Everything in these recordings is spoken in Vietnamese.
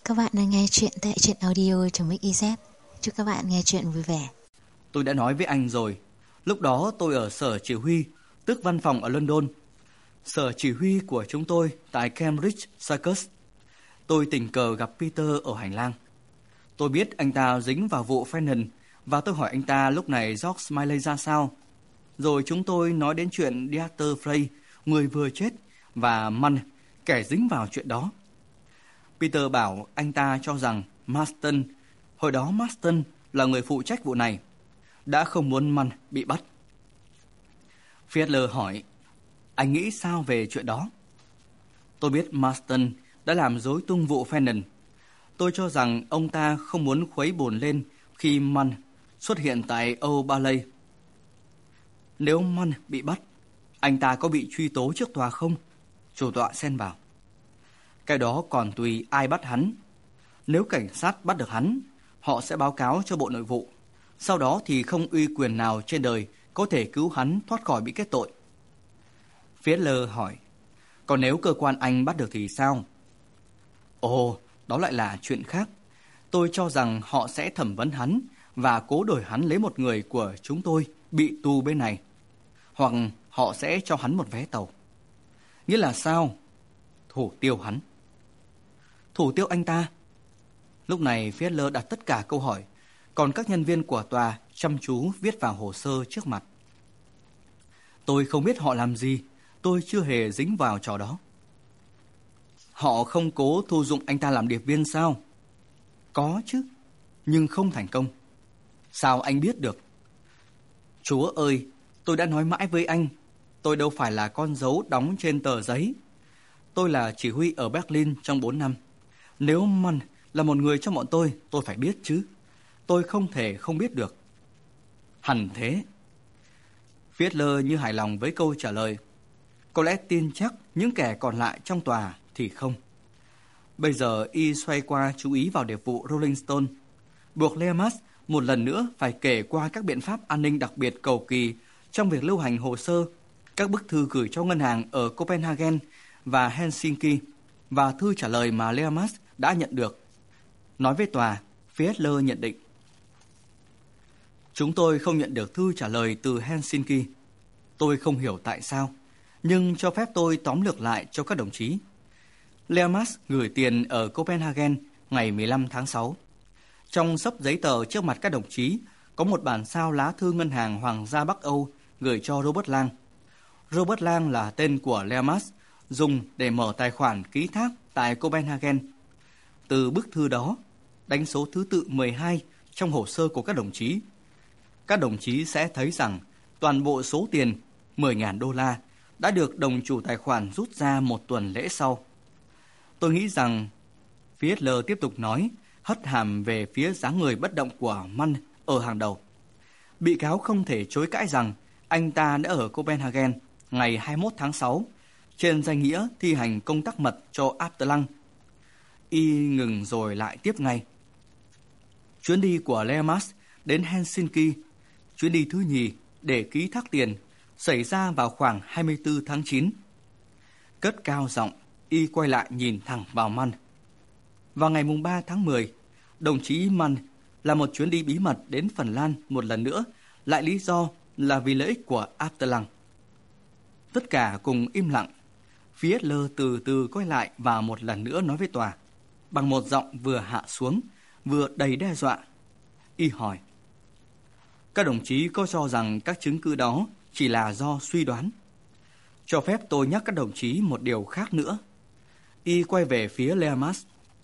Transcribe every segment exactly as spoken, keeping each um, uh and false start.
Các bạn đang nghe chuyện tại truyện audio trong Mix i zét. Chúc các bạn nghe chuyện vui vẻ. Tôi đã nói với anh rồi. Lúc đó tôi ở sở chỉ huy, tức văn phòng ở London. Sở chỉ huy của chúng tôi tại Cambridge Circus. Tôi tình cờ gặp Peter ở hành lang. Tôi biết anh ta dính vào vụ Fenton và tôi hỏi anh ta lúc này George Smiley ra sao. Rồi chúng tôi nói đến chuyện Dieter Frey, người vừa chết, và Munn, kẻ dính vào chuyện đó. Peter bảo anh ta cho rằng Marston, hồi đó Marston là người phụ trách vụ này, đã không muốn Munn bị bắt. Fiedler hỏi, anh nghĩ sao về chuyện đó? Tôi biết Marston đã làm rối tung vụ Fenton. Tôi cho rằng ông ta không muốn khuấy bồn lên khi Munn xuất hiện tại Old Bailey. Nếu Munn bị bắt, anh ta có bị truy tố trước tòa không? Chủ tọa xen vào. Cái đó còn tùy ai bắt hắn. Nếu cảnh sát bắt được hắn, họ sẽ báo cáo cho Bộ Nội vụ. Sau đó thì không uy quyền nào trên đời có thể cứu hắn thoát khỏi bị kết tội. Fiedler hỏi, còn nếu cơ quan anh bắt được thì sao? Ồ, đó lại là chuyện khác. Tôi cho rằng họ sẽ thẩm vấn hắn và cố đổi hắn lấy một người của chúng tôi bị tù bên này. Hoặc họ sẽ cho hắn một vé tàu. Nghĩa là sao? Thủ tiêu hắn. Thủ tiêu anh ta? Lúc này Fiedler đặt tất cả câu hỏi, còn các nhân viên của tòa chăm chú viết vào hồ sơ trước mặt. Tôi không biết họ làm gì, tôi chưa hề dính vào trò đó. Họ không cố thu dụng anh ta làm điệp viên sao? Có chứ, nhưng không thành công. Sao anh biết được? Chúa ơi, tôi đã nói mãi với anh, tôi đâu phải là con dấu đóng trên tờ giấy. Tôi là chỉ huy ở Berlin trong bốn năm. Nếu Munn là một người trong bọn tôi, tôi phải biết chứ. Tôi không thể không biết được. Hẳn thế. Fiedler như hài lòng với câu trả lời. Có lẽ tin chắc những kẻ còn lại trong tòa thì không. Bây giờ y xoay qua chú ý vào điệp vụ Rolling Stone, buộc Leamas một lần nữa phải kể qua các biện pháp an ninh đặc biệt cầu kỳ trong việc lưu hành hồ sơ, các bức thư gửi cho ngân hàng ở Copenhagen và Helsinki và thư trả lời mà Leamas đã nhận được. Nói với tòa, Fiedler nhận định. Chúng tôi không nhận được thư trả lời từ Helsinki. Tôi không hiểu tại sao, nhưng cho phép tôi tóm lược lại cho các đồng chí. Leamas gửi tiền ở Copenhagen ngày mười lăm tháng sáu. Trong xấp giấy tờ trước mặt các đồng chí có một bản sao lá thư ngân hàng Hoàng gia Bắc Âu gửi cho Robert Lang. Robert Lang là tên của Leamas, dùng để mở tài khoản ký thác tại Copenhagen. Từ bức thư đó, đánh số thứ tự mười hai trong hồ sơ của các đồng chí. Các đồng chí sẽ thấy rằng toàn bộ số tiền mười nghìn đô la đã được đồng chủ tài khoản rút ra một tuần lễ sau. Tôi nghĩ rằng, Fiedler tiếp tục nói, hất hàm về phía dáng người bất động của Munn ở hàng đầu. Bị cáo không thể chối cãi rằng anh ta đã ở Copenhagen ngày hai mươi mốt tháng sáu trên danh nghĩa thi hành công tác mật cho Abtelang. Y ngừng rồi lại tiếp ngay. Chuyến đi của Leamas đến Helsinki, chuyến đi thứ nhì để ký thác tiền, xảy ra vào khoảng hai mươi tư tháng chín. Cất cao giọng, y quay lại nhìn thẳng vào Munn. Vào ngày mùng ba tháng mười, đồng chí Munn làm một chuyến đi bí mật đến Phần Lan một lần nữa, lại lý do là vì lợi ích của Abtelang. Tất cả cùng im lặng. Fiedler từ từ quay lại và một lần nữa nói với tòa, bằng một giọng vừa hạ xuống, vừa đầy đe dọa. Y hỏi, các đồng chí có cho rằng các chứng cứ đó chỉ là do suy đoán? Cho phép tôi nhắc các đồng chí một điều khác nữa. Y quay về phía Leamas.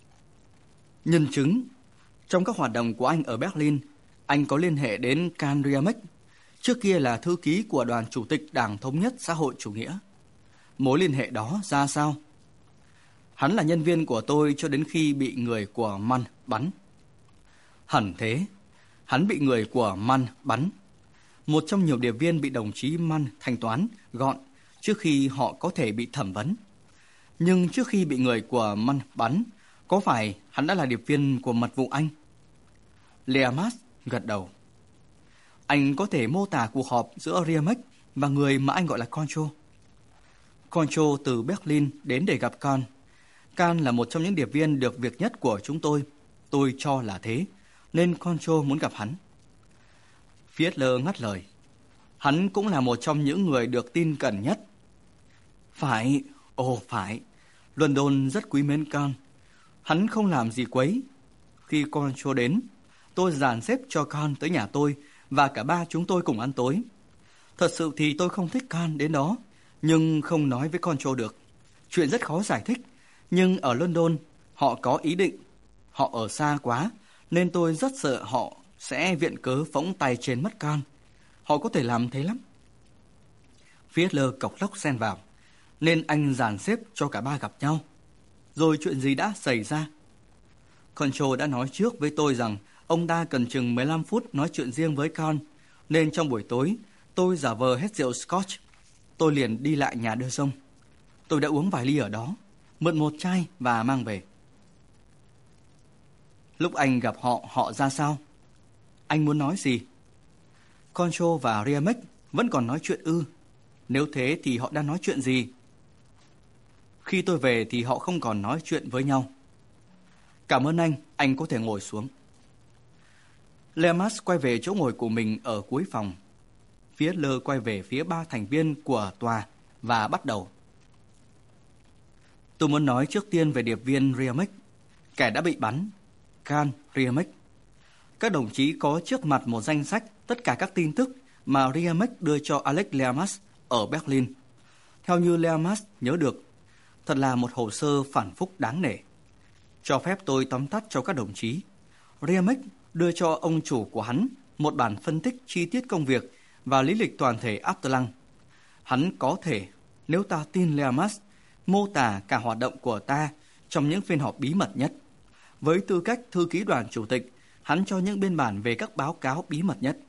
Nhân chứng, trong các hoạt động của anh ở Berlin, anh có liên hệ đến Karl Riemek, trước kia là thư ký của đoàn chủ tịch Đảng Thống nhất Xã hội Chủ nghĩa. Mối liên hệ đó ra sao? Hắn là nhân viên của tôi cho đến khi bị người của Munn bắn. Hẳn thế, hắn bị người của Munn bắn. Một trong nhiều điệp viên bị đồng chí Munn thanh toán gọn trước khi họ có thể bị thẩm vấn. Nhưng trước khi bị người của Munn bắn, có phải hắn đã là điệp viên của mật vụ Anh? Leamas gật đầu. Anh có thể mô tả cuộc họp giữa Riemek và người mà anh gọi là Concho. Concho từ Berlin đến để gặp Kahn. Can là một trong những điệp viên được việc nhất của chúng tôi. Tôi cho là thế, nên Concho muốn gặp hắn. Fiedler ngắt lời. Hắn cũng là một trong những người được tin cẩn nhất. Phải, ồ phải. London rất quý mến Can. Hắn không làm gì quấy. Khi Concho đến, tôi dàn xếp cho Can tới nhà tôi và cả ba chúng tôi cùng ăn tối. Thật sự thì tôi không thích Can đến đó, nhưng không nói với Concho được. Chuyện rất khó giải thích, nhưng ở London họ có ý định. Họ ở xa quá, nên tôi rất sợ họ sẽ viện cớ phóng tay trên mất Can. Họ có thể làm thế lắm. Fiedler cộc lốc xen vào, nên anh dàn xếp cho cả ba gặp nhau. Rồi chuyện gì đã xảy ra? Concho đã nói trước với tôi rằng ông ta cần chừng mười lăm phút nói chuyện riêng với Can, nên trong buổi tối tôi giả vờ hết rượu Scotch. Tôi liền đi lại nhà De Jong. Tôi đã uống vài ly ở đó, mượn một chai và mang về. Lúc anh gặp họ, họ ra sao? Anh muốn nói gì? Concho và Riamek vẫn còn nói chuyện ư? Nếu thế thì họ đang nói chuyện gì? Khi tôi về thì họ không còn nói chuyện với nhau. Cảm ơn anh, anh có thể ngồi xuống. Leamas quay về chỗ ngồi của mình ở cuối phòng. Fiedler quay về phía ba thành viên của tòa và bắt đầu. Tôi muốn nói trước tiên về điệp viên Riamek, kẻ đã bị bắn, Can Riamek. Các đồng chí có trước mặt một danh sách tất cả các tin tức mà Riamek đưa cho Alex Leamas ở Berlin. Theo như Leamas nhớ được, thật là một hồ sơ phản phúc đáng nể. Cho phép tôi tóm tắt cho các đồng chí. Riamek đưa cho ông chủ của hắn một bản phân tích chi tiết công việc và lý lịch toàn thể Abteilung. Hắn có thể, nếu ta tin Leamas, mô tả cả hoạt động của ta trong những phiên họp bí mật nhất. Với tư cách thư ký đoàn chủ tịch, hắn cho những biên bản về các báo cáo bí mật nhất.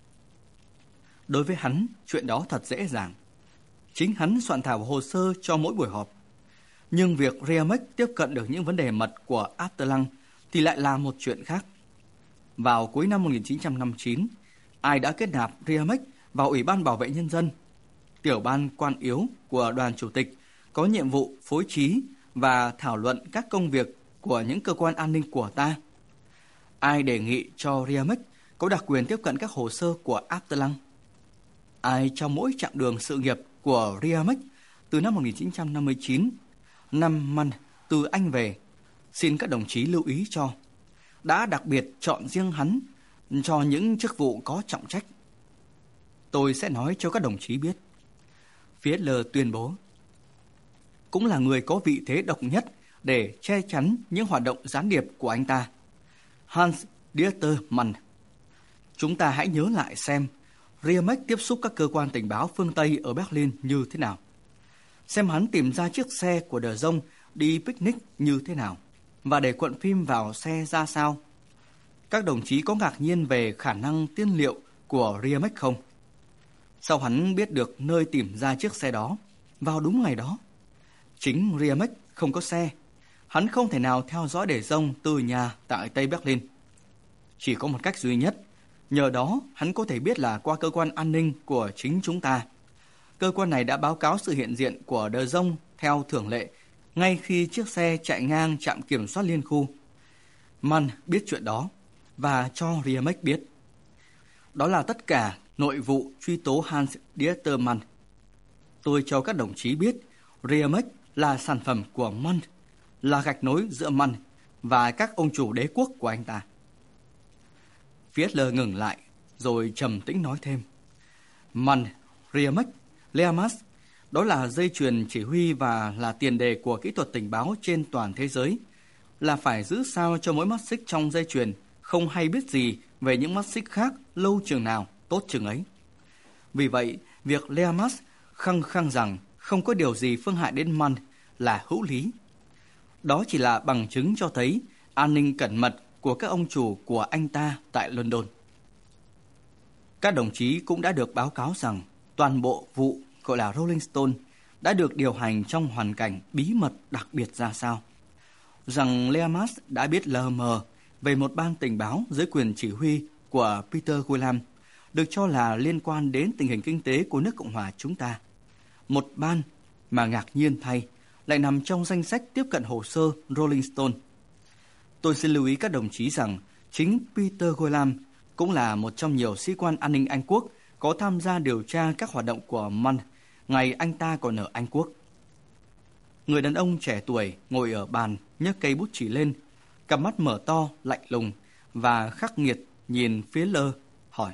Đối với hắn, chuyện đó thật dễ dàng. Chính hắn soạn thảo hồ sơ cho mỗi buổi họp. Nhưng việc Riamek tiếp cận được những vấn đề mật của Abteilung thì lại là một chuyện khác. Vào cuối năm một nghìn chín trăm năm mươi chín, ai đã kết nạp Riamek vào Ủy ban Bảo vệ Nhân dân, tiểu ban quan yếu của đoàn chủ tịch, có nhiệm vụ phối trí và thảo luận các công việc của những cơ quan an ninh của ta. Ai đề nghị cho Riamek có đặc quyền tiếp cận các hồ sơ của Abteilung? Ai trong mỗi chặng đường sự nghiệp của Riamek từ năm một nghìn chín trăm năm mươi chín, năm Mann từ Anh về, xin các đồng chí lưu ý cho, đã đặc biệt chọn riêng hắn cho những chức vụ có trọng trách. Tôi sẽ nói cho các đồng chí biết. Fiedler tuyên bố, cũng là người có vị thế độc nhất để che chắn những hoạt động gián điệp của anh ta, Hans Dieter Mann. Chúng ta hãy nhớ lại xem Riamek tiếp xúc các cơ quan tình báo phương Tây ở Berlin như thế nào. Xem hắn tìm ra chiếc xe của De Jong đi picnic như thế nào và để cuộn phim vào xe ra sao. Các đồng chí có ngạc nhiên về khả năng tiên liệu của Riamek không? Sao hắn biết được nơi tìm ra chiếc xe đó vào đúng ngày đó? Chính Riamek không có xe. Hắn không thể nào theo dõi De Jong từ nhà tại Tây Berlin. Chỉ có một cách duy nhất. Nhờ đó, hắn có thể biết là qua cơ quan an ninh của chính chúng ta. Cơ quan này đã báo cáo sự hiện diện của De Jong theo thường lệ ngay khi chiếc xe chạy ngang trạm kiểm soát liên khu. Mann biết chuyện đó và cho Riamek biết. Đó là tất cả nội vụ truy tố Hans Dieter Mann. Tôi cho các đồng chí biết Riamek là sản phẩm của Mann, là gạch nối giữa Mann và các ông chủ đế quốc của anh ta. Fiedler ngừng lại, rồi trầm tĩnh nói thêm. Mann, Riamek, Leamas, đó là dây chuyền chỉ huy và là tiền đề của kỹ thuật tình báo trên toàn thế giới, là phải giữ sao cho mỗi mắt xích trong dây chuyền không hay biết gì về những mắt xích khác lâu chừng nào, tốt chừng ấy. Vì vậy, việc Leamas khăng khăng rằng không có điều gì phương hại đến Mann là hữu lý. Đó chỉ là bằng chứng cho thấy an ninh cẩn mật của các ông chủ của anh ta tại London. Các đồng chí cũng đã được báo cáo rằng toàn bộ vụ gọi là Rolling Stone đã được điều hành trong hoàn cảnh bí mật đặc biệt ra sao. Rằng Leamas đã biết lờ mờ về một ban tình báo dưới quyền chỉ huy của Peter Guillam, được cho là liên quan đến tình hình kinh tế của nước Cộng hòa chúng ta. Một ban mà ngạc nhiên thay lại nằm trong danh sách tiếp cận hồ sơ Rolling Stone. Tôi xin lưu ý các đồng chí rằng chính Peter Guillam cũng là một trong nhiều sĩ quan an ninh Anh Quốc có tham gia điều tra các hoạt động của Mann ngày anh ta còn ở Anh Quốc. Người đàn ông trẻ tuổi ngồi ở bàn nhấc cây bút chì lên, cặp mắt mở to, lạnh lùng và khắc nghiệt nhìn phía Lơ, hỏi: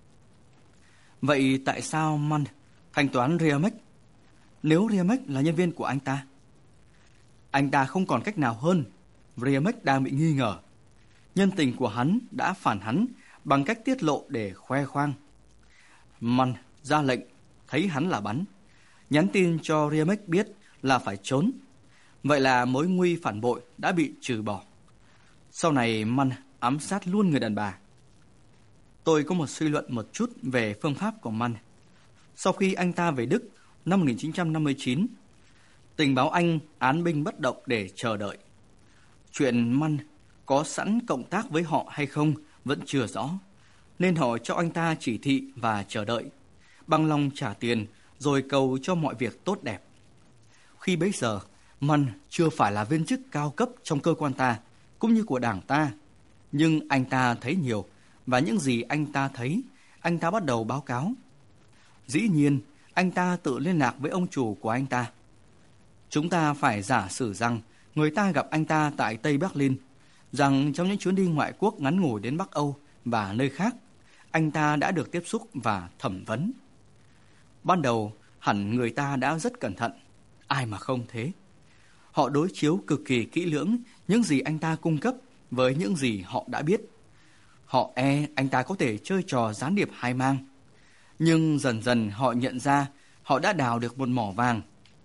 Vậy tại sao Mann thanh toán Riamek? Nếu Riamek là nhân viên của anh ta? Anh ta không còn cách nào hơn. Riamek đang bị nghi ngờ. Nhân tình của hắn đã phản hắn bằng cách tiết lộ để khoe khoang. Mann ra lệnh, thấy hắn là bắn, nhắn tin cho Riamek biết là phải trốn. Vậy là mối nguy phản bội đã bị trừ bỏ. Sau này Mann ám sát luôn người đàn bà. Tôi có một suy luận một chút về phương pháp của Mann. Sau khi anh ta về Đức năm một nghìn chín trăm năm mươi chín, tình báo Anh án binh bất động để chờ đợi. Chuyện Mann có sẵn cộng tác với họ hay không vẫn chưa rõ, nên họ cho anh ta chỉ thị và chờ đợi, bằng lòng trả tiền rồi cầu cho mọi việc tốt đẹp. Khi bấy giờ, Mann chưa phải là viên chức cao cấp trong cơ quan ta, cũng như của đảng ta, nhưng anh ta thấy nhiều, và những gì anh ta thấy, anh ta bắt đầu báo cáo. Dĩ nhiên, anh ta tự liên lạc với ông chủ của anh ta. Chúng ta phải giả sử rằng người ta gặp anh ta tại Tây Berlin, rằng trong những chuyến đi ngoại quốc ngắn ngủi đến Bắc Âu và nơi khác, anh ta đã được tiếp xúc và thẩm vấn. Ban đầu, hẳn người ta đã rất cẩn thận, ai mà không thế. Họ đối chiếu cực kỳ kỹ lưỡng những gì anh ta cung cấp với những gì họ đã biết. Họ e anh ta có thể chơi trò gián điệp hai mang. Nhưng dần dần họ nhận ra họ đã đào được một mỏ vàng.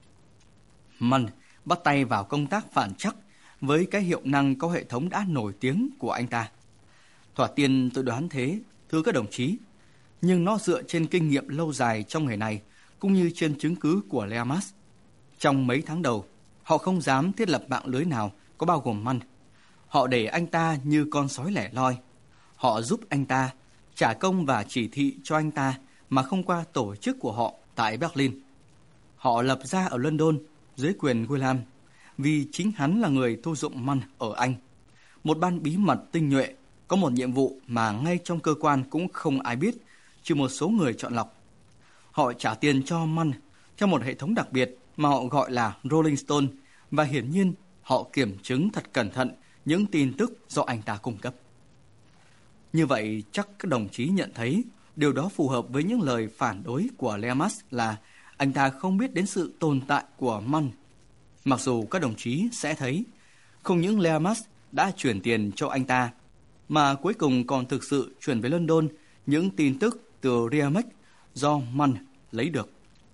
Mann bắt tay vào công tác phản trắc với cái hiệu năng có hệ thống đã nổi tiếng của anh ta. Thoạt tiên tôi đoán thế, thưa các đồng chí, nhưng nó dựa trên kinh nghiệm lâu dài trong nghề này, cũng như trên chứng cứ của Leamas. Trong mấy tháng đầu, họ không dám thiết lập mạng lưới nào có bao gồm Mann. Họ để anh ta như con sói lẻ loi. Họ giúp anh ta, trả công và chỉ thị cho anh ta mà không qua tổ chức của họ tại Berlin. Họ lập ra ở London dưới quyền Guillam, vì chính hắn là người thu dụng Mann ở Anh. Một ban bí mật tinh nhuệ có một nhiệm vụ mà ngay trong cơ quan cũng không ai biết, trừ một số người chọn lọc. Họ trả tiền cho Mann theo một hệ thống đặc biệt mà họ gọi là Rolling Stone, và hiển nhiên họ kiểm chứng thật cẩn thận những tin tức do anh ta cung cấp. Như vậy chắc các đồng chí nhận thấy điều đó phù hợp với những lời phản đối của Leamas là anh ta không biết đến sự tồn tại của Mann. Mặc dù các đồng chí sẽ thấy không những Leamas đã chuyển tiền cho anh ta, mà cuối cùng còn thực sự chuyển về London những tin tức từ Riamek do Mann lấy được.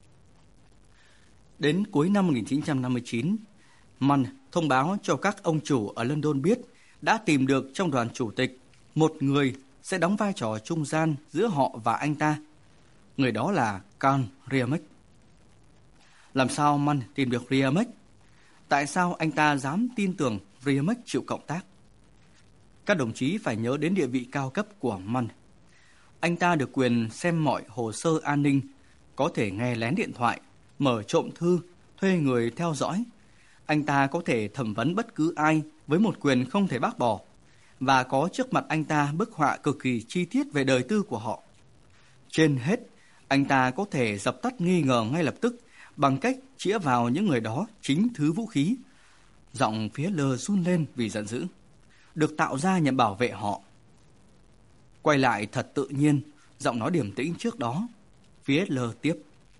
Đến cuối năm một nghìn chín trăm năm mươi chín, Mann thông báo cho các ông chủ ở London biết đã tìm được trong đoàn chủ tịch một người sẽ đóng vai trò trung gian giữa họ và anh ta. Người đó là Karl Riamek. Làm sao Mann tìm được Riamek? Tại sao anh ta dám tin tưởng Riamek chịu cộng tác? Các đồng chí phải nhớ đến địa vị cao cấp của Mann. Anh ta được quyền xem mọi hồ sơ an ninh, có thể nghe lén điện thoại, mở trộm thư, thuê người theo dõi. Anh ta có thể thẩm vấn bất cứ ai với một quyền không thể bác bỏ, và có trước mặt anh ta bức họa cực kỳ chi tiết về đời tư của họ. Trên hết, anh ta có thể dập tắt nghi ngờ ngay lập tức bằng cách chĩa vào những người đó chính thứ vũ khí. Giọng phía Lơ run lên vì giận dữ, được tạo ra nhằm bảo vệ họ. Quay lại thật tự nhiên, giọng nói điềm tĩnh trước đó. Phía Lơ tiếp: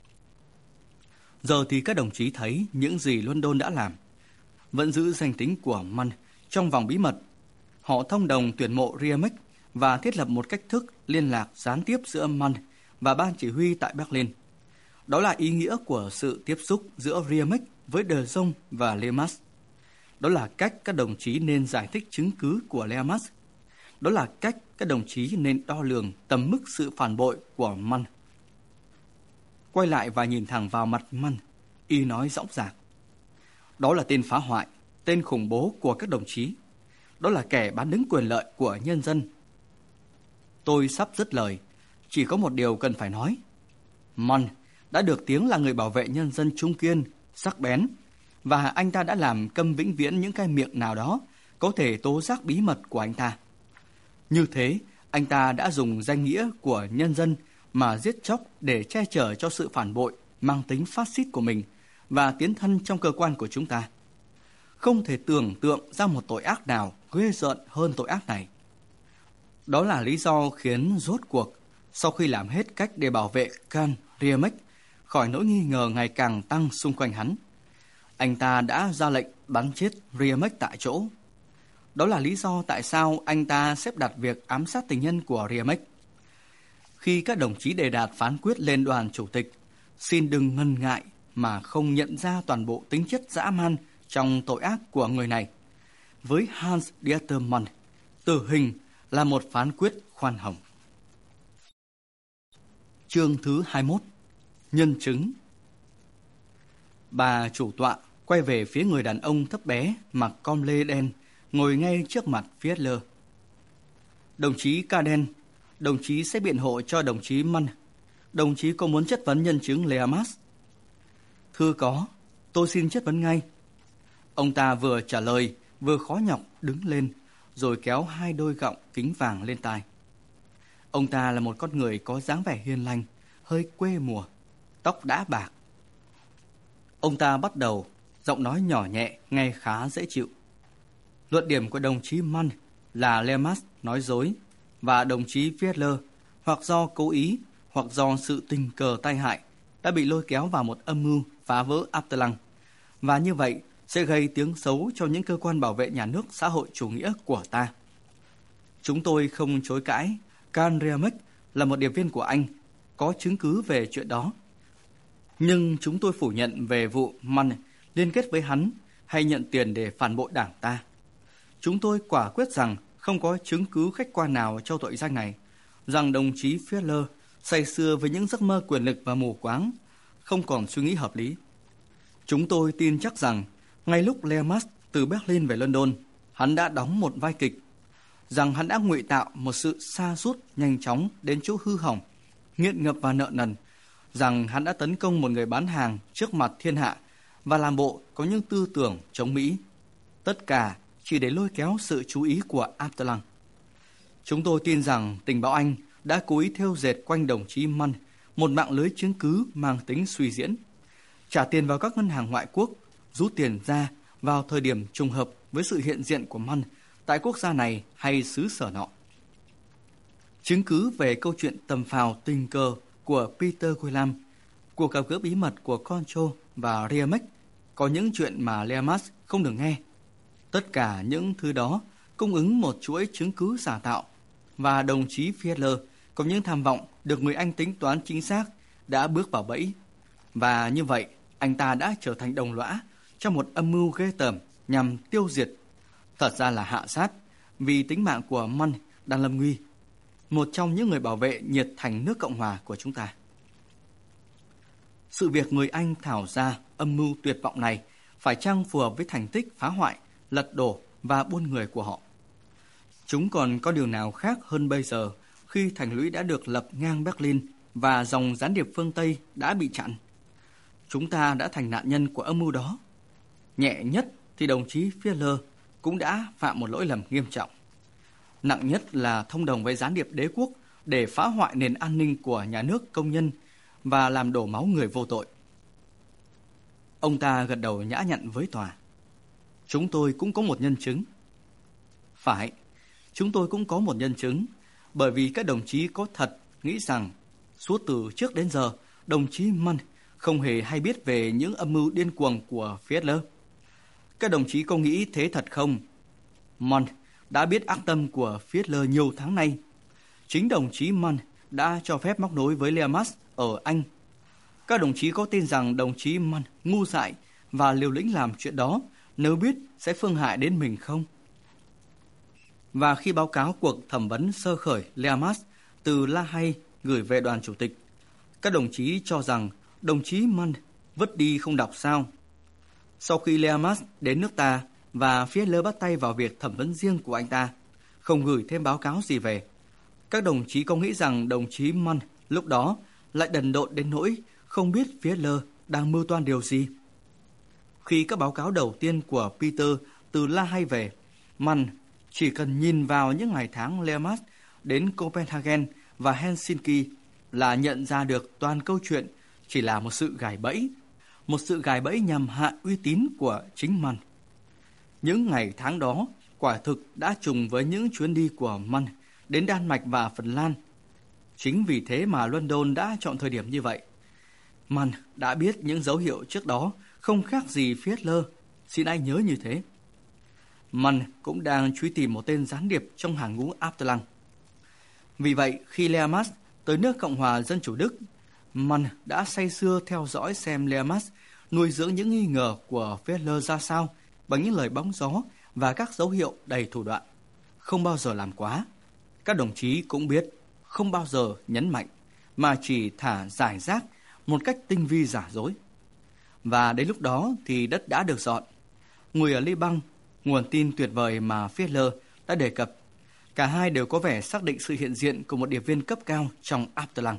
Giờ thì các đồng chí thấy những gì London đã làm. Vẫn giữ danh tính của Mann trong vòng bí mật. Họ thông đồng tuyển mộ Riamek và thiết lập một cách thức liên lạc gián tiếp giữa Mann và ban chỉ huy tại Berlin. Đó là ý nghĩa của sự tiếp xúc giữa Riamek với De Jong và Leamas. Đó là cách các đồng chí nên giải thích chứng cứ của Leamas. Đó là cách các đồng chí nên đo lường tầm mức sự phản bội của Mann. Quay lại và nhìn thẳng vào mặt Mann, y nói dõng dạc: Đó là tên phá hoại, tên khủng bố của các đồng chí. Đó là kẻ bán đứng quyền lợi của nhân dân. Tôi sắp dứt lời, chỉ có một điều cần phải nói. Mann đã được tiếng là người bảo vệ nhân dân trung kiên, sắc bén. và anh ta đã làm câm vĩnh viễn những cái miệng nào đó có thể tố giác bí mật của anh ta. Như thế, anh ta đã dùng danh nghĩa của nhân dân mà giết chóc để che chở cho sự phản bội mang tính phát xít của mình và tiến thân trong cơ quan của chúng ta. Không thể tưởng tượng ra một tội ác nào ghê rợn hơn tội ác này. Đó là lý do khiến rốt cuộc, sau khi làm hết cách để bảo vệ Karl Riemek khỏi nỗi nghi ngờ ngày càng tăng xung quanh hắn, anh ta đã ra lệnh bắn chết Riemek tại chỗ. Đó là lý do tại sao anh ta xếp đặt việc ám sát tình nhân của Riemek. Khi các đồng chí đề đạt phán quyết lên đoàn chủ tịch, xin đừng ngần ngại mà không nhận ra toàn bộ tính chất dã man trong tội ác của người này. Với Hans Dieter Mann, tử hình là một phán quyết khoan hồng. Chương thứ hai mươi mốt. Nhân chứng. Bà chủ tọa quay về phía người đàn ông thấp bé mặc com lê đen ngồi ngay trước mặt Fiedler. Đồng chí Caden, đồng chí sẽ biện hộ cho đồng chí Mann. Đồng chí có muốn chất vấn nhân chứng Leamas? Thưa có, tôi xin chất vấn ngay. Ông ta vừa trả lời, vừa khó nhọc đứng lên, rồi kéo hai đôi gọng kính vàng lên tai. Ông ta là một con người có dáng vẻ hiền lành, hơi quê mùa, tóc đã bạc. Ông ta bắt đầu, giọng nói nhỏ nhẹ, nghe khá dễ chịu. Luận điểm của đồng chí Mann là Leamas nói dối, và đồng chí Fiedler hoặc do cố ý hoặc do sự tình cờ tai hại đã bị lôi kéo vào một âm mưu phá vỡ Abteilung, và như vậy sẽ gây tiếng xấu cho những cơ quan bảo vệ nhà nước xã hội chủ nghĩa của ta. Chúng tôi không chối cãi, Karl Riemek là một điệp viên của Anh, có chứng cứ về chuyện đó. Nhưng chúng tôi phủ nhận về vụ Mann liên kết với hắn hay nhận tiền để phản bội đảng ta. Chúng tôi quả quyết rằng không có chứng cứ khách quan nào cho tội danh này, rằng đồng chí Fiedler say sưa với những giấc mơ quyền lực và mù quáng, không còn suy nghĩ hợp lý. Chúng tôi tin chắc rằng ngay lúc Leamas từ Berlin về London, hắn đã đóng một vai kịch, rằng hắn đã ngụy tạo một sự sa sút nhanh chóng đến chỗ hư hỏng, nghiện ngập và nợ nần, rằng hắn đã tấn công một người bán hàng trước mặt thiên hạ và làm bộ có những tư tưởng chống Mỹ. Tất cả chỉ để lôi kéo sự chú ý của Abteilung. Chúng tôi tin rằng tình báo Anh đã cố ý thêu dệt quanh đồng chí Mann một mạng lưới chứng cứ mang tính suy diễn, trả tiền vào các ngân hàng ngoại quốc, rút tiền ra vào thời điểm trùng hợp với sự hiện diện của Mann tại quốc gia này hay xứ sở nọ. Chứng cứ về câu chuyện tầm phào tình cờ của Peter Guillam, cuộc gặp gỡ bí mật của Concho và Riemek, có những chuyện mà Leamas không được nghe. Tất cả những thứ đó cung ứng một chuỗi chứng cứ giả tạo, và đồng chí Fiedler có những tham vọng được người Anh tính toán chính xác đã bước vào bẫy, và như vậy anh ta đã trở thành đồng lõa trong một âm mưu ghê tởm nhằm tiêu diệt, thật ra là hạ sát, vì tính mạng của Mann đang lâm nguy, một trong những người bảo vệ nhiệt thành nước Cộng hòa của chúng ta. Sự việc người Anh thảo ra âm mưu tuyệt vọng này phải chăng phù hợp với thành tích phá hoại, lật đổ và buôn người của họ? Chúng còn có điều nào khác hơn bây giờ khi thành lũy đã được lập ngang Berlin và dòng gián điệp phương Tây đã bị chặn? Chúng ta đã thành nạn nhân của âm mưu đó. Nhẹ nhất thì đồng chí Fiedler cũng đã phạm một lỗi lầm nghiêm trọng. Nặng nhất là thông đồng với gián điệp đế quốc để phá hoại nền an ninh của nhà nước công nhân và làm đổ máu người vô tội. Ông ta gật đầu nhã nhặn với tòa. Chúng tôi cũng có một nhân chứng. Phải, chúng tôi cũng có một nhân chứng, bởi vì các đồng chí có thật nghĩ rằng suốt từ trước đến giờ, đồng chí Mann không hề hay biết về những âm mưu điên cuồng của Fiedler. Các đồng chí có nghĩ thế thật không? Mann đã biết ác tâm của Fiedler nhiều tháng nay. Chính đồng chí Mann đã cho phép móc nối với Leamas ở Anh. Các đồng chí có tin rằng đồng chí Mann ngu dại và liều lĩnh làm chuyện đó nếu biết sẽ phương hại đến mình không? Và khi báo cáo cuộc thẩm vấn sơ khởi Leamas từ La Hay gửi về đoàn chủ tịch, các đồng chí cho rằng đồng chí Mann vứt đi không đọc sao. Sau khi Leamas đến nước ta và Fiedler bắt tay vào việc thẩm vấn riêng của anh ta, không gửi thêm báo cáo gì về, các đồng chí có nghĩ rằng đồng chí Mann lúc đó lại đần độn đến nỗi không biết Fiedler đang mưu toan điều gì? Khi các báo cáo đầu tiên của Peter từ La Hay về, Mann chỉ cần nhìn vào những ngày tháng Lermas đến Copenhagen và Helsinki là nhận ra được toàn câu chuyện chỉ là một sự gài bẫy, một sự gài bẫy nhằm hạ uy tín của chính Mann. Những ngày tháng đó quả thực đã trùng với những chuyến đi của Mann đến Đan Mạch và Phần Lan. Chính vì thế mà London đã chọn thời điểm như vậy. Mann đã biết những dấu hiệu trước đó không khác gì Fiedler, xin ai nhớ như thế. Mann cũng đang truy tìm một tên gián điệp trong hàng ngũ Abteilung. Vì vậy, khi Lermas tới nước Cộng hòa Dân chủ Đức, Mann đã say sưa theo dõi xem Lermas nuôi dưỡng những nghi ngờ của Fiedler ra sao bằng những lời bóng gió và các dấu hiệu đầy thủ đoạn. Không bao giờ làm quá. Các đồng chí cũng biết, không bao giờ nhấn mạnh, mà chỉ thả giải rác một cách tinh vi giả dối. Và đến lúc đó thì đất đã được dọn. Người ở Liban, nguồn tin tuyệt vời mà Fiedler đã đề cập, cả hai đều có vẻ xác định sự hiện diện của một điệp viên cấp cao trong Abteilung.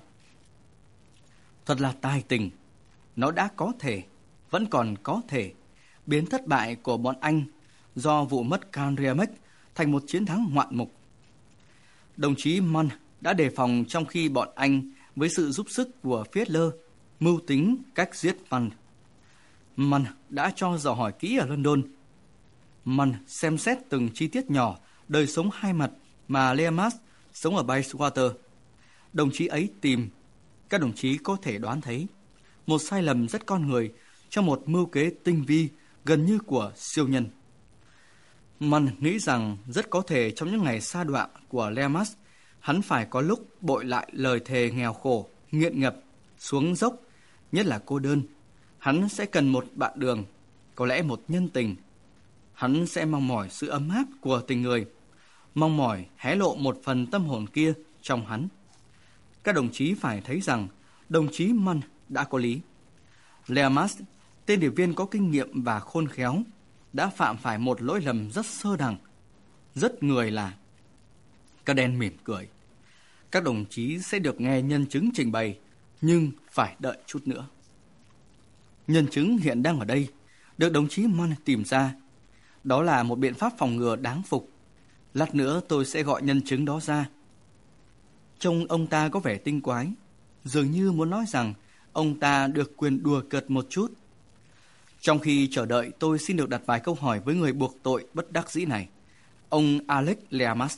Thật là tài tình. Nó đã có thể, vẫn còn có thể, biến thất bại của bọn Anh do vụ mất Karl Riebeck thành một chiến thắng ngoạn mục. Đồng chí Mann đã đề phòng trong khi bọn Anh với sự giúp sức của Fiedler mưu tính cách giết Mann. Mann đã cho dò hỏi kỹ ở London. Mann xem xét từng chi tiết nhỏ đời sống hai mặt mà Lermas sống ở Bayswater. Đồng chí ấy tìm, các đồng chí có thể đoán thấy, một sai lầm rất con người trong một mưu kế tinh vi gần như của siêu nhân. Mann nghĩ rằng rất có thể trong những ngày sa đọa của Lermas, hắn phải có lúc bội lại lời thề nghèo khổ, nghiện ngập, xuống dốc, nhất là cô đơn. Hắn sẽ cần một bạn đường, có lẽ một nhân tình. Hắn sẽ mong mỏi sự ấm áp của tình người, mong mỏi hé lộ một phần tâm hồn kia trong hắn. Các đồng chí phải thấy rằng đồng chí Mann đã có lý. Lermas, tên điệp viên có kinh nghiệm và khôn khéo, đã phạm phải một lỗi lầm rất sơ đẳng, rất người là. Các đen mỉm cười. Các đồng chí sẽ được nghe nhân chứng trình bày, nhưng phải đợi chút nữa. Nhân chứng hiện đang ở đây, được đồng chí Mann tìm ra. Đó là một biện pháp phòng ngừa đáng phục. Lát nữa tôi sẽ gọi nhân chứng đó ra. Trông ông ta có vẻ tinh quái, dường như muốn nói rằng ông ta được quyền đùa cợt một chút. Trong khi chờ đợi, tôi xin được đặt vài câu hỏi với người buộc tội bất đắc dĩ này, ông Alex Lermas.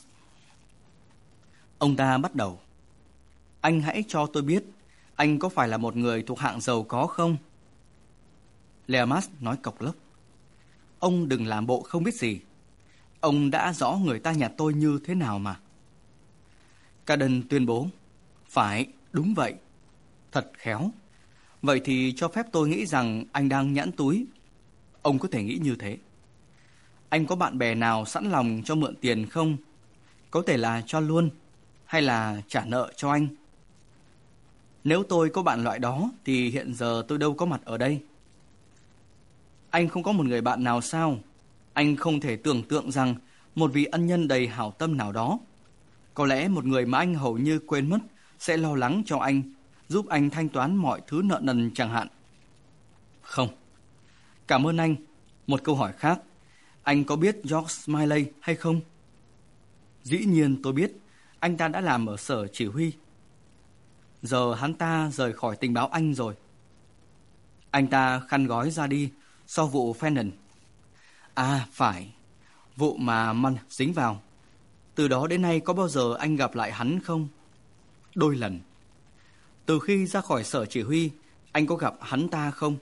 Ông ta bắt đầu. Anh hãy cho tôi biết, anh có phải là một người thuộc hạng giàu có không? Lermas nói cộc lốc. Ông đừng làm bộ không biết gì. Ông đã rõ người ta nhặt tôi như thế nào mà. Caden tuyên bố. Phải, đúng vậy. Thật khéo. Vậy thì cho phép tôi nghĩ rằng anh đang nhãn túi. Ông có thể nghĩ như thế. Anh có bạn bè nào sẵn lòng cho mượn tiền không? Có thể là cho luôn, hay là trả nợ cho anh. Nếu tôi có bạn loại đó, thì hiện giờ tôi đâu có mặt ở đây. Anh không có một người bạn nào sao? Anh không thể tưởng tượng rằng một vị ân nhân đầy hảo tâm nào đó, có lẽ một người mà anh hầu như quên mất, sẽ lo lắng cho anh, giúp anh thanh toán mọi thứ nợ nần chẳng hạn. Không. Cảm ơn anh. Một câu hỏi khác. Anh có biết George Smiley hay không? Dĩ nhiên tôi biết. Anh ta đã làm ở sở chỉ huy. Giờ hắn ta rời khỏi tình báo Anh rồi. Anh ta khăn gói ra đi sau vụ Fenton. À phải, vụ mà Mann dính vào. Từ đó đến nay có bao giờ anh gặp lại hắn không? Đôi lần. Từ khi ra khỏi sở chỉ huy, anh có gặp hắn ta không?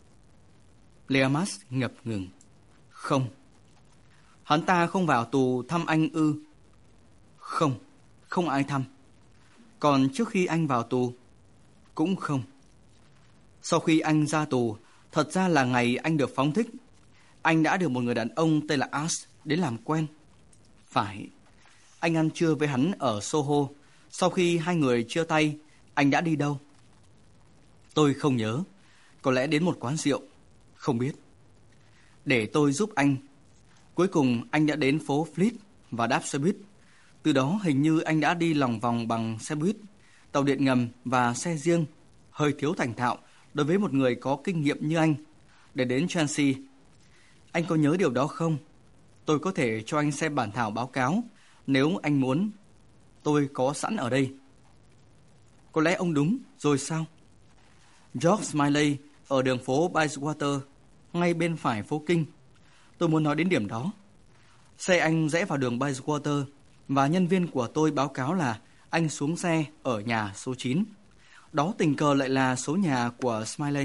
Lermas ngập ngừng. Không. Hắn ta không vào tù thăm anh ư? Không, không ai thăm. Còn trước khi anh vào tù? Cũng không. Sau khi anh ra tù, thật ra là ngày anh được phóng thích, anh đã được một người đàn ông tên là Ash đến làm quen. Phải. Anh ăn trưa với hắn ở Soho. Sau khi hai người chia tay, anh đã đi đâu? Tôi không nhớ. Có lẽ đến một quán rượu. Không biết. Để tôi giúp anh. Cuối cùng anh đã đến phố Fleet và đáp xe buýt. Từ đó hình như anh đã đi lòng vòng bằng xe buýt, tàu điện ngầm và xe riêng, hơi thiếu thành thạo đối với một người có kinh nghiệm như anh. để đến Chelsea. Anh có nhớ điều đó không? Tôi có thể cho anh xem bản thảo báo cáo nếu anh muốn. Tôi có sẵn ở đây. Có lẽ ông đúng, rồi sao? George Smiley ở đường phố Bayswater, ngay bên phải phố Kinh. Tôi muốn nói đến điểm đó. Xe anh rẽ vào đường Bayswater và nhân viên của tôi báo cáo là anh xuống xe ở nhà số chín. Đó tình cờ lại là số nhà của Smiley.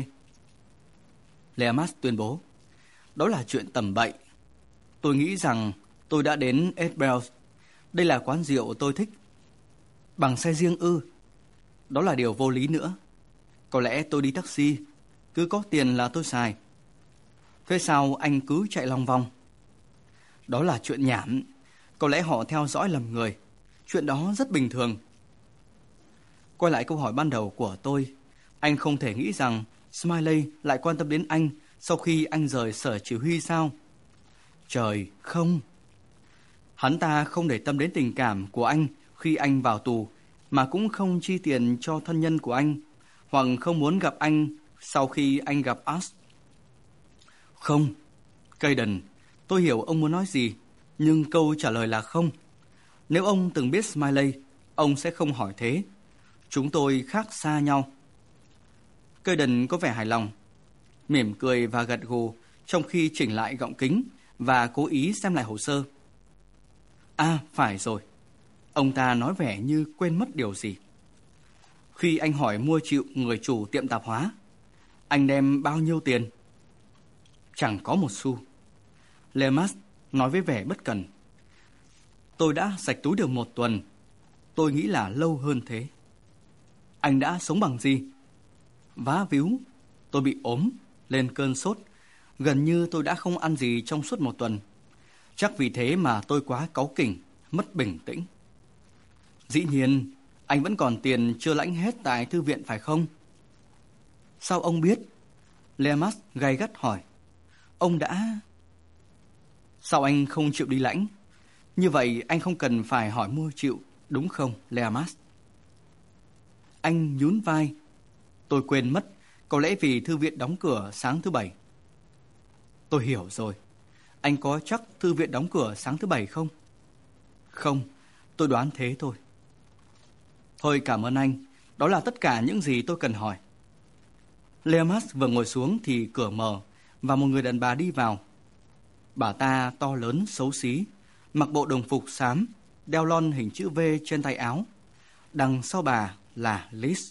Leamas tuyên bố, đó là chuyện tầm bậy. Tôi nghĩ rằng tôi đã đến Edbells. Đây là quán rượu tôi thích. Bằng xe riêng ư? Đó là điều vô lý nữa. Có lẽ tôi đi taxi. Cứ có tiền là tôi xài. Thế sao anh cứ chạy lòng vòng? Đó là chuyện nhảm. Có lẽ họ theo dõi lầm người. Chuyện đó rất bình thường. Quay lại câu hỏi ban đầu của tôi. Anh không thể nghĩ rằng Smiley lại quan tâm đến anh sau khi anh rời sở chỉ huy sao? Trời, không. Hắn ta không để tâm đến tình cảm của anh khi anh vào tù, mà cũng không chi tiền cho thân nhân của anh, hoặc không muốn gặp anh sau khi anh gặp Ash. Không, Caden, tôi hiểu ông muốn nói gì, nhưng câu trả lời là không. Nếu ông từng biết Smiley, ông sẽ không hỏi thế. Chúng tôi khác xa nhau. Caden có vẻ hài lòng, mỉm cười và gật gù trong khi chỉnh lại gọng kính và cố ý xem lại hồ sơ. À, phải rồi. Ông ta nói vẻ như quên mất điều gì. Khi anh hỏi mua chịu người chủ tiệm tạp hóa, anh đem bao nhiêu tiền? Chẳng có một xu. Leamas nói với vẻ bất cần. Tôi đã sạch túi được một tuần. Tôi nghĩ là lâu hơn thế. Anh đã sống bằng gì? Vá víu. Tôi bị ốm, lên cơn sốt. Gần như tôi đã không ăn gì trong suốt một tuần. Chắc vì thế mà tôi quá cáu kỉnh, mất bình tĩnh. Dĩ nhiên, anh vẫn còn tiền chưa lãnh hết tại thư viện phải không? Sao ông biết? Leamas gay gắt hỏi. Ông đã... Sao anh không chịu đi lãnh? Như vậy anh không cần phải hỏi mua chịu, đúng không, Leamas? Anh nhún vai. Tôi quên mất, có lẽ vì thư viện đóng cửa sáng thứ Bảy. Tôi hiểu rồi. Anh có chắc thư viện đóng cửa sáng thứ Bảy không? Không, tôi đoán thế thôi. Thôi cảm ơn anh, đó là tất cả những gì tôi cần hỏi. Leamas vừa ngồi xuống thì cửa mở và một người đàn bà đi vào. Bà ta to lớn, xấu xí, mặc bộ đồng phục xám, đeo lon hình chữ V trên tay áo. Đằng sau bà là Liz.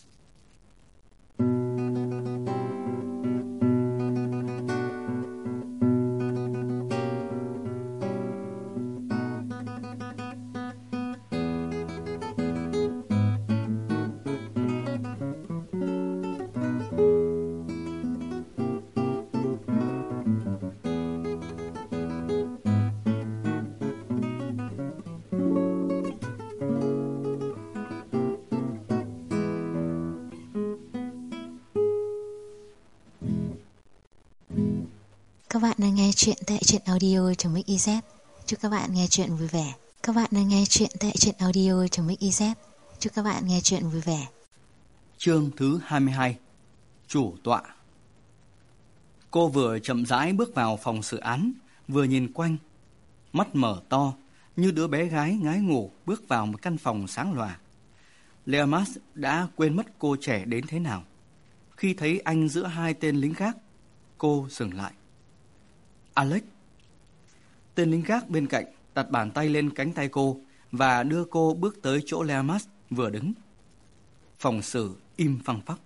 Các bạn đang nghe chuyện tại truyện audio.mix.iz. Chúc các bạn nghe chuyện vui vẻ. Các bạn đang nghe chuyện tại truyện audio.mix.iz. Chúc các bạn nghe chuyện vui vẻ. Chương thứ hai mươi hai. Chủ tọa. Cô vừa chậm rãi bước vào phòng xử án, vừa nhìn quanh, mắt mở to như đứa bé gái ngái ngủ bước vào một căn phòng sáng lòa. Leamas đã quên mất cô trẻ đến thế nào. Khi thấy anh giữa hai tên lính gác, cô dừng lại. Alex. Tên lính gác bên cạnh đặt bàn tay lên cánh tay cô và đưa cô bước tới chỗ Leamas vừa đứng. Phòng xử im phăng phắc.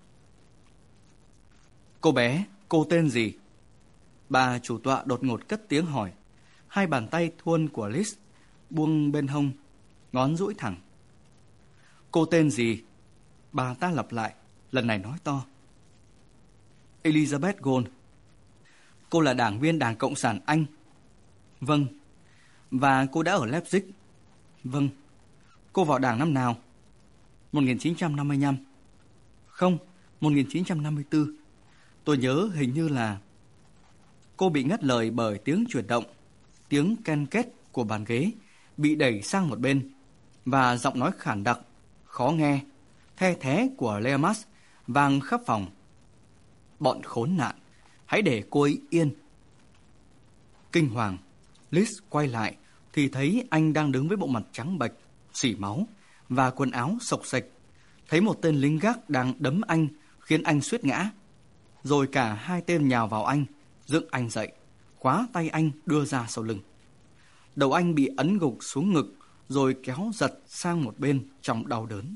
Cô bé, cô tên gì? Bà chủ tọa đột ngột cất tiếng hỏi. Hai bàn tay thuôn của Liz buông bên hông, ngón duỗi thẳng. Cô tên gì? Bà ta lặp lại, lần này nói to. Elizabeth Gold. Cô là đảng viên Đảng Cộng sản Anh. Vâng. Và cô đã ở Leipzig. Vâng. Cô vào đảng năm nào? một nghìn chín trăm năm mươi lăm. Không, một nghìn chín trăm năm mươi tư. Tôi nhớ hình như là... Cô bị ngắt lời bởi tiếng chuyển động, tiếng ken két của bàn ghế bị đẩy sang một bên, và giọng nói khản đặc, khó nghe, the thé của Leamas vang khắp phòng. Bọn khốn nạn, Hãy để cô ấy yên. Kinh hoàng, Liz quay lại thì thấy anh đang đứng với bộ mặt trắng bệch, xỉ máu và quần áo xộc xệch. Thấy một tên lính gác đang đấm anh khiến anh suýt ngã. Rồi cả hai tên nhào vào anh, dựng anh dậy, khóa tay anh đưa ra sau lưng. Đầu anh bị ấn gục xuống ngực rồi kéo giật sang một bên trong đau đớn.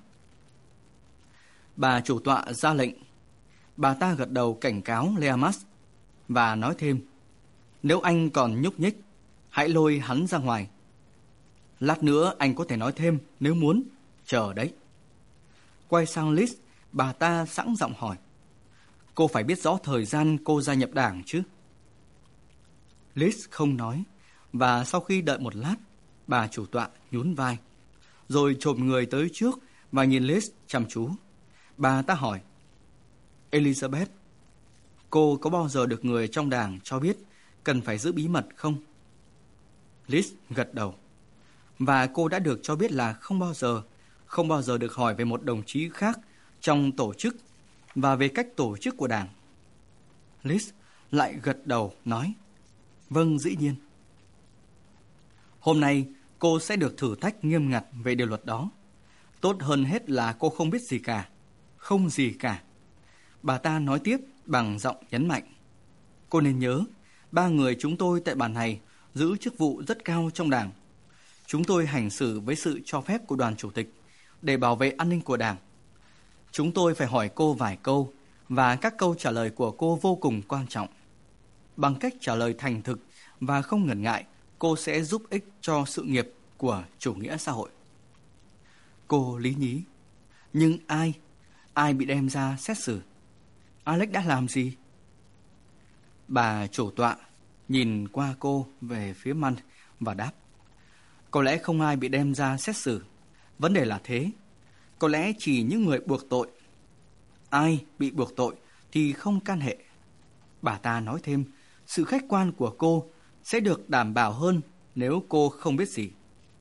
Bà chủ tọa ra lệnh. Bà ta gật đầu cảnh cáo Leamas và nói thêm: nếu anh còn nhúc nhích, hãy lôi hắn ra ngoài. Lát nữa anh có thể nói thêm nếu muốn. Chờ đấy. Quay sang Liz, bà ta sẵn giọng hỏi: cô phải biết rõ thời gian cô gia nhập đảng chứ? Liz không nói, và sau khi đợi một lát, bà chủ tọa nhún vai, rồi chồm người tới trước và nhìn Liz chăm chú. Bà ta hỏi: Elizabeth, cô có bao giờ được người trong đảng cho biết cần phải giữ bí mật không? Liz gật đầu. Và cô đã được cho biết là không bao giờ, không bao giờ được hỏi về một đồng chí khác trong tổ chức và về cách tổ chức của đảng. Liz lại gật đầu nói: vâng, dĩ nhiên. Hôm nay cô sẽ được thử thách nghiêm ngặt về điều luật đó. Tốt hơn hết là cô không biết gì cả. Không gì cả. Bà ta nói tiếp bằng giọng nhấn mạnh: cô nên nhớ, ba người chúng tôi tại bản này giữ chức vụ rất cao trong đảng. Chúng tôi hành xử với sự cho phép của đoàn chủ tịch để bảo vệ an ninh của đảng. Chúng tôi phải hỏi cô vài câu, và các câu trả lời của cô vô cùng quan trọng. Bằng cách trả lời thành thực và không ngần ngại, cô sẽ giúp ích cho sự nghiệp của chủ nghĩa xã hội. Cô lý nhí: nhưng ai, ai bị đem ra xét xử? Alex đã làm gì? Bà chủ tọa nhìn qua cô về phía Mann và đáp: có lẽ không ai bị đem ra xét xử. Vấn đề là thế. Có lẽ chỉ những người buộc tội. Ai bị buộc tội thì không can hệ. Bà ta nói thêm: sự khách quan của cô sẽ được đảm bảo hơn nếu cô không biết gì.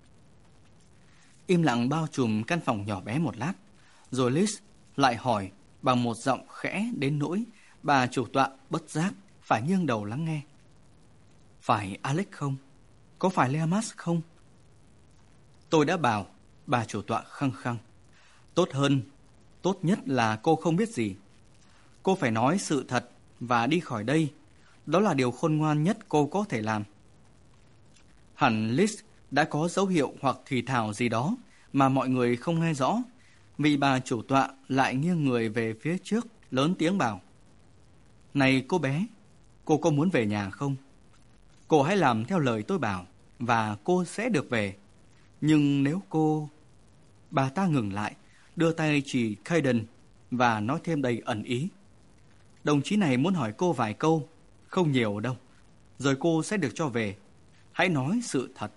Im lặng bao trùm căn phòng nhỏ bé một lát, rồi Liz lại hỏi bằng một giọng khẽ đến nỗi bà chủ tọa bất giác phải nghiêng đầu lắng nghe: phải Alex không? Có phải Leamas không? Tôi đã bảo, bà chủ tọa khăng khăng. Tốt hơn, tốt nhất là cô không biết gì. Cô phải nói sự thật và đi khỏi đây. Đó là điều khôn ngoan nhất cô có thể làm. Hẳn Liz đã có dấu hiệu hoặc thì thào gì đó mà mọi người không nghe rõ, vì bà chủ tọa lại nghiêng người về phía trước, lớn tiếng bảo: này cô bé, cô có muốn về nhà không? Cô hãy làm theo lời tôi bảo và cô sẽ được về. Nhưng nếu cô... Bà ta ngừng lại, đưa tay chỉ Caden và nói thêm đầy ẩn ý: đồng chí này muốn hỏi cô vài câu, không nhiều đâu, rồi cô sẽ được cho về. Hãy nói sự thật.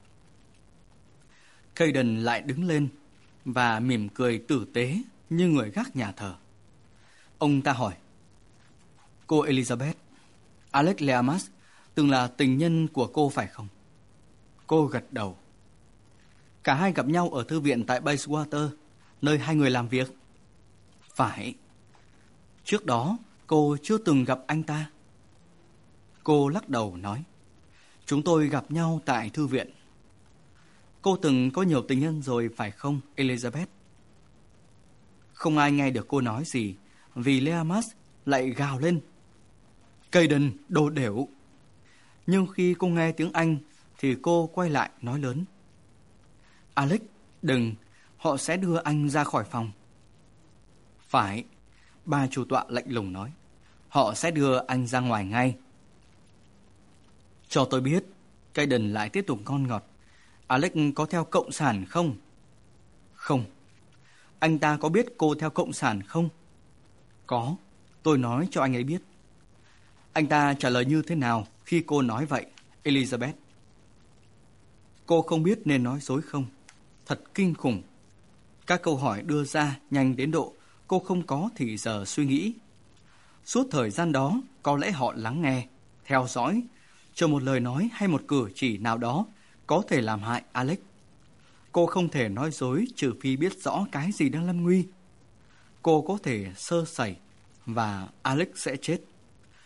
Caden lại đứng lên và mỉm cười tử tế như người gác nhà thờ. Ông ta hỏi: cô Elizabeth, Alex Leamas từng là tình nhân của cô phải không? Cô gật đầu. Cả hai gặp nhau ở thư viện tại Bayswater, nơi hai người làm việc. Phải. Trước đó cô chưa từng gặp anh ta. Cô lắc đầu nói: chúng tôi gặp nhau tại thư viện. Cô từng có nhiều tình nhân rồi phải không, Elizabeth? Không ai nghe được cô nói gì, vì Leamas lại gào lên: Caden, đồ đểu! Nhưng khi cô nghe tiếng Anh thì cô quay lại nói lớn: Alex, đừng, họ sẽ đưa anh ra khỏi phòng. Phải, bà chủ tọa lạnh lùng nói, họ sẽ đưa anh ra ngoài ngay. Cho tôi biết, Caden lại tiếp tục ngon ngọt, Alex có theo cộng sản không? Không. Anh ta có biết cô theo cộng sản không? Có, tôi nói cho anh ấy biết. Anh ta trả lời như thế nào khi cô nói vậy, Elizabeth? Cô không biết nên nói dối không? Thật kinh khủng. Các câu hỏi đưa ra nhanh đến độ cô không có thì giờ suy nghĩ. Suốt thời gian đó, có lẽ họ lắng nghe, theo dõi, cho một lời nói hay một cử chỉ nào đó có thể làm hại Alex. Cô không thể nói dối trừ phi biết rõ cái gì đang lâm nguy. Cô có thể sơ sẩy và Alex sẽ chết.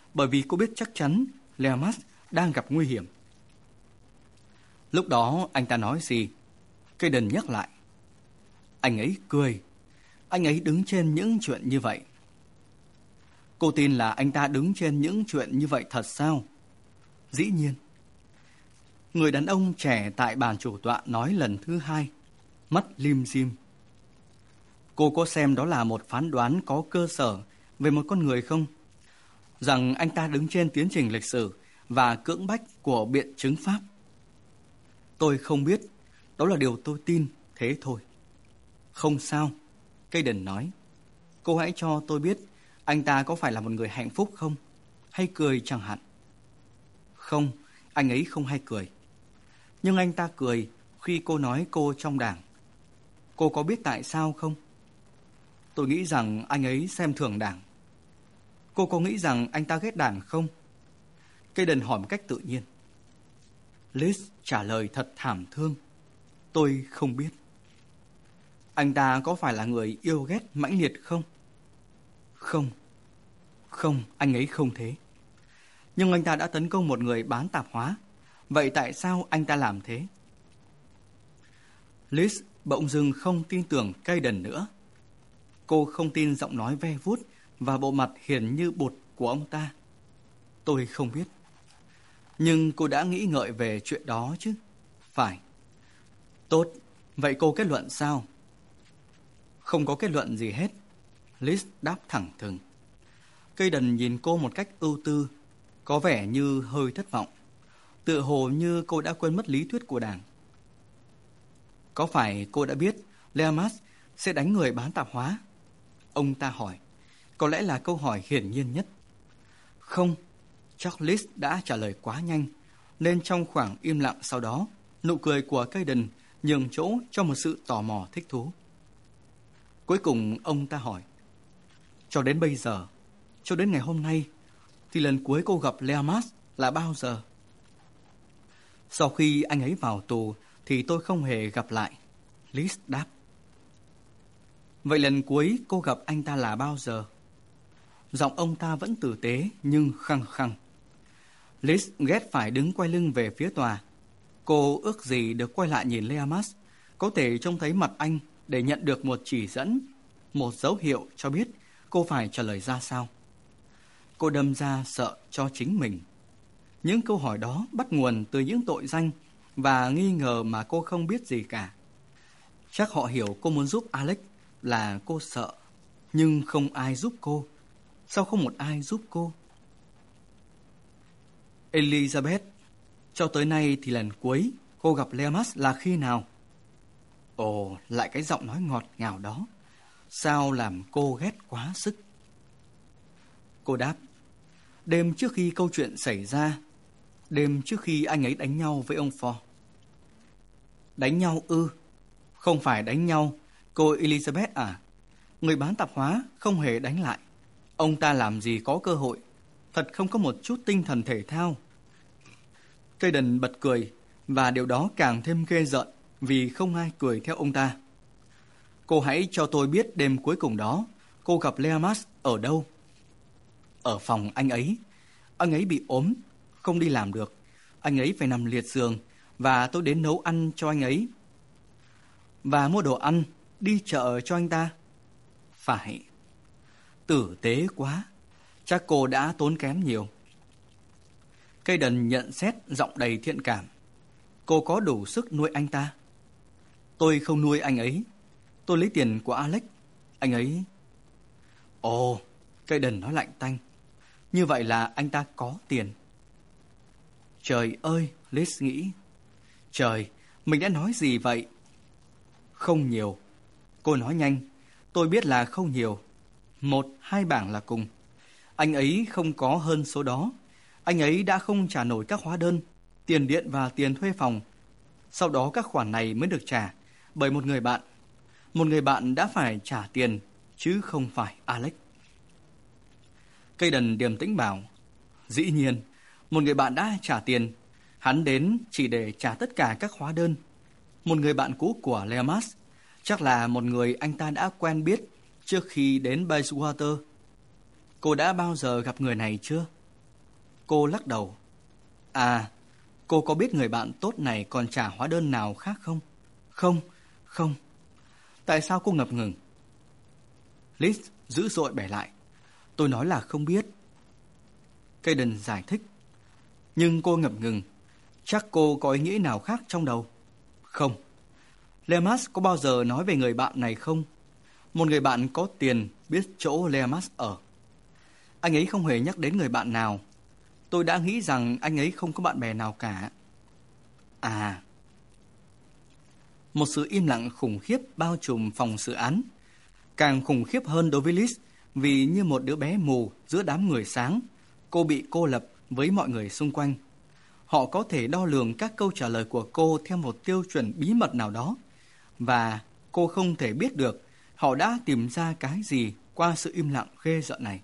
bởi vì cô biết chắc chắn Leamas đang gặp nguy hiểm. Lúc đó anh ta nói gì? Kayden nhắc lại. Anh ấy cười. Anh ấy đứng trên những chuyện như vậy. Cô tin là anh ta đứng trên những chuyện như vậy thật sao? Dĩ nhiên. Người đàn ông trẻ tại bàn chủ tọa nói lần thứ hai, mắt lim dim. Cô có xem đó là một phán đoán có cơ sở về một con người không? Rằng anh ta đứng trên tiến trình lịch sử và cưỡng bách của biện chứng pháp. Tôi không biết, đó là điều tôi tin, thế thôi. Không sao, Kayden nói. Cô hãy cho tôi biết anh ta có phải là một người hạnh phúc không? Hay cười chẳng hạn. Không, anh ấy không hay cười. Nhưng anh ta cười khi cô nói cô trong đảng. Cô có biết tại sao không? Tôi nghĩ rằng anh ấy xem thường đảng. Cô có nghĩ rằng anh ta ghét đảng không? Kayden hỏi một cách tự nhiên. Liz trả lời thật thảm thương. Tôi không biết. Anh ta có phải là người yêu ghét mãnh liệt không? Không. Không, anh ấy không thế. Nhưng anh ta đã tấn công một người bán tạp hóa. Vậy tại sao anh ta làm thế? Liz bỗng dưng không tin tưởng Kayden nữa. Cô không tin giọng nói ve vuốt và bộ mặt hiền như bột của ông ta. Tôi không biết. Nhưng cô đã nghĩ ngợi về chuyện đó chứ? Phải. Tốt, vậy cô kết luận sao? Không có kết luận gì hết. Liz đáp thẳng thừng. Kayden nhìn cô một cách ưu tư, có vẻ như hơi thất vọng. Tựa hồ như cô đã quên mất lý thuyết của đảng. Có phải cô đã biết Leamas sẽ đánh người bán tạp hóa? Ông ta hỏi. Có lẽ là câu hỏi hiển nhiên nhất. Không, chắc Liz đã trả lời quá nhanh, nên trong khoảng im lặng sau đó, nụ cười của Kayden nhường chỗ cho một sự tò mò thích thú. Cuối cùng ông ta hỏi. Cho đến bây giờ, cho đến ngày hôm nay, thì lần cuối cô gặp Leamas là bao giờ? Sau khi anh ấy vào tù thì tôi không hề gặp lại. Liz đáp. Vậy lần cuối cô gặp anh ta là bao giờ? Giọng ông ta vẫn tử tế nhưng khăng khăng. Liz ghét phải đứng quay lưng về phía tòa. Cô ước gì được quay lại nhìn Leamas, có thể trông thấy mặt anh để nhận được một chỉ dẫn, một dấu hiệu cho biết cô phải trả lời ra sao. Cô đâm ra sợ cho chính mình. Những câu hỏi đó bắt nguồn từ những tội danh và nghi ngờ mà cô không biết gì cả. Chắc họ hiểu cô muốn giúp Alex, là cô sợ, nhưng không ai giúp cô. Sao không một ai giúp cô? Elizabeth, cho tới nay thì lần cuối cô gặp Leamas là khi nào? Ồ, lại cái giọng nói ngọt ngào đó. Sao làm cô ghét quá sức? Cô đáp. Đêm trước khi câu chuyện xảy ra. Đêm trước khi anh ấy đánh nhau với ông Ford. Đánh nhau ư? Không phải đánh nhau, cô Elizabeth à? Người bán tạp hóa không hề đánh lại. Ông ta làm gì có cơ hội. Thật không có một chút tinh thần thể thao. Kayden bật cười, và điều đó càng thêm ghê rợn vì không ai cười theo ông ta. Cô hãy cho tôi biết đêm cuối cùng đó cô gặp Leamas ở đâu? Ở phòng anh ấy. Anh ấy bị ốm, không đi làm được. Anh ấy phải nằm liệt giường, và tôi đến nấu ăn cho anh ấy. Và mua đồ ăn, đi chợ cho anh ta. Phải. Tử tế quá. Chắc cô đã tốn kém nhiều. Kayden nhận xét giọng đầy thiện cảm. Cô có đủ sức nuôi anh ta? Tôi không nuôi anh ấy. Tôi lấy tiền của Alex. Anh ấy... Ồ, Kayden nói lạnh tanh. Như vậy là anh ta có tiền. Trời ơi, Liz nghĩ. Trời, mình đã nói gì vậy? Không nhiều. Cô nói nhanh. Tôi biết là không nhiều. Một, hai bảng là cùng. Anh ấy không có hơn số đó. Anh ấy đã không trả nổi các hóa đơn, tiền điện và tiền thuê phòng. Sau đó các khoản này mới được trả bởi một người bạn. Một người bạn đã phải trả tiền, chứ không phải Alex. Kayden điềm tĩnh bảo. Dĩ nhiên, một người bạn đã trả tiền. Hắn đến chỉ để trả tất cả các hóa đơn. Một người bạn cũ của Leamas, chắc là một người anh ta đã quen biết trước khi đến Bayswater. Cô đã bao giờ gặp người này chưa? Cô lắc đầu. À, cô có biết người bạn tốt này còn trả hóa đơn nào khác không? Không, không. Tại sao cô ngập ngừng? Liz dữ dội bẻ lại. Tôi nói là không biết. Caden giải thích. Nhưng cô ngập ngừng. Chắc cô có ý nghĩ nào khác trong đầu? Không. Leamas có bao giờ nói về người bạn này không? Một người bạn có tiền biết chỗ Leamas ở. Anh ấy không hề nhắc đến người bạn nào. Tôi đã nghĩ rằng anh ấy không có bạn bè nào cả. À. Một sự im lặng khủng khiếp bao trùm phòng xử án. Càng khủng khiếp hơn đối với Liz, vì như một đứa bé mù giữa đám người sáng, cô bị cô lập với mọi người xung quanh. Họ có thể đo lường các câu trả lời của cô theo một tiêu chuẩn bí mật nào đó, và cô không thể biết được họ đã tìm ra cái gì qua sự im lặng ghê rợn này.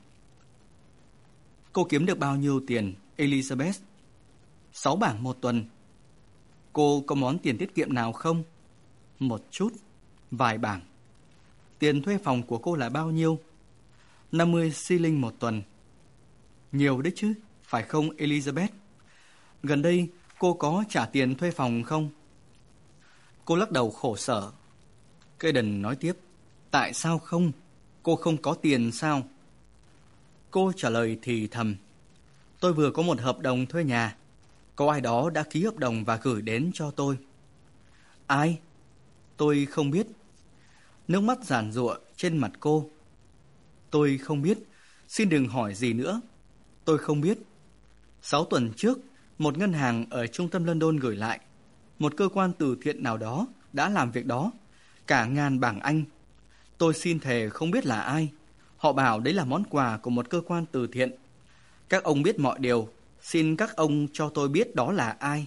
Cô kiếm được bao nhiêu tiền, Elizabeth? Sáu bảng một tuần. Cô có món tiền tiết kiệm nào không? Một chút, vài bảng. Tiền thuê phòng của cô là bao nhiêu? năm mươi shilling một tuần. Nhiều đấy chứ, phải không Elizabeth? Gần đây cô có trả tiền thuê phòng không? Cô lắc đầu khổ sở. Caden nói tiếp. Tại sao không? Cô không có tiền sao? Cô trả lời thì thầm. Tôi vừa có một hợp đồng thuê nhà. Có ai đó đã ký hợp đồng và gửi đến cho tôi. Ai? Tôi không biết. Nước mắt giàn giụa trên mặt cô. Tôi không biết. Xin đừng hỏi gì nữa. Tôi không biết. Sáu tuần trước, một ngân hàng ở trung tâm London gửi lại. Một cơ quan từ thiện nào đó đã làm việc đó. Cả ngàn bảng Anh. Tôi xin thề không biết là ai. Họ bảo đấy là món quà của một cơ quan từ thiện. Các ông biết mọi điều. Xin các ông cho tôi biết đó là ai.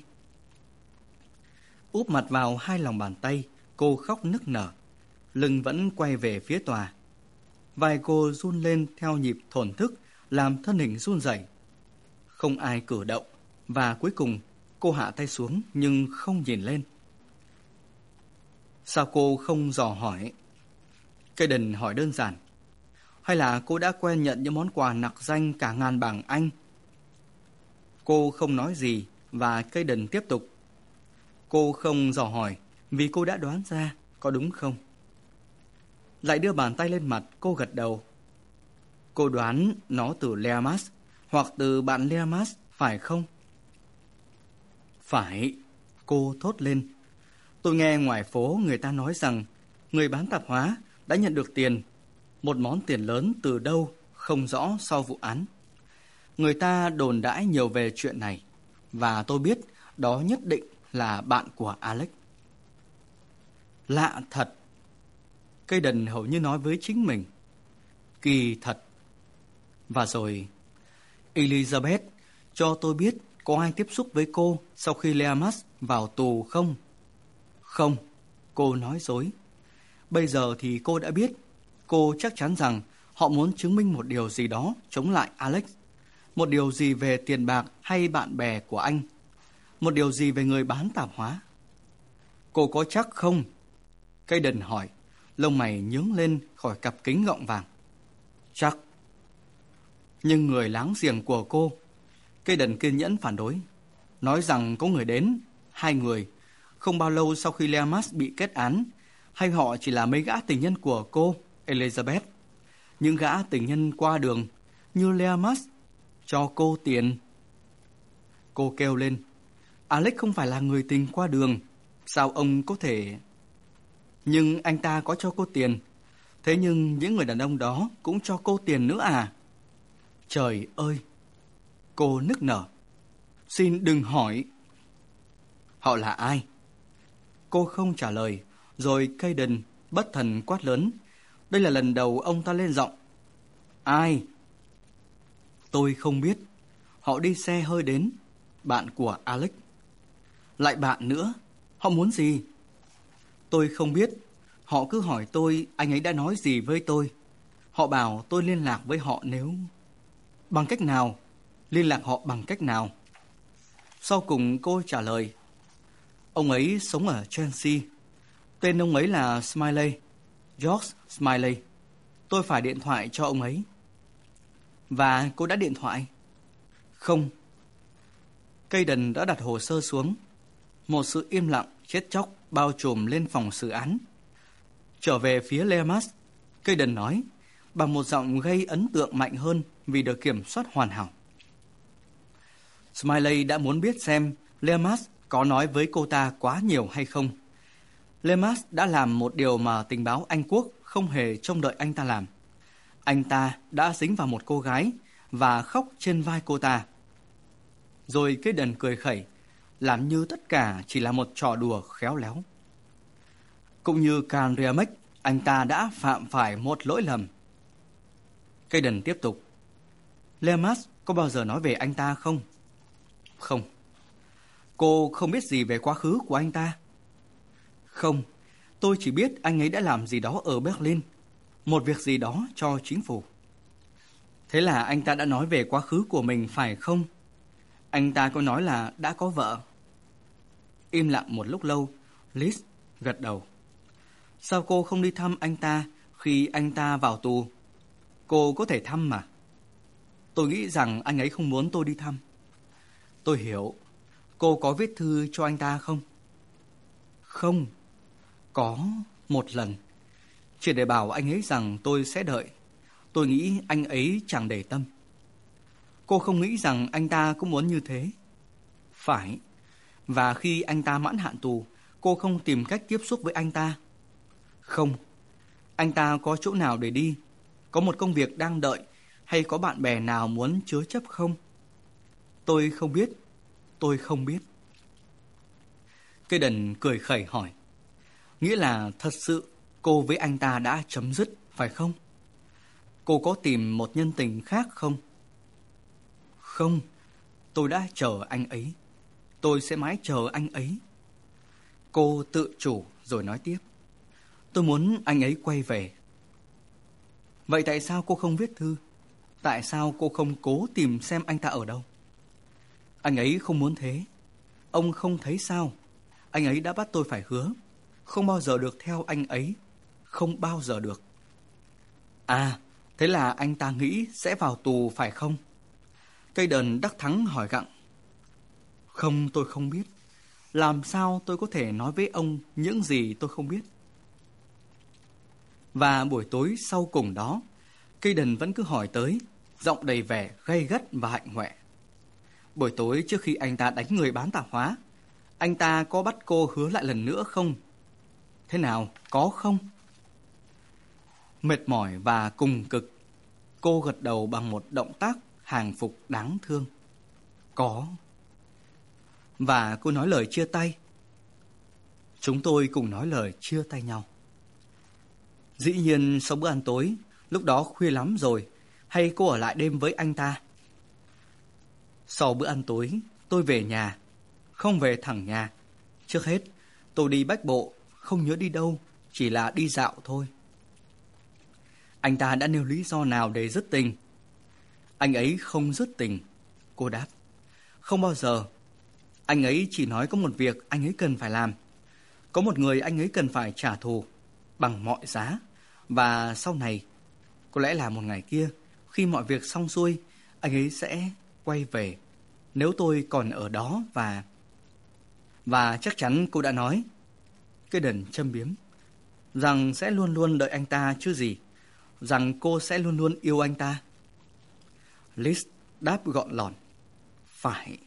Úp mặt vào hai lòng bàn tay, cô khóc nức nở. Lưng vẫn quay về phía tòa. Vai cô run lên theo nhịp thổn thức, làm thân hình run rẩy. Không ai cử động, và cuối cùng cô hạ tay xuống nhưng không nhìn lên. Sao cô không dò hỏi? Caden hỏi đơn giản. Hay là cô đã quen nhận những món quà nặc danh cả ngàn bảng Anh? Cô không nói gì và Caden tiếp tục. Cô không dò hỏi vì cô đã đoán ra, có đúng không? Lại đưa bàn tay lên mặt, cô gật đầu. Cô đoán nó từ Leamas hoặc từ bạn Leamas, phải không? Phải, cô thốt lên. Tôi nghe ngoài phố người ta nói rằng người bán tạp hóa đã nhận được tiền, một món tiền lớn từ đâu không rõ sau vụ án. Người ta đồn đãi nhiều về chuyện này, và tôi biết đó nhất định là bạn của Alex. Lạ thật. Caden hầu như nói với chính mình. Kỳ thật. Và rồi, Elizabeth, cho tôi biết có ai tiếp xúc với cô sau khi Leamas vào tù không? Không, cô nói dối. Bây giờ thì cô đã biết. Cô chắc chắn rằng họ muốn chứng minh một điều gì đó chống lại Alex. Một điều gì về tiền bạc hay bạn bè của anh. Một điều gì về người bán tạp hóa. Cô có chắc không? Caden hỏi, lông mày nhướng lên khỏi cặp kính gọng vàng. Chắc. Nhưng người láng giềng của cô, Caden kiên nhẫn phản đối, nói rằng có người đến, hai người, không bao lâu sau khi Leamas bị kết án, hay họ chỉ là mấy gã tình nhân của cô, Elizabeth. Những gã tình nhân qua đường, như Leamas, cho cô tiền. Cô kêu lên, Alex không phải là người tình qua đường, sao ông có thể... Nhưng anh ta có cho cô tiền. Thế nhưng những người đàn ông đó cũng cho cô tiền nữa à? Trời ơi! Cô nức nở. Xin đừng hỏi. Họ là ai? Cô không trả lời. Rồi Caden bất thần quát lớn. Đây là lần đầu ông ta lên giọng. Ai? Tôi không biết. Họ đi xe hơi đến. Bạn của Alex. Lại bạn nữa. Họ muốn gì? Tôi không biết. Họ cứ hỏi tôi anh ấy đã nói gì với tôi. Họ bảo tôi liên lạc với họ nếu... Bằng cách nào? Liên lạc họ bằng cách nào? Sau cùng cô trả lời. Ông ấy sống ở Chelsea. Tên ông ấy là Smiley. George Smiley. Tôi phải điện thoại cho ông ấy. Và cô đã điện thoại? Không, Caden đã đặt hồ sơ xuống. Một sự im lặng chết chóc bao trùm lên phòng xử án. Trở về phía Leamas, Caden nói bằng một giọng gây ấn tượng mạnh hơn vì được kiểm soát hoàn hảo. Smiley đã muốn biết xem Leamas có nói với cô ta quá nhiều hay không. Leamas đã làm một điều mà tình báo Anh Quốc không hề trông đợi anh ta làm. Anh ta đã dính vào một cô gái và khóc trên vai cô ta. Rồi Caden cười khẩy, làm như tất cả chỉ là một trò đùa khéo léo. Cũng như Karl Riemek, anh ta đã phạm phải một lỗi lầm. Caden tiếp tục. Leamas có bao giờ nói về anh ta không? Không. Cô không biết gì về quá khứ của anh ta? Không, tôi chỉ biết anh ấy đã làm gì đó ở Berlin, một việc gì đó cho chính phủ. Thế là anh ta đã nói về quá khứ của mình phải không? Anh ta có nói là đã có vợ? Im lặng một lúc lâu, Liz gật đầu. Sao cô không đi thăm anh ta khi anh ta vào tù? Cô có thể thăm mà. Tôi nghĩ rằng anh ấy không muốn tôi đi thăm. Tôi hiểu. Cô có viết thư cho anh ta không? Không. Có một lần. Chỉ để bảo anh ấy rằng tôi sẽ đợi. Tôi nghĩ anh ấy chẳng để tâm. Cô không nghĩ rằng anh ta cũng muốn như thế? Phải. Và khi anh ta mãn hạn tù, cô không tìm cách tiếp xúc với anh ta? Không. Anh ta có chỗ nào để đi? Có một công việc đang đợi? Hay có bạn bè nào muốn chứa chấp không? Tôi không biết. Tôi không biết. Caden cười khẩy hỏi. Nghĩa là thật sự cô với anh ta đã chấm dứt, phải không? Cô có tìm một nhân tình khác không? Không. Tôi đã chờ anh ấy. Tôi sẽ mãi chờ anh ấy. Cô tự chủ rồi nói tiếp. Tôi muốn anh ấy quay về. Vậy tại sao cô không viết thư? Tại sao cô không cố tìm xem anh ta ở đâu? Anh ấy không muốn thế. Ông không thấy sao? Anh ấy đã bắt tôi phải hứa không bao giờ được theo anh ấy. Không bao giờ được. À, thế là anh ta nghĩ sẽ vào tù phải không? Caden đắc thắng hỏi gặng. Không, tôi không biết. Làm sao tôi có thể nói với ông những gì tôi không biết? Và buổi tối sau cùng đó, Caden vẫn cứ hỏi tới, giọng đầy vẻ gay gắt và hạnh hoẹ. Buổi tối trước khi anh ta đánh người bán tạp hóa, anh ta có bắt cô hứa lại lần nữa không? Thế nào, có không? Mệt mỏi và cùng cực, cô gật đầu bằng một động tác hàng phục đáng thương. Có. Và cô nói lời chia tay. Chúng tôi cùng nói lời chia tay nhau. Dĩ nhiên sau bữa ăn tối, lúc đó khuya lắm rồi, hay cô ở lại đêm với anh ta? Sau bữa ăn tối, tôi về nhà. Không về thẳng nhà. Trước hết, tôi đi bách bộ, không nhớ đi đâu, chỉ là đi dạo thôi. Anh ta đã nêu lý do nào để dứt tình? Anh ấy không dứt tình, cô đáp. Không bao giờ. Anh ấy chỉ nói có một việc anh ấy cần phải làm. Có một người anh ấy cần phải trả thù bằng mọi giá. Và sau này, có lẽ là một ngày kia, khi mọi việc xong xuôi, anh ấy sẽ quay về. Nếu tôi còn ở đó và... Và chắc chắn cô đã nói, Caden châm biếm, rằng sẽ luôn luôn đợi anh ta chứ gì. Rằng cô sẽ luôn luôn yêu anh ta. Liz đáp gọn lỏn. Phải.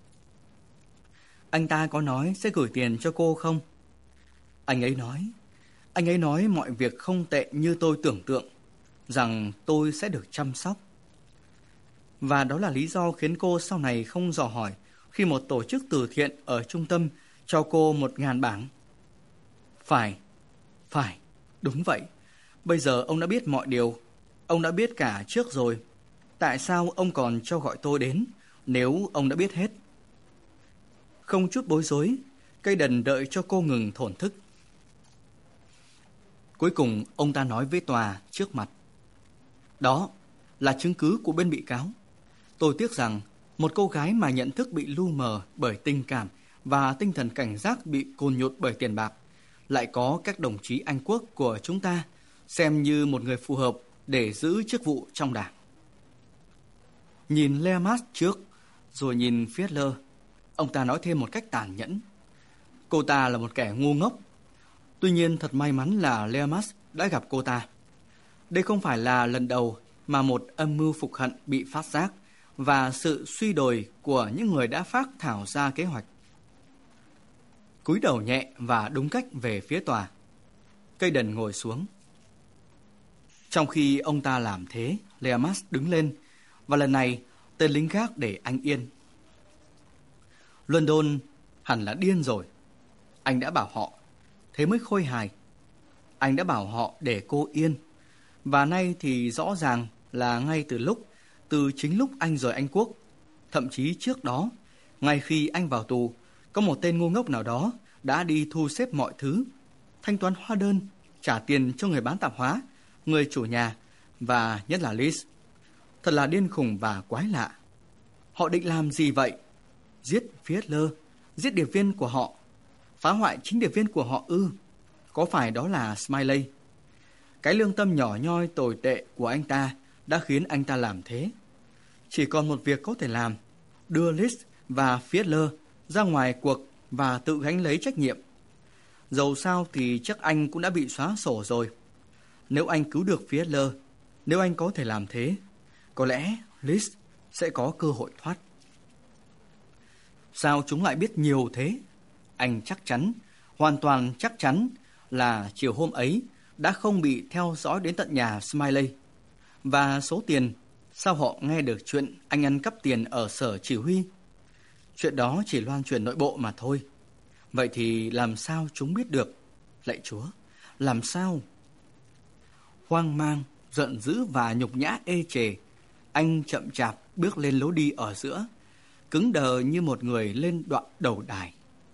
Anh ta có nói sẽ gửi tiền cho cô không? Anh ấy nói. Anh ấy nói mọi việc không tệ như tôi tưởng tượng. Rằng tôi sẽ được chăm sóc. Và đó là lý do khiến cô sau này không dò hỏi khi một tổ chức từ thiện ở trung tâm cho cô một ngàn bảng. Phải. Phải. Đúng vậy. Bây giờ ông đã biết mọi điều. Ông đã biết cả trước rồi. Tại sao ông còn cho gọi tôi đến nếu ông đã biết hết? Không chút bối rối, Caden đợi cho cô ngừng thổn thức. Cuối cùng ông ta nói với tòa trước mặt. Đó là chứng cứ của bên bị cáo. Tôi tiếc rằng một cô gái mà nhận thức bị lu mờ bởi tình cảm và tinh thần cảnh giác bị cồn nhột bởi tiền bạc lại có các đồng chí Anh Quốc của chúng ta xem như một người phù hợp để giữ chức vụ trong đảng. Nhìn Leamas trước, rồi nhìn Fiedler, Ông ta nói thêm một cách tàn nhẫn. Cô ta là một kẻ ngu ngốc. Tuy nhiên thật may mắn là Leamas đã gặp cô ta. Đây không phải là lần đầu mà một âm mưu phục hận bị phát giác và sự suy đồi của những người đã phác thảo ra kế hoạch. Cúi đầu nhẹ và đúng cách về phía tòa, Kayden ngồi xuống. Trong khi ông ta làm thế, Leamas đứng lên và lần này tên lính gác để anh yên. London hẳn là điên rồi. Anh đã bảo họ, thế mới khôi hài. Anh đã bảo họ để cô yên. Và nay thì rõ ràng là ngay từ lúc, từ chính lúc anh rời Anh Quốc, thậm chí trước đó, ngay khi anh vào tù, có một tên ngu ngốc nào đó đã đi thu xếp mọi thứ, thanh toán hóa đơn, trả tiền cho người bán tạp hóa, người chủ nhà và nhất là Liz. Thật là điên khùng và quái lạ. Họ định làm gì vậy? Giết Fiedler, giết điệp viên của họ, phá hoại chính điệp viên của họ ư? Có phải đó là Smiley? Cái lương tâm nhỏ nhoi tồi tệ của anh ta đã khiến anh ta làm thế. Chỉ còn một việc có thể làm, đưa Liz và Fiedler ra ngoài cuộc và tự gánh lấy trách nhiệm. Dầu sao thì chắc anh cũng đã bị xóa sổ rồi. Nếu anh cứu được Fiedler, nếu anh có thể làm thế, có lẽ Liz sẽ có cơ hội thoát. Sao chúng lại biết nhiều thế? Anh chắc chắn, hoàn toàn chắc chắn là chiều hôm ấy đã không bị theo dõi đến tận nhà Smiley. Và số tiền, sao họ nghe được chuyện anh ăn cắp tiền ở sở chỉ huy? Chuyện đó chỉ loan truyền nội bộ mà thôi. Vậy thì làm sao chúng biết được? Lạy Chúa, làm sao? Hoang mang, giận dữ và nhục nhã ê chề, anh chậm chạp bước lên lối đi ở giữa, cứng đờ như một người lên đoạn đầu đài.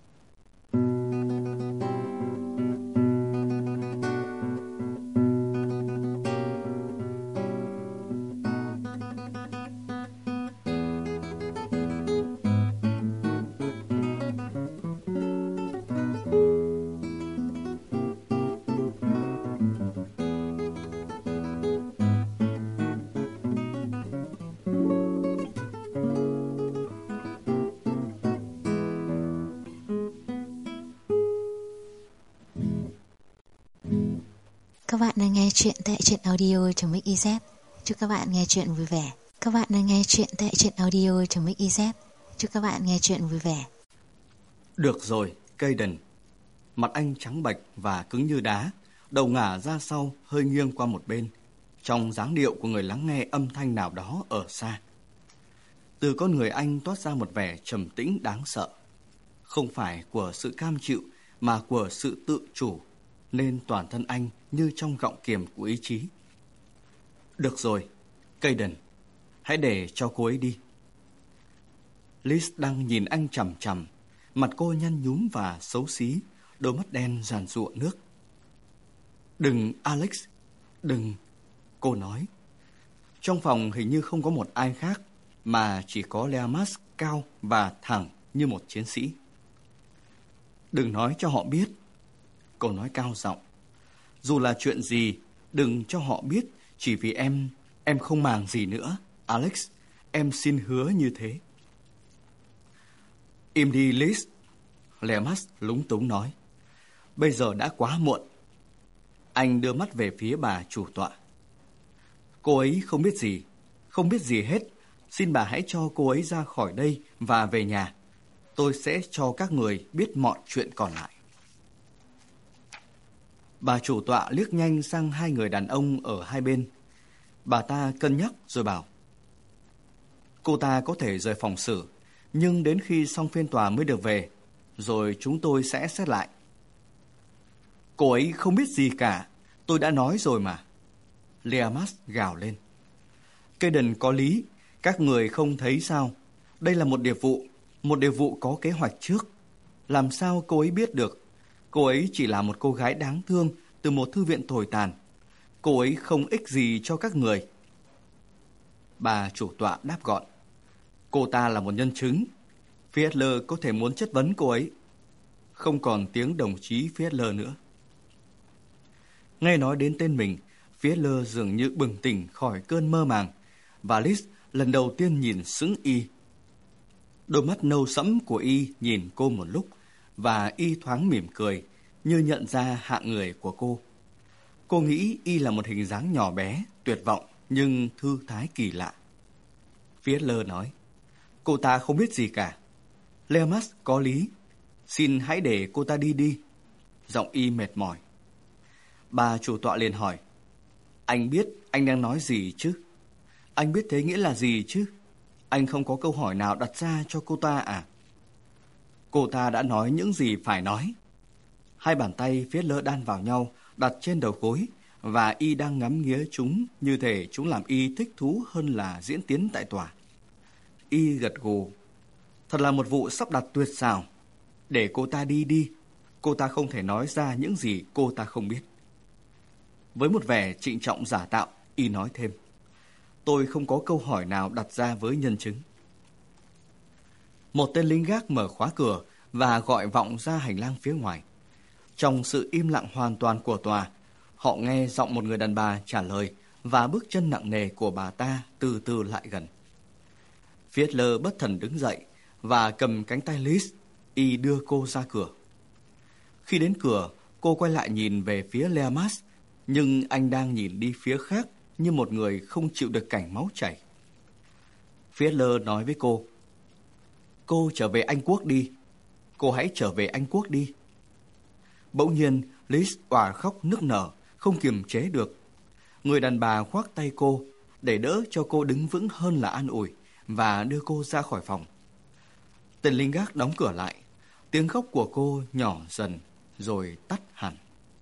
Các bạn đang nghe chuyện tại truyện audio.mix.iz. Chúc các bạn nghe chuyện vui vẻ. Các bạn đang nghe chuyện tại truyện audio.mix.iz. Chúc các bạn nghe chuyện vui vẻ. Được rồi, Kayden. Mặt anh trắng bệch và cứng như đá, đầu ngả ra sau hơi nghiêng qua một bên, trong dáng điệu của người lắng nghe âm thanh nào đó ở xa. Từ con người anh toát ra một vẻ trầm tĩnh đáng sợ, không phải của sự cam chịu mà của sự tự chủ, nên toàn thân anh như trong gọng kiềm của ý chí. Được rồi, Kayden, hãy để cho cô ấy đi. Liz đang nhìn anh chằm chằm, mặt cô nhăn nhúm và xấu xí, đôi mắt đen giàn giụa nước. Đừng, Alex, đừng, cô nói. Trong phòng hình như không có một ai khác, mà chỉ có Leamas cao và thẳng như một chiến sĩ. Đừng nói cho họ biết, cô nói cao giọng. Dù là chuyện gì, đừng cho họ biết, chỉ vì em, em không màng gì nữa. Alex, em xin hứa như thế. Im đi, Liz, Leamas lúng túng nói. Bây giờ đã quá muộn. Anh đưa mắt về phía bà chủ tọa. Cô ấy không biết gì, không biết gì hết. Xin bà hãy cho cô ấy ra khỏi đây và về nhà. Tôi sẽ cho các người biết mọi chuyện còn lại. Bà chủ tọa liếc nhanh sang hai người đàn ông ở hai bên. Bà ta cân nhắc rồi bảo. Cô ta có thể rời phòng xử, nhưng đến khi xong phiên tòa mới được về, rồi chúng tôi sẽ xét lại. Cô ấy không biết gì cả, tôi đã nói rồi mà. Leamas gào lên. Kayden có lý, các người không thấy sao? Đây là một điệp vụ, một điệp vụ có kế hoạch trước. Làm sao cô ấy biết được? Cô ấy chỉ là một cô gái đáng thương từ một thư viện tồi tàn. Cô ấy không ích gì cho các người. Bà chủ tọa đáp gọn. Cô ta là một nhân chứng. Fiedler có thể muốn chất vấn cô ấy. Không còn tiếng đồng chí Fiedler nữa. Nghe nói đến tên mình, Fiedler dường như bừng tỉnh khỏi cơn mơ màng, và Liz lần đầu tiên nhìn sững y. Đôi mắt nâu sẫm của y nhìn cô một lúc, và y thoáng mỉm cười, như nhận ra hạng người của cô. Cô nghĩ y là một hình dáng nhỏ bé, tuyệt vọng, nhưng thư thái kỳ lạ. Fiedler nói, cô ta không biết gì cả. Leamas có lý, xin hãy để cô ta đi đi. Giọng y mệt mỏi. Bà chủ tọa liền hỏi, anh biết anh đang nói gì chứ? Anh biết thế nghĩa là gì chứ? Anh không có câu hỏi nào đặt ra cho cô ta à? Cô ta đã nói những gì phải nói. Hai bàn tay Fiedler đan vào nhau, đặt trên đầu gối, và y đang ngắm nghía chúng như thể chúng làm y thích thú hơn là diễn tiến tại tòa. Y gật gù. Thật là một vụ sắp đặt tuyệt xảo. Để cô ta đi đi. Cô ta không thể nói ra những gì cô ta không biết. Với một vẻ trịnh trọng giả tạo, y nói thêm, tôi không có câu hỏi nào đặt ra với nhân chứng. Một tên lính gác mở khóa cửa và gọi vọng ra hành lang phía ngoài. Trong sự im lặng hoàn toàn của tòa, họ nghe giọng một người đàn bà trả lời và bước chân nặng nề của bà ta từ từ lại gần. Fiedler bất thần đứng dậy và cầm cánh tay Liz, y đưa cô ra cửa. Khi đến cửa, cô quay lại nhìn về phía Leamas, nhưng anh đang nhìn đi phía khác như một người không chịu được cảnh máu chảy. Fiedler nói với cô, cô trở về Anh Quốc đi. Cô hãy trở về Anh Quốc đi. Bỗng nhiên, Liz òa khóc nức nở, không kiềm chế được. Người đàn bà khoác tay cô, để đỡ cho cô đứng vững hơn là an ủi, và đưa cô ra khỏi phòng. Tên lính gác đóng cửa lại. Tiếng khóc của cô nhỏ dần, rồi tắt hẳn.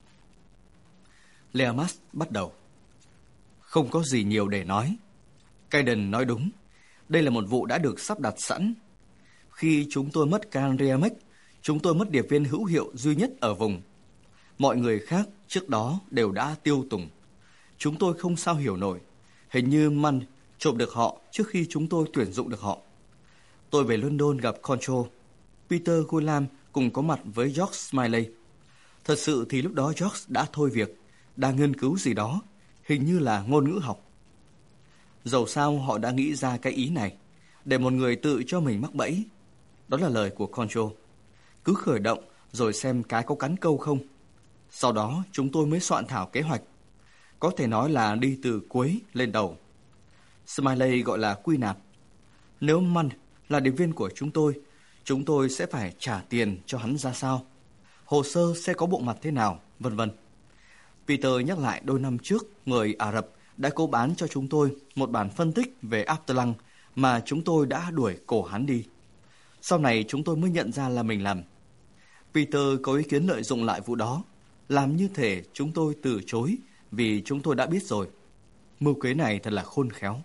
Leamas bắt đầu. Không có gì nhiều để nói. Caden nói đúng. Đây là một vụ đã được sắp đặt sẵn. Khi chúng tôi mất Can Riemek, chúng tôi mất điệp viên hữu hiệu duy nhất ở vùng. Mọi người khác trước đó đều đã tiêu tùng. Chúng tôi không sao hiểu nổi. Hình như Mann trộm được họ trước khi chúng tôi tuyển dụng được họ. Tôi về London gặp Control. Peter Gulam cùng có mặt với George Smiley. Thật sự thì lúc đó George đã thôi việc, đang nghiên cứu gì đó, hình như là ngôn ngữ học. Dẫu sao họ đã nghĩ ra cái ý này, để một người tự cho mình mắc bẫy. Đó là lời của Control. Cứ khởi động rồi xem cái có cắn câu không. Sau đó chúng tôi mới soạn thảo kế hoạch. Có thể nói là đi từ cuối lên đầu. Smiley gọi là quy nạp. Nếu Mann là điệp viên của chúng tôi, chúng tôi sẽ phải trả tiền cho hắn ra sao, hồ sơ sẽ có bộ mặt thế nào, vân vân. Peter nhắc lại đôi năm trước, người Ả Rập đã cố bán cho chúng tôi một bản phân tích về Abtelang mà chúng tôi đã đuổi cổ hắn đi. Sau này chúng tôi mới nhận ra là mình làm. Peter có ý kiến lợi dụng lại vụ đó, làm như thể chúng tôi từ chối vì chúng tôi đã biết rồi. Mưu kế này thật là khôn khéo.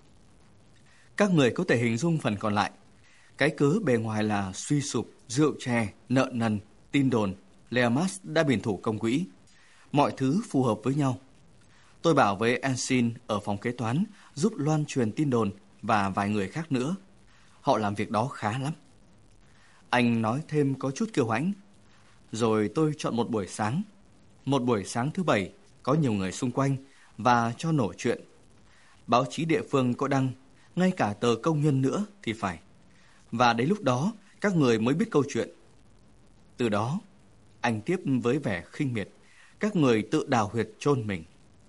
Các người có thể hình dung phần còn lại. Cái cớ bề ngoài là suy sụp, rượu chè, nợ nần, tin đồn. Leamas đã biển thủ công quỹ. Mọi thứ phù hợp với nhau. Tôi bảo với Ensign ở phòng kế toán giúp loan truyền tin đồn và vài người khác nữa. Họ làm việc đó khá lắm. Anh nói thêm có chút kiêu hãnh. Rồi tôi chọn một buổi sáng. Một buổi sáng thứ bảy, có nhiều người xung quanh và cho nổ chuyện. Báo chí địa phương có đăng, ngay cả tờ Công nhân nữa thì phải. Và đến lúc đó, các người mới biết câu chuyện. Từ đó, anh tiếp với vẻ khinh miệt, các người tự đào huyệt chôn mình.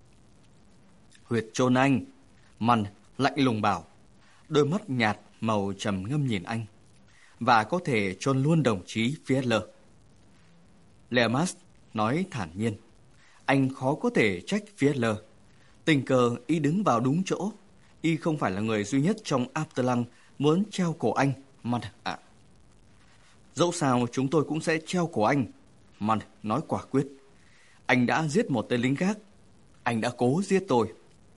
Huyệt chôn anh, Mann lạnh lùng bảo, đôi mắt nhạt màu trầm ngâm nhìn anh. Và có thể chôn luôn đồng chí Fiedler. Leamas nói thản nhiên, anh khó có thể trách Fiedler. Tình cờ y đứng vào đúng chỗ. Y không phải là người duy nhất trong Abtelang muốn treo cổ anh, Mann ạ. Dẫu sao chúng tôi cũng sẽ treo cổ anh, Mann nói quả quyết. Anh đã giết một tên lính gác. Anh đã cố giết tôi.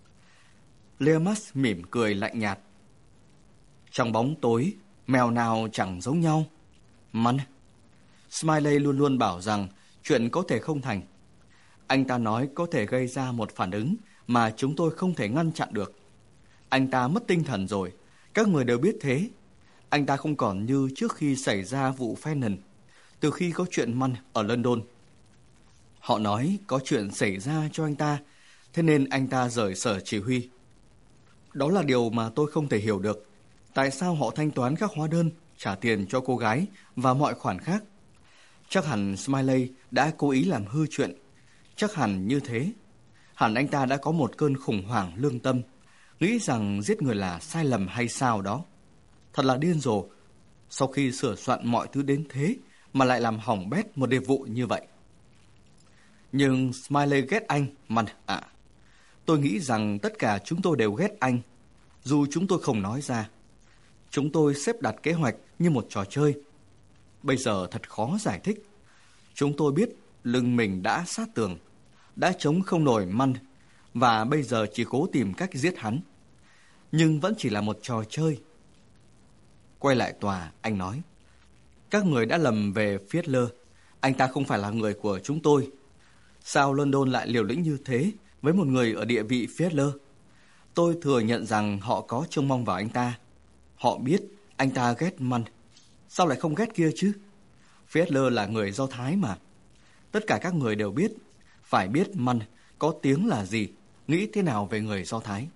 Leamas mỉm cười lạnh nhạt. Trong bóng tối, mèo nào chẳng giống nhau, Mann. Smiley luôn luôn bảo rằng chuyện có thể không thành. Anh ta nói có thể gây ra một phản ứng mà chúng tôi không thể ngăn chặn được. Anh ta mất tinh thần rồi, các người đều biết thế. Anh ta không còn như trước khi xảy ra vụ Fenton, từ khi có chuyện Mann ở London. Họ nói có chuyện xảy ra cho anh ta, thế nên anh ta rời sở chỉ huy. Đó là điều mà tôi không thể hiểu được. Tại sao họ thanh toán các hóa đơn trả tiền cho cô gái và mọi khoản khác. Chắc hẳn Smiley đã cố ý làm hư chuyện. Chắc hẳn như thế. Hẳn anh ta đã có một cơn khủng hoảng lương tâm, nghĩ rằng giết người là sai lầm hay sao đó. Thật là điên rồ. Sau khi sửa soạn mọi thứ đến thế mà lại làm hỏng bét một điệp vụ như vậy. Nhưng Smiley ghét anh, Munn ạ. À. Tôi nghĩ rằng tất cả chúng tôi đều ghét anh, dù chúng tôi không nói ra. Chúng tôi xếp đặt kế hoạch như một trò chơi. Bây giờ thật khó giải thích. Chúng tôi biết lưng mình đã sát tường, đã chống không nổi Munn, và bây giờ chỉ cố tìm cách giết hắn. Nhưng vẫn chỉ là một trò chơi. Quay lại tòa, anh nói, các người đã lầm về Fiedler. Anh ta không phải là người của chúng tôi. Sao London lại liều lĩnh như thế với một người ở địa vị Fiedler? Tôi thừa nhận rằng họ có trông mong vào anh ta. Họ biết anh ta ghét Munn. Sao lại không ghét kia chứ? Fiedler là người Do Thái mà. Tất cả các người đều biết, phải biết Munn có tiếng là gì, nghĩ thế nào về người Do Thái.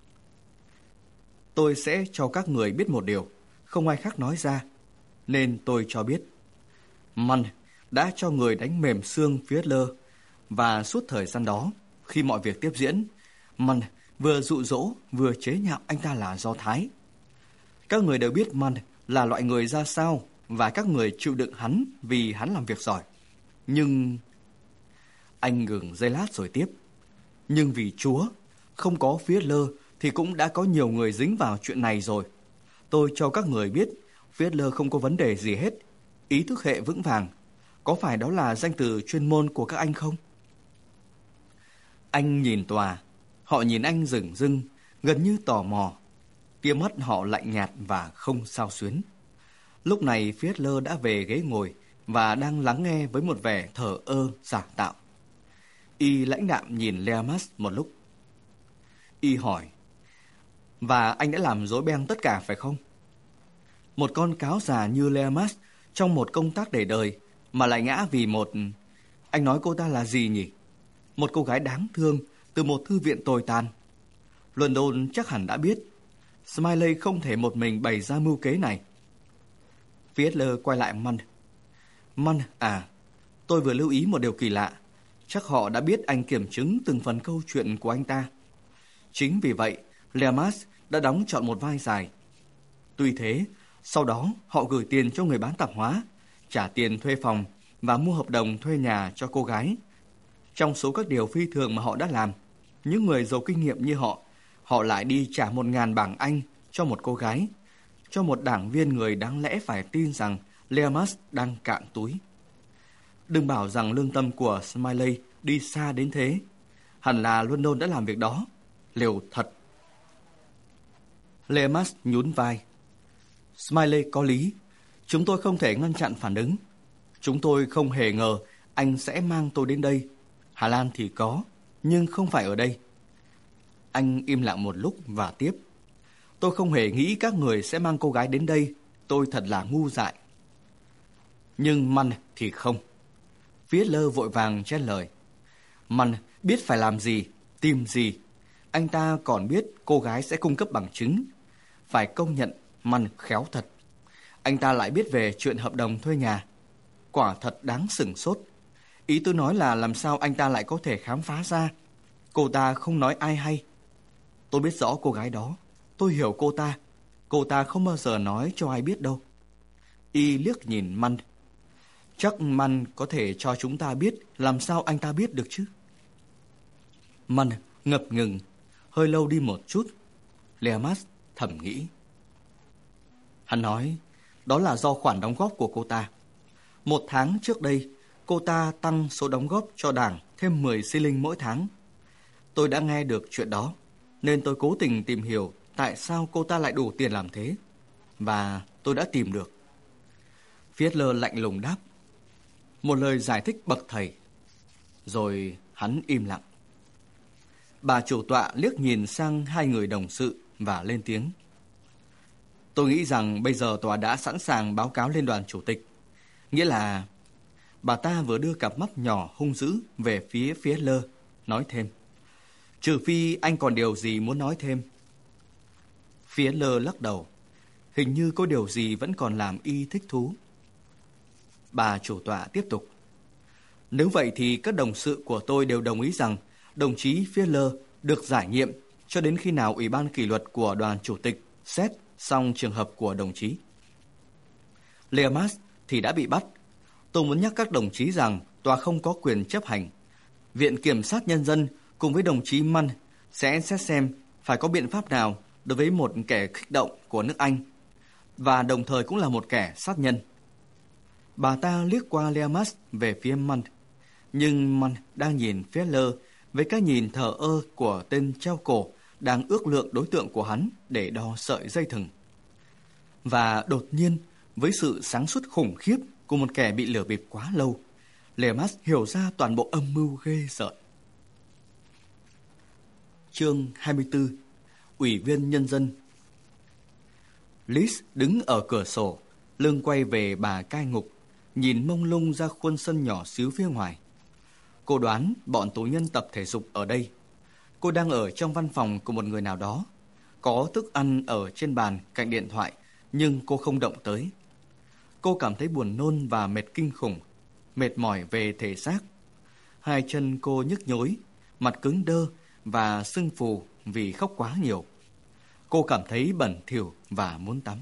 Tôi sẽ cho các người biết một điều không ai khác nói ra, nên tôi cho biết. Munn đã cho người đánh mềm xương Fiedler, và suốt thời gian đó, khi mọi việc tiếp diễn, Munn vừa dụ dỗ vừa chế nhạo anh ta là Do Thái. Các người đều biết Munn là loại người ra sao, và các người chịu đựng hắn vì hắn làm việc giỏi. Nhưng... Anh ngừng giây lát rồi tiếp. Nhưng vì Chúa, không có Fiedler thì cũng đã có nhiều người dính vào chuyện này rồi. Tôi cho các người biết, Fiedler không có vấn đề gì hết. Ý thức hệ vững vàng. Có phải đó là danh từ chuyên môn của các anh không? Anh nhìn tòa. Họ nhìn anh dửng dưng, gần như tò mò. Tia mắt họ lạnh nhạt và không xao xuyến. Lúc này Fiedler đã về ghế ngồi và đang lắng nghe với một vẻ thờ ơ giả tạo. Y lãnh đạm nhìn Leamas một lúc. Y hỏi, và anh đã làm rối beng tất cả phải không? Một con cáo già như Leamas trong một công tác để đời mà lại ngã vì một... Anh nói cô ta là gì nhỉ? Một cô gái đáng thương từ một thư viện tồi tàn. London chắc hẳn đã biết. Smiley không thể một mình bày ra mưu kế này. Fiedler quay lại Munn. Munn à, tôi vừa lưu ý một điều kỳ lạ. Chắc họ đã biết anh kiểm chứng từng phần câu chuyện của anh ta. Chính vì vậy, Leamas đã đóng trọn một vai dài. Tuy thế, sau đó họ gửi tiền cho người bán tạp hóa, trả tiền thuê phòng và mua hợp đồng thuê nhà cho cô gái. Trong số các điều phi thường mà họ đã làm, những người giàu kinh nghiệm như họ, họ lại đi trả một ngàn bảng Anh cho một cô gái, cho một đảng viên người đáng lẽ phải tin rằng Leamas đang cạn túi. Đừng bảo rằng lương tâm của Smiley đi xa đến thế. Hẳn là London đã làm việc đó. Liều thật. Leamas nhún vai. Smiley có lý. Chúng tôi không thể ngăn chặn phản ứng. Chúng tôi không hề ngờ anh sẽ mang tôi đến đây. Hà Lan thì có, nhưng không phải ở đây. Anh im lặng một lúc và tiếp. Tôi không hề nghĩ các người sẽ mang cô gái đến đây. Tôi thật là ngu dại. Nhưng Munn thì không. Fiedler vội vàng chen lời. Munn biết phải làm gì, tìm gì. Anh ta còn biết cô gái sẽ cung cấp bằng chứng. Phải công nhận Munn khéo thật. Anh ta lại biết về chuyện hợp đồng thuê nhà. Quả thật đáng sửng sốt. Ý tôi nói là làm sao anh ta lại có thể khám phá ra. Cô ta không nói ai hay. Tôi biết rõ cô gái đó. Tôi hiểu cô ta. Cô ta không bao giờ nói cho ai biết đâu. Y liếc nhìn Munn. Chắc Munn có thể cho chúng ta biết làm sao anh ta biết được chứ. Munn ngập ngừng, hơi lâu đi một chút. Leamas thầm nghĩ. Hắn nói, đó là do khoản đóng góp của cô ta. Một tháng trước đây, cô ta tăng số đóng góp cho đảng thêm mười xi linh mỗi tháng. Tôi đã nghe được chuyện đó, nên tôi cố tình tìm hiểu tại sao cô ta lại đủ tiền làm thế. Và tôi đã tìm được. Fiedler lạnh lùng đáp. Một lời giải thích bậc thầy. Rồi hắn im lặng. Bà chủ tọa liếc nhìn sang hai người đồng sự và lên tiếng. Tôi nghĩ rằng bây giờ tòa đã sẵn sàng báo cáo lên đoàn chủ tịch. Nghĩa là... Bà ta vừa đưa cặp mắt nhỏ hung dữ về phía Fiedler, nói thêm. Trừ phi anh còn điều gì muốn nói thêm. Fiedler lắc đầu. Hình như có điều gì vẫn còn làm y thích thú. Bà chủ tọa tiếp tục. Nếu vậy thì các đồng sự của tôi đều đồng ý rằng đồng chí Fiedler được giải nhiệm cho đến khi nào Ủy ban kỷ luật của đoàn chủ tịch xét xong trường hợp của đồng chí. Learmas thì đã bị bắt. Tôi muốn nhắc các đồng chí rằng tòa không có quyền chấp hành. Viện Kiểm sát Nhân dân cùng với đồng chí Mann sẽ xét xem phải có biện pháp nào đối với một kẻ kích động của nước Anh và đồng thời cũng là một kẻ sát nhân. Bà ta liếc qua Learmas về phía Mann, nhưng Mann đang nhìn Fiedler với cái nhìn thờ ơ của tên treo cổ đang ước lượng đối tượng của hắn để đo sợi dây thừng. Và đột nhiên, với sự sáng suốt khủng khiếp của một kẻ bị lừa bịp quá lâu, Learmas hiểu ra toàn bộ âm mưu ghê rợn. Chương hai mươi tư. Ủy viên Nhân dân. Liz đứng ở cửa sổ, lưng quay về bà cai ngục, nhìn mông lung ra khuôn sân nhỏ xíu phía ngoài. Cô đoán bọn tù nhân tập thể dục ở đây. Cô đang ở trong văn phòng của một người nào đó. Có thức ăn ở trên bàn cạnh điện thoại, nhưng cô không động tới. Cô cảm thấy buồn nôn và mệt kinh khủng, mệt mỏi về thể xác. Hai chân cô nhức nhối, mặt cứng đơ và sưng phù vì khóc quá nhiều. Cô cảm thấy bẩn thỉu và muốn tắm.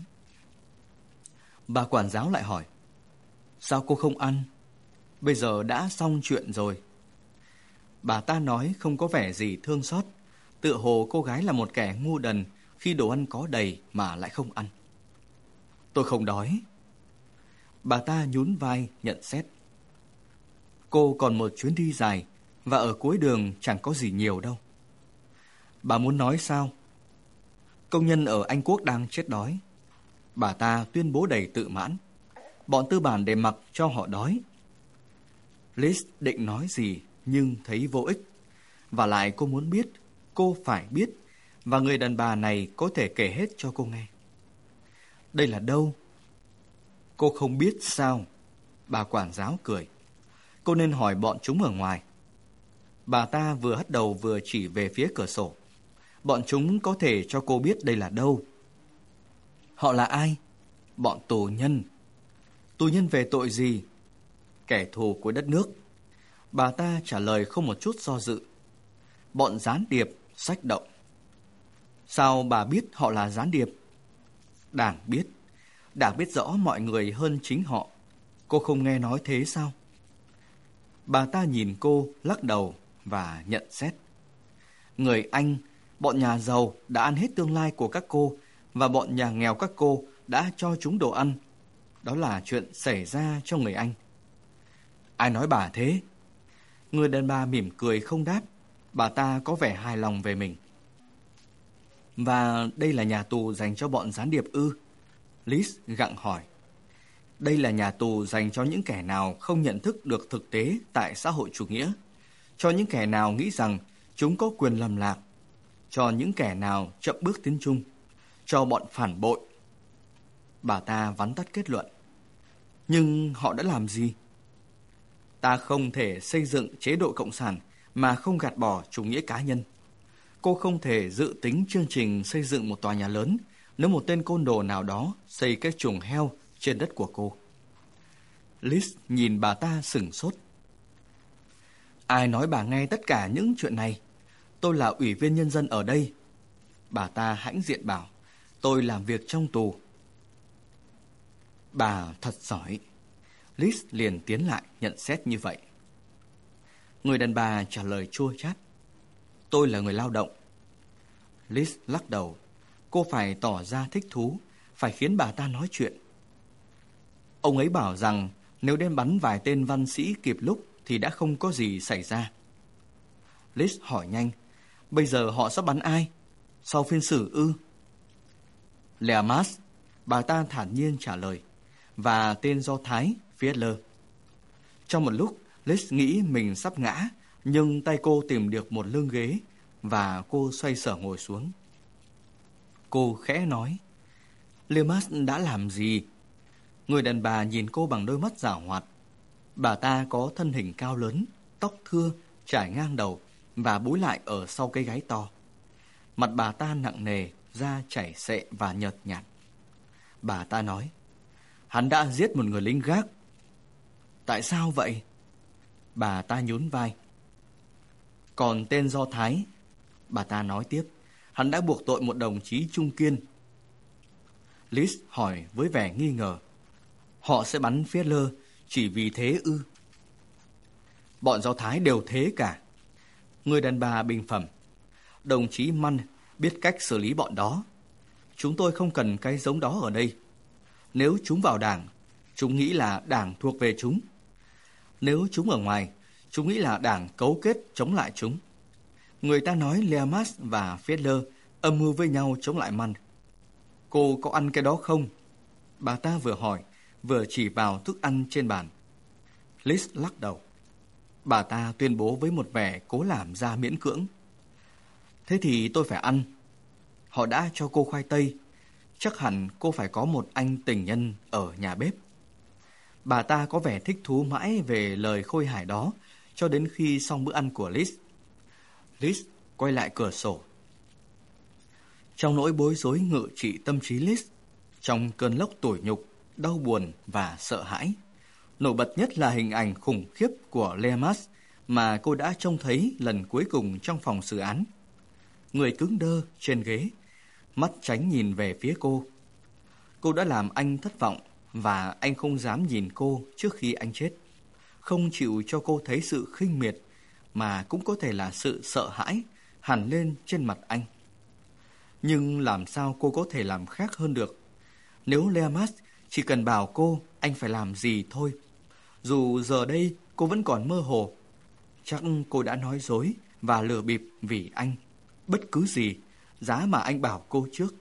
Bà quản giáo lại hỏi, sao cô không ăn? Bây giờ đã xong chuyện rồi. Bà ta nói không có vẻ gì thương xót, tựa hồ cô gái là một kẻ ngu đần khi đồ ăn có đầy mà lại không ăn. Tôi không đói. Bà ta nhún vai nhận xét. Cô còn một chuyến đi dài, và ở cuối đường chẳng có gì nhiều đâu. Bà muốn nói sao? Công nhân ở Anh Quốc đang chết đói. Bà ta tuyên bố đầy tự mãn. Bọn tư bản để mặc cho họ đói. Liz định nói gì nhưng thấy vô ích. Và lại cô muốn biết, cô phải biết, và người đàn bà này có thể kể hết cho cô nghe. Đây là đâu? Cô không biết sao? Bà quản giáo cười. Cô nên hỏi bọn chúng ở ngoài. Bà ta vừa hất đầu vừa chỉ về phía cửa sổ. Bọn chúng có thể cho cô biết đây là đâu. Họ là ai? Bọn tù nhân. Tù nhân về tội gì? Kẻ thù của đất nước. Bà ta trả lời không một chút do dự. Bọn gián điệp, sách động. Sao bà biết họ là gián điệp? Đảng biết. Đảng biết rõ mọi người hơn chính họ. Cô không nghe nói thế sao? Bà ta nhìn cô, lắc đầu và nhận xét. Người Anh, bọn nhà giàu đã ăn hết tương lai của các cô, và bọn nhà nghèo các cô đã cho chúng đồ ăn. Đó là chuyện xảy ra cho người Anh. Ai nói bà thế? Người đàn bà mỉm cười không đáp. Bà ta có vẻ hài lòng về mình. Và đây là nhà tù dành cho bọn gián điệp ư? Liz gặng hỏi. Đây là nhà tù dành cho những kẻ nào không nhận thức được thực tế tại xã hội chủ nghĩa, cho những kẻ nào nghĩ rằng chúng có quyền lầm lạc, cho những kẻ nào chậm bước tiến chung, cho bọn phản bội. Bà ta vắn tắt kết luận. Nhưng họ đã làm gì? Ta không thể xây dựng chế độ cộng sản mà không gạt bỏ chủ nghĩa cá nhân. Cô không thể dự tính chương trình xây dựng một tòa nhà lớn nếu một tên côn đồ nào đó xây cái chuồng heo trên đất của cô. Liz nhìn bà ta sửng sốt. Ai nói bà nghe tất cả những chuyện này? Tôi là ủy viên nhân dân ở đây. Bà ta hãnh diện bảo, tôi làm việc trong tù. Bà thật giỏi. Liz liền tiến lại nhận xét như vậy. Người đàn bà trả lời chua chát. Tôi là người lao động. Liz lắc đầu. Cô phải tỏ ra thích thú, phải khiến bà ta nói chuyện. Ông ấy bảo rằng nếu đem bắn vài tên văn sĩ kịp lúc thì đã không có gì xảy ra. Liz hỏi nhanh. Bây giờ họ sắp bắn ai? Sau phiên xử ư? Learmas, bà ta thản nhiên trả lời. Và tên Do Thái, Fiedler. Trong một lúc, Liz nghĩ mình sắp ngã, nhưng tay cô tìm được một lưng ghế và cô xoay sở ngồi xuống. Cô khẽ nói, Learmas đã làm gì? Người đàn bà nhìn cô bằng đôi mắt giảo hoạt. Bà ta có thân hình cao lớn, tóc thưa, trải ngang đầu và búi lại ở sau cái gáy to. Mặt bà ta nặng nề, da chảy xệ và nhợt nhạt. Bà ta nói, hắn đã giết một người lính gác. Tại sao vậy? Bà ta nhún vai. Còn tên Do Thái, bà ta nói tiếp, hắn đã buộc tội một đồng chí trung kiên. Liz hỏi với vẻ nghi ngờ, họ sẽ bắn Fiedler chỉ vì thế ư? Bọn Do Thái đều thế cả. Người đàn bà bình phẩm, đồng chí Mann biết cách xử lý bọn đó. Chúng tôi không cần cái giống đó ở đây. Nếu chúng vào đảng, chúng nghĩ là đảng thuộc về chúng. Nếu chúng ở ngoài, chúng nghĩ là đảng cấu kết chống lại chúng. Người ta nói Leamas và Fiedler âm mưu với nhau chống lại Mann. Cô có ăn cái đó không? Bà ta vừa hỏi, vừa chỉ vào thức ăn trên bàn. Liz lắc đầu. Bà ta tuyên bố với một vẻ cố làm ra miễn cưỡng. Thế thì tôi phải ăn. Họ đã cho cô khoai tây. Chắc hẳn cô phải có một anh tình nhân ở nhà bếp. Bà ta có vẻ thích thú mãi về lời khôi hài đó, cho đến khi xong bữa ăn của Liz. Liz quay lại cửa sổ. Trong nỗi bối rối ngự trị tâm trí Liz, trong cơn lốc tủi nhục, đau buồn và sợ hãi, nổi bật nhất là hình ảnh khủng khiếp của Leamas mà cô đã trông thấy lần cuối cùng trong phòng xử án. Người cứng đơ trên ghế, mắt tránh nhìn về phía cô. Cô đã làm anh thất vọng và anh không dám nhìn cô trước khi anh chết. Không chịu cho cô thấy sự khinh miệt mà cũng có thể là sự sợ hãi hằn lên trên mặt anh. Nhưng làm sao cô có thể làm khác hơn được? Nếu Leamas chỉ cần bảo cô anh phải làm gì thôi. Dù giờ đây cô vẫn còn mơ hồ, chắc cô đã nói dối và lừa bịp vì anh. Bất cứ gì, giá mà anh bảo cô trước.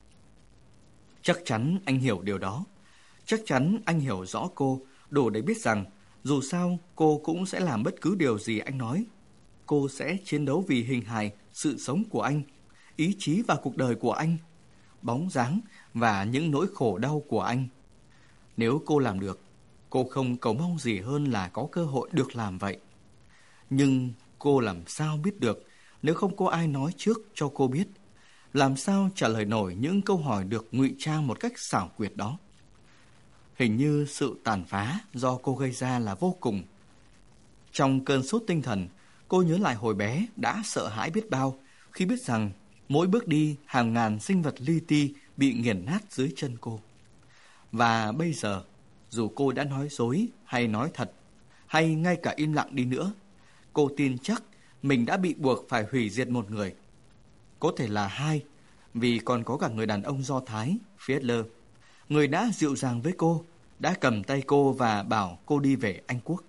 Chắc chắn anh hiểu điều đó. Chắc chắn anh hiểu rõ cô, đủ để biết rằng dù sao cô cũng sẽ làm bất cứ điều gì anh nói. Cô sẽ chiến đấu vì hình hài, sự sống của anh, ý chí và cuộc đời của anh, bóng dáng và những nỗi khổ đau của anh. Nếu cô làm được, cô không cầu mong gì hơn là có cơ hội được làm vậy. Nhưng cô làm sao biết được nếu không có ai nói trước cho cô biết? Làm sao trả lời nổi những câu hỏi được ngụy trang một cách xảo quyệt đó? Hình như sự tàn phá do cô gây ra là vô cùng. Trong cơn sốt tinh thần, cô nhớ lại hồi bé đã sợ hãi biết bao khi biết rằng mỗi bước đi hàng ngàn sinh vật li ti bị nghiền nát dưới chân cô. Và bây giờ, dù cô đã nói dối hay nói thật, hay ngay cả im lặng đi nữa, cô tin chắc mình đã bị buộc phải hủy diệt một người. Có thể là hai, vì còn có cả người đàn ông Do Thái, Fiedler, người đã dịu dàng với cô, đã cầm tay cô và bảo cô đi về Anh Quốc.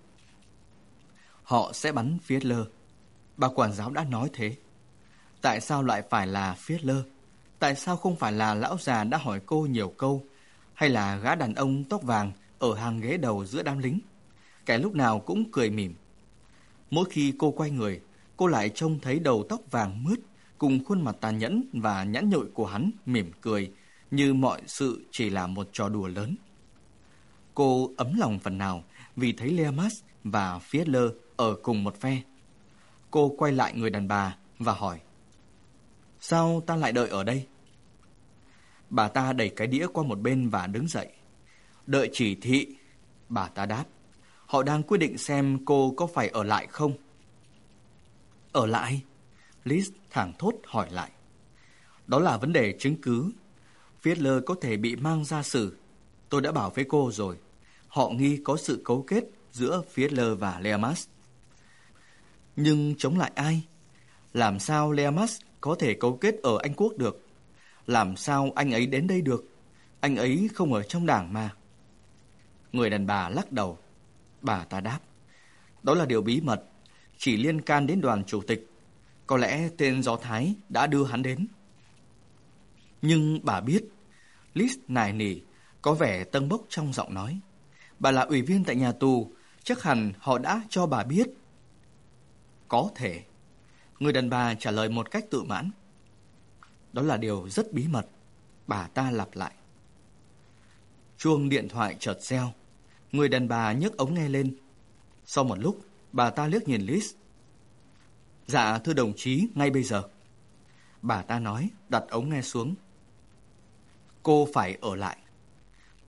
Họ sẽ bắn Fiedler. Bà quản giáo đã nói thế. Tại sao lại phải là Fiedler? Tại sao không phải là lão già đã hỏi cô nhiều câu, hay là gã đàn ông tóc vàng ở hàng ghế đầu giữa đám lính, kẻ lúc nào cũng cười mỉm? Mỗi khi cô quay người, cô lại trông thấy đầu tóc vàng mướt cùng khuôn mặt tàn nhẫn và nhẵn nhụi của hắn mỉm cười, như mọi sự chỉ là một trò đùa lớn. Cô ấm lòng phần nào vì thấy Leamas và Fiedler ở cùng một phe. Cô quay lại người đàn bà và hỏi, sao ta lại đợi ở đây? Bà ta đẩy cái đĩa qua một bên và đứng dậy. Đợi chỉ thị, bà ta đáp. Họ đang quyết định xem cô có phải ở lại không. Ở lại? Liz thảng thốt hỏi lại. Đó là vấn đề chứng cứ. Fiedler có thể bị mang ra xử. Tôi đã bảo với cô rồi. Họ nghi có sự cấu kết giữa Fiedler và Leamas. Nhưng chống lại ai? Làm sao Leamas có thể cấu kết ở Anh Quốc được? Làm sao anh ấy đến đây được? Anh ấy không ở trong đảng mà. Người đàn bà lắc đầu. Bà ta đáp, đó là điều bí mật, chỉ liên can đến đoàn chủ tịch. Có lẽ tên Do Thái đã đưa hắn đến. Nhưng bà biết, Liz nài nỉ, có vẻ tâng bốc trong giọng nói. Bà là ủy viên tại nhà tù, chắc hẳn họ đã cho bà biết. Có thể. Người đàn bà trả lời một cách tự mãn. Đó là điều rất bí mật, bà ta lặp lại. Chuông điện thoại chợt reo. Người đàn bà nhấc ống nghe lên. Sau một lúc, bà ta liếc nhìn Liz. Dạ thưa đồng chí, ngay bây giờ. Bà ta nói, đặt ống nghe xuống. Cô phải ở lại.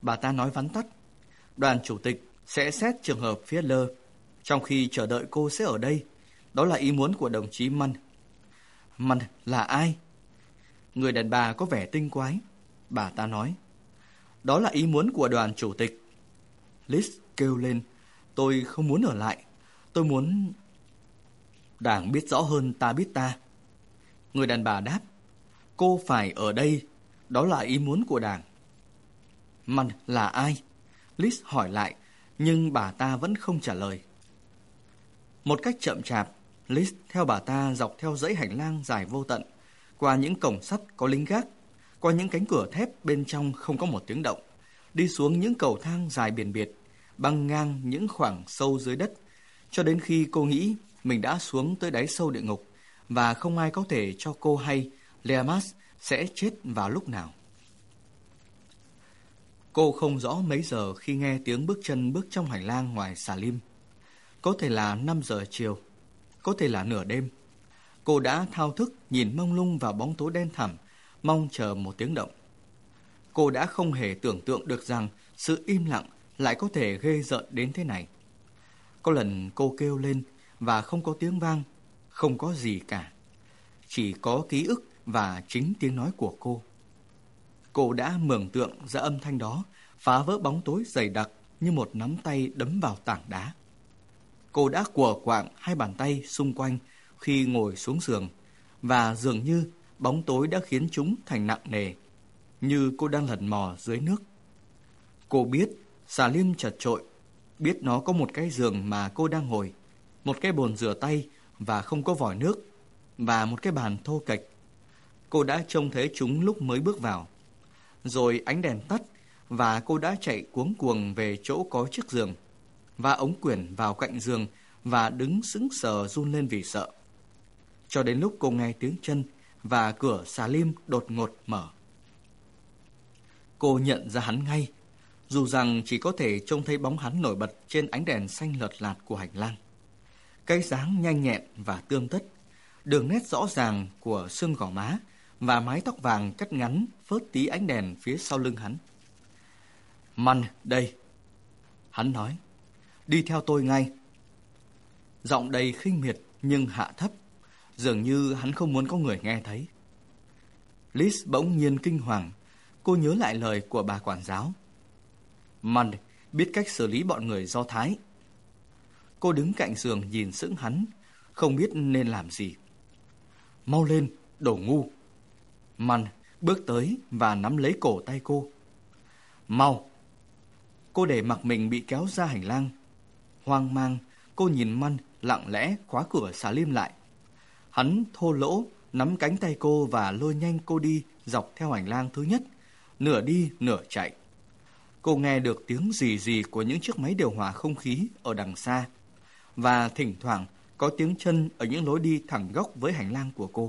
Bà ta nói vắn tắt. Đoàn chủ tịch sẽ xét trường hợp Fiedler, trong khi chờ đợi cô sẽ ở đây. Đó là ý muốn của đồng chí Mann. Mann là ai? Người đàn bà có vẻ tinh quái. Bà ta nói. Đó là ý muốn của đoàn chủ tịch. Liz kêu lên. Tôi không muốn ở lại. Tôi muốn... Đảng biết rõ hơn ta biết ta. Người đàn bà đáp. Cô phải ở đây. Đó là ý muốn của đảng. Mann là ai? Liz hỏi lại, nhưng bà ta vẫn không trả lời. Một cách chậm chạp, Liz theo bà ta dọc theo dãy hành lang dài vô tận, qua những cổng sắt có lính gác, qua những cánh cửa thép bên trong không có một tiếng động, đi xuống những cầu thang dài biển biệt, băng ngang những khoảng sâu dưới đất, cho đến khi cô nghĩ mình đã xuống tới đáy sâu địa ngục và không ai có thể cho cô hay Leamas sẽ chết vào lúc nào. Cô không rõ mấy giờ khi nghe tiếng bước chân bước trong hành lang ngoài xà lim. Có thể là năm giờ chiều, có thể là nửa đêm. Cô đã thao thức nhìn mông lung vào bóng tối đen thẳm, mong chờ một tiếng động. Cô đã không hề tưởng tượng được rằng sự im lặng lại có thể ghê rợn đến thế này. Có lần cô kêu lên và không có tiếng vang, không có gì cả. Chỉ có ký ức và chính tiếng nói của cô. Cô đã mường tượng ra âm thanh đó phá vỡ bóng tối dày đặc như một nắm tay đấm vào tảng đá. Cô đã quờ quạng hai bàn tay xung quanh khi ngồi xuống giường, và dường như bóng tối đã khiến chúng thành nặng nề, như cô đang lần mò dưới nước. Cô biết xà lim chật chội, biết nó có một cái giường mà cô đang ngồi, một cái bồn rửa tay và không có vòi nước, và một cái bàn thô kệch. Cô đã trông thấy chúng lúc mới bước vào. Rồi ánh đèn tắt và cô đã chạy cuống cuồng về chỗ có chiếc giường, và ống quyển vào cạnh giường và đứng sững sờ run lên vì sợ. Cho đến lúc cô nghe tiếng chân và cửa xà lim đột ngột mở. Cô nhận ra hắn ngay, dù rằng chỉ có thể trông thấy bóng hắn nổi bật trên ánh đèn xanh lợt lạt của hành lang. Cái dáng nhanh nhẹn và tươm tất, đường nét rõ ràng của xương gò má và mái tóc vàng cắt ngắn phớt tí ánh đèn phía sau lưng hắn. Mann đây, hắn nói, đi theo tôi ngay. Giọng đầy khinh miệt nhưng hạ thấp, dường như hắn không muốn có người nghe thấy. Liz bỗng nhiên kinh hoàng, cô nhớ lại lời của bà quản giáo. Mann biết cách xử lý bọn người Do Thái. Cô đứng cạnh giường nhìn sững hắn, không biết nên làm gì. Mau lên, đồ ngu. Mann bước tới và nắm lấy cổ tay cô. Mau. Cô để mặc mình bị kéo ra hành lang. Hoang mang, cô nhìn Mann lặng lẽ khóa cửa xà lim lại. Hắn thô lỗ nắm cánh tay cô và lôi nhanh cô đi dọc theo hành lang thứ nhất, nửa đi nửa chạy. Cô nghe được tiếng rì rì của những chiếc máy điều hòa không khí ở đằng xa, và thỉnh thoảng có tiếng chân ở những lối đi thẳng góc với hành lang của cô.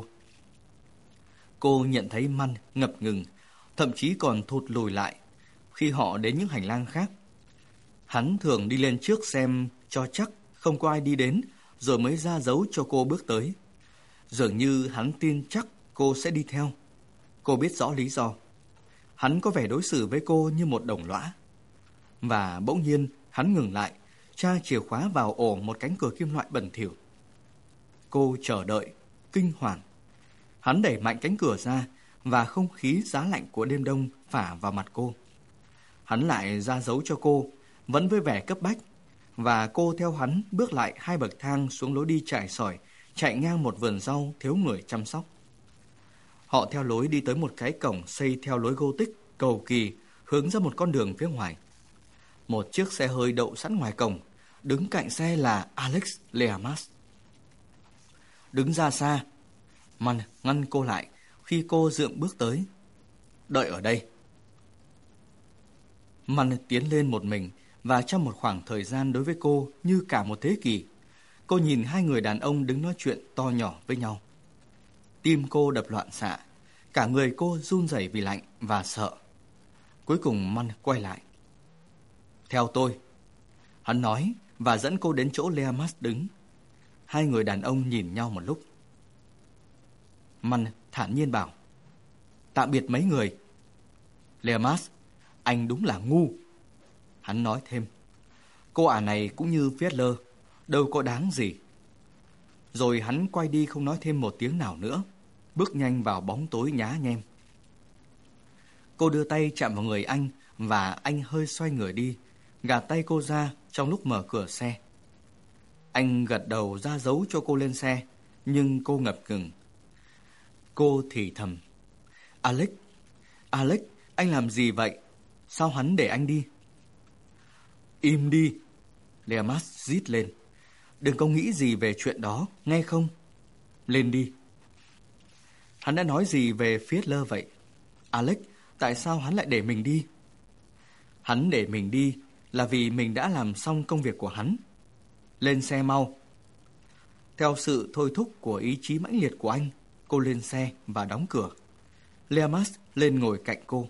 Cô nhận thấy Mann ngập ngừng, thậm chí còn thụt lùi lại khi họ đến những hành lang khác. Hắn thường đi lên trước xem cho chắc không có ai đi đến, rồi mới ra dấu cho cô bước tới. Dường như hắn tin chắc cô sẽ đi theo. Cô biết rõ lý do. Hắn có vẻ đối xử với cô như một đồng lõa. Và bỗng nhiên hắn ngừng lại, tra chìa khóa vào ổ một cánh cửa kim loại bẩn thỉu. Cô chờ đợi, kinh hoàng. Hắn đẩy mạnh cánh cửa ra và không khí giá lạnh của đêm đông phả vào mặt cô. Hắn lại ra dấu cho cô, vẫn với vẻ cấp bách, và cô theo hắn bước lại hai bậc thang xuống lối đi trải sỏi, chạy ngang một vườn rau thiếu người chăm sóc. Họ theo lối đi tới một cái cổng xây theo lối Gothic cầu kỳ hướng ra một con đường phía ngoài. Một chiếc xe hơi đậu sẵn ngoài cổng, đứng cạnh xe là Alex Leamas. Đứng ra xa, Mann ngăn cô lại khi cô dượng bước tới. Đợi ở đây. Mann tiến lên một mình, và trong một khoảng thời gian đối với cô như cả một thế kỷ, cô nhìn hai người đàn ông đứng nói chuyện to nhỏ với nhau. Tim cô đập loạn xạ, cả người cô run rẩy vì lạnh và sợ. Cuối cùng Mann quay lại. Theo tôi, hắn nói, và dẫn cô đến chỗ Leamas đứng. Hai người đàn ông nhìn nhau một lúc. Mann thản nhiên bảo, tạm biệt mấy người. Leamas, Anh đúng là ngu. Hắn nói thêm, cô ả này cũng như Fiedler, đâu có đáng gì. Rồi hắn quay đi không nói thêm một tiếng nào nữa, bước nhanh vào bóng tối nhá nhem. Cô đưa tay chạm vào người anh và anh hơi xoay người đi, gạt tay cô ra trong lúc mở cửa xe. Anh gật đầu ra dấu cho cô lên xe, nhưng cô ngập ngừng. Cô thì thầm, Alex, Alex, anh làm gì vậy? Sao hắn để anh đi? Im đi, Leamas rít lên. Đừng có nghĩ gì về chuyện đó, nghe không? Lên đi. Hắn đã nói gì về Fiedler vậy? Alex, tại sao hắn lại để mình đi? Hắn để mình đi là vì mình đã làm xong công việc của hắn. Lên xe mau. Theo sự thôi thúc của ý chí mãnh liệt của anh, cô lên xe và đóng cửa. Leamas lên ngồi cạnh cô.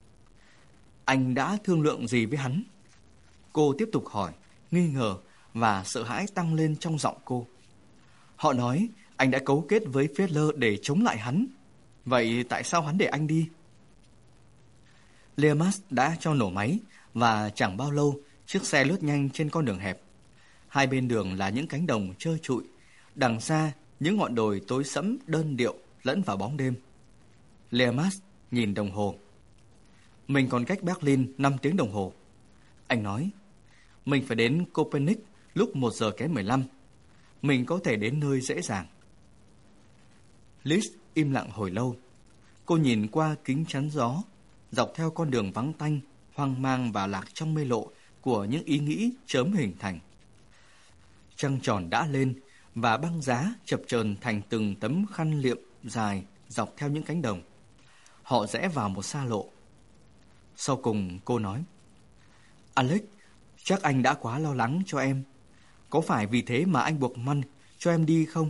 Anh đã thương lượng gì với hắn? Cô tiếp tục hỏi, nghi ngờ và sợ hãi tăng lên trong giọng cô. Họ nói anh đã cấu kết với Fiedler để chống lại hắn. Vậy tại sao hắn để anh đi? Leamas đã cho nổ máy và chẳng bao lâu chiếc xe lướt nhanh trên con đường hẹp. Hai bên đường là những cánh đồng trơ trụi, đằng xa những ngọn đồi tối sẫm đơn điệu lẫn vào bóng đêm. Leamas nhìn đồng hồ. Mình còn cách Berlin năm tiếng đồng hồ. Anh nói, mình phải đến Copenhagen lúc một giờ kém mười lăm. Mình có thể đến nơi dễ dàng. Liz im lặng hồi lâu. Cô nhìn qua kính chắn gió, dọc theo con đường vắng tanh, hoang mang và lạc trong mê lộ của những ý nghĩ chớm hình thành. Trăng tròn đã lên và băng giá chập chờn thành từng tấm khăn liệm dài dọc theo những cánh đồng. Họ rẽ vào một xa lộ. Sau cùng cô nói, Alex, chắc anh đã quá lo lắng cho em. Có phải vì thế mà anh buộc Mann cho em đi không?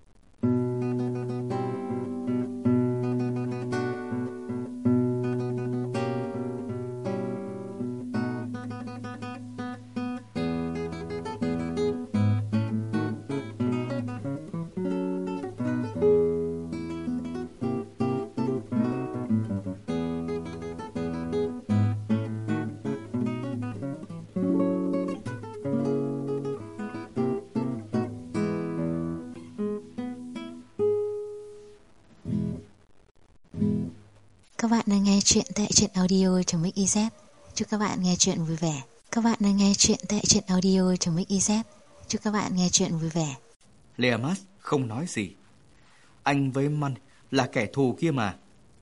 Các bạn đang nghe chuyện tại truyện audio.mix.iz. Chúc các bạn nghe chuyện vui vẻ. Các bạn đang nghe chuyện tại truyện audio.mix.iz. Chúc các bạn nghe chuyện vui vẻ. Leamas không nói gì. Anh với Mann là kẻ thù kia mà.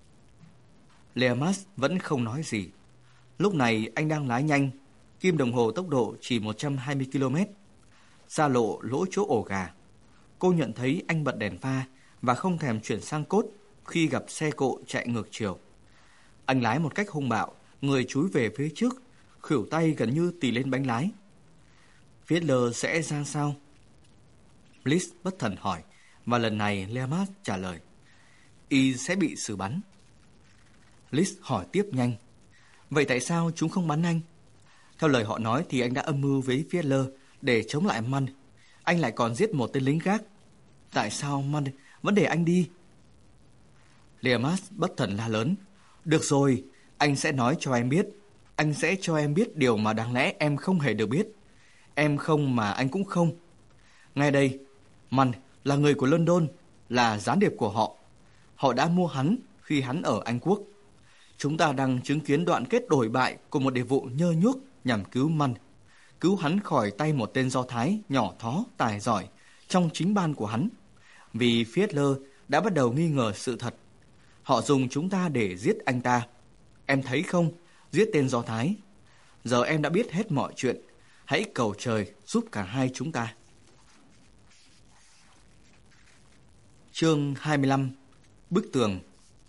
Leamas vẫn không nói gì. Lúc này anh đang lái nhanh, kim đồng hồ tốc độ chỉ một trăm hai mươi ki lô mét. Xa lộ lỗ chỗ ổ gà. Cô nhận thấy anh bật đèn pha và không thèm chuyển sang cốt khi gặp xe cộ chạy ngược chiều. Anh lái một cách hung bạo, người chúi về phía trước, khuỷu tay gần như tì lên bánh lái. Fiedler sẽ ra sao? Liz bất thần hỏi, và lần này Leamas trả lời, y sẽ bị xử bắn. Liz hỏi tiếp nhanh, vậy tại sao chúng không bắn anh? Theo lời họ nói thì anh đã âm mưu với Fiedler để chống lại Mann. Anh lại còn giết một tên lính gác. Tại sao Mann vẫn để anh đi? Leamas bất thần la lớn, được rồi, anh sẽ nói cho em biết. Anh sẽ cho em biết điều mà đáng lẽ em không hề được biết. Em không mà anh cũng không. Ngay đây, Mann là người của London, là gián điệp của họ. Họ đã mua hắn khi hắn ở Anh Quốc. Chúng ta đang chứng kiến đoạn kết đổi bại của một điệp vụ nhơ nhuốc nhằm cứu Mann, cứu hắn khỏi tay một tên Do Thái nhỏ thó tài giỏi trong chính ban của hắn. Vì Fiedler đã bắt đầu nghi ngờ sự thật. Họ dùng chúng ta để giết anh ta. Em thấy không, giết tên Do Thái. Giờ em đã biết hết mọi chuyện. Hãy cầu trời giúp cả hai chúng ta. Chương hai mươi lăm. Bức tường.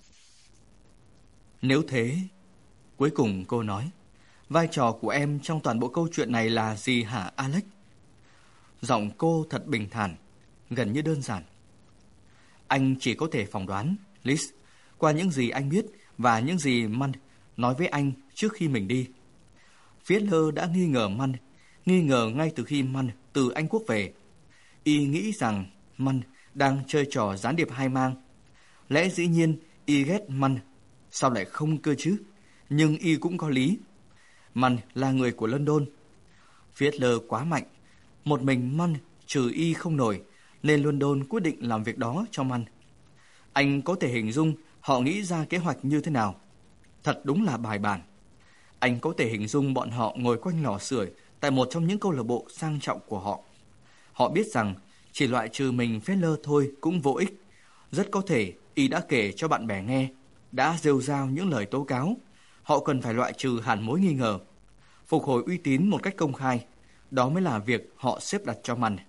Nếu thế, cuối cùng cô nói, vai trò của em trong toàn bộ câu chuyện này là gì hả Alex? Giọng cô thật bình thản, gần như đơn giản. Anh chỉ có thể phỏng đoán, Liz, qua những gì anh biết và những gì Mann nói với anh trước khi mình đi. Fiedler đã nghi ngờ Mann, nghi ngờ ngay từ khi Mann từ Anh Quốc về. Y nghĩ rằng Mann đang chơi trò gián điệp hai mang. Lẽ dĩ nhiên y ghét Mann, sao lại không cơ chứ? nhưng y cũng có lý. Mann là người của London. Fiedler quá mạnh, một mình Mann trừ y không nổi, nên London quyết định làm việc đó cho Mann. Anh có thể hình dung họ nghĩ ra kế hoạch như thế nào. Thật đúng là bài bản. Anh có thể hình dung bọn họ ngồi quanh lò sưởi tại một trong những câu lạc bộ sang trọng của họ. Họ biết rằng chỉ loại trừ mình Fiedler thôi cũng vô ích. Rất có thể y đã kể cho bạn bè nghe, đã rêu rao những lời tố cáo. Họ cần phải loại trừ hẳn mối nghi ngờ, phục hồi uy tín một cách công khai. Đó mới là việc họ xếp đặt cho Mann.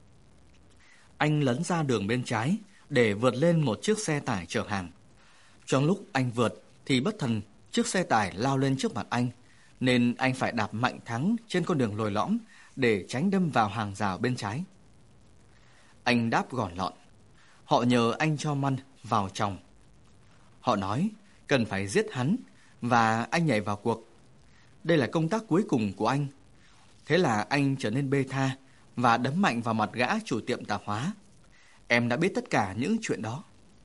Anh lấn ra đường bên trái để vượt lên một chiếc xe tải chở hàng. Trong lúc anh vượt thì bất thần chiếc xe tải lao lên trước mặt anh, nên anh phải đạp mạnh thắng trên con đường lồi lõm để tránh đâm vào hàng rào bên trái. Anh đáp gọn lọn. Họ nhờ anh cho Mann vào trong. Họ nói cần phải giết hắn, và anh nhảy vào cuộc. Đây là công tác cuối cùng của anh. Thế là anh trở nên bê tha và đấm mạnh vào mặt gã chủ tiệm tạp hóa. Em đã biết tất cả những chuyện đó.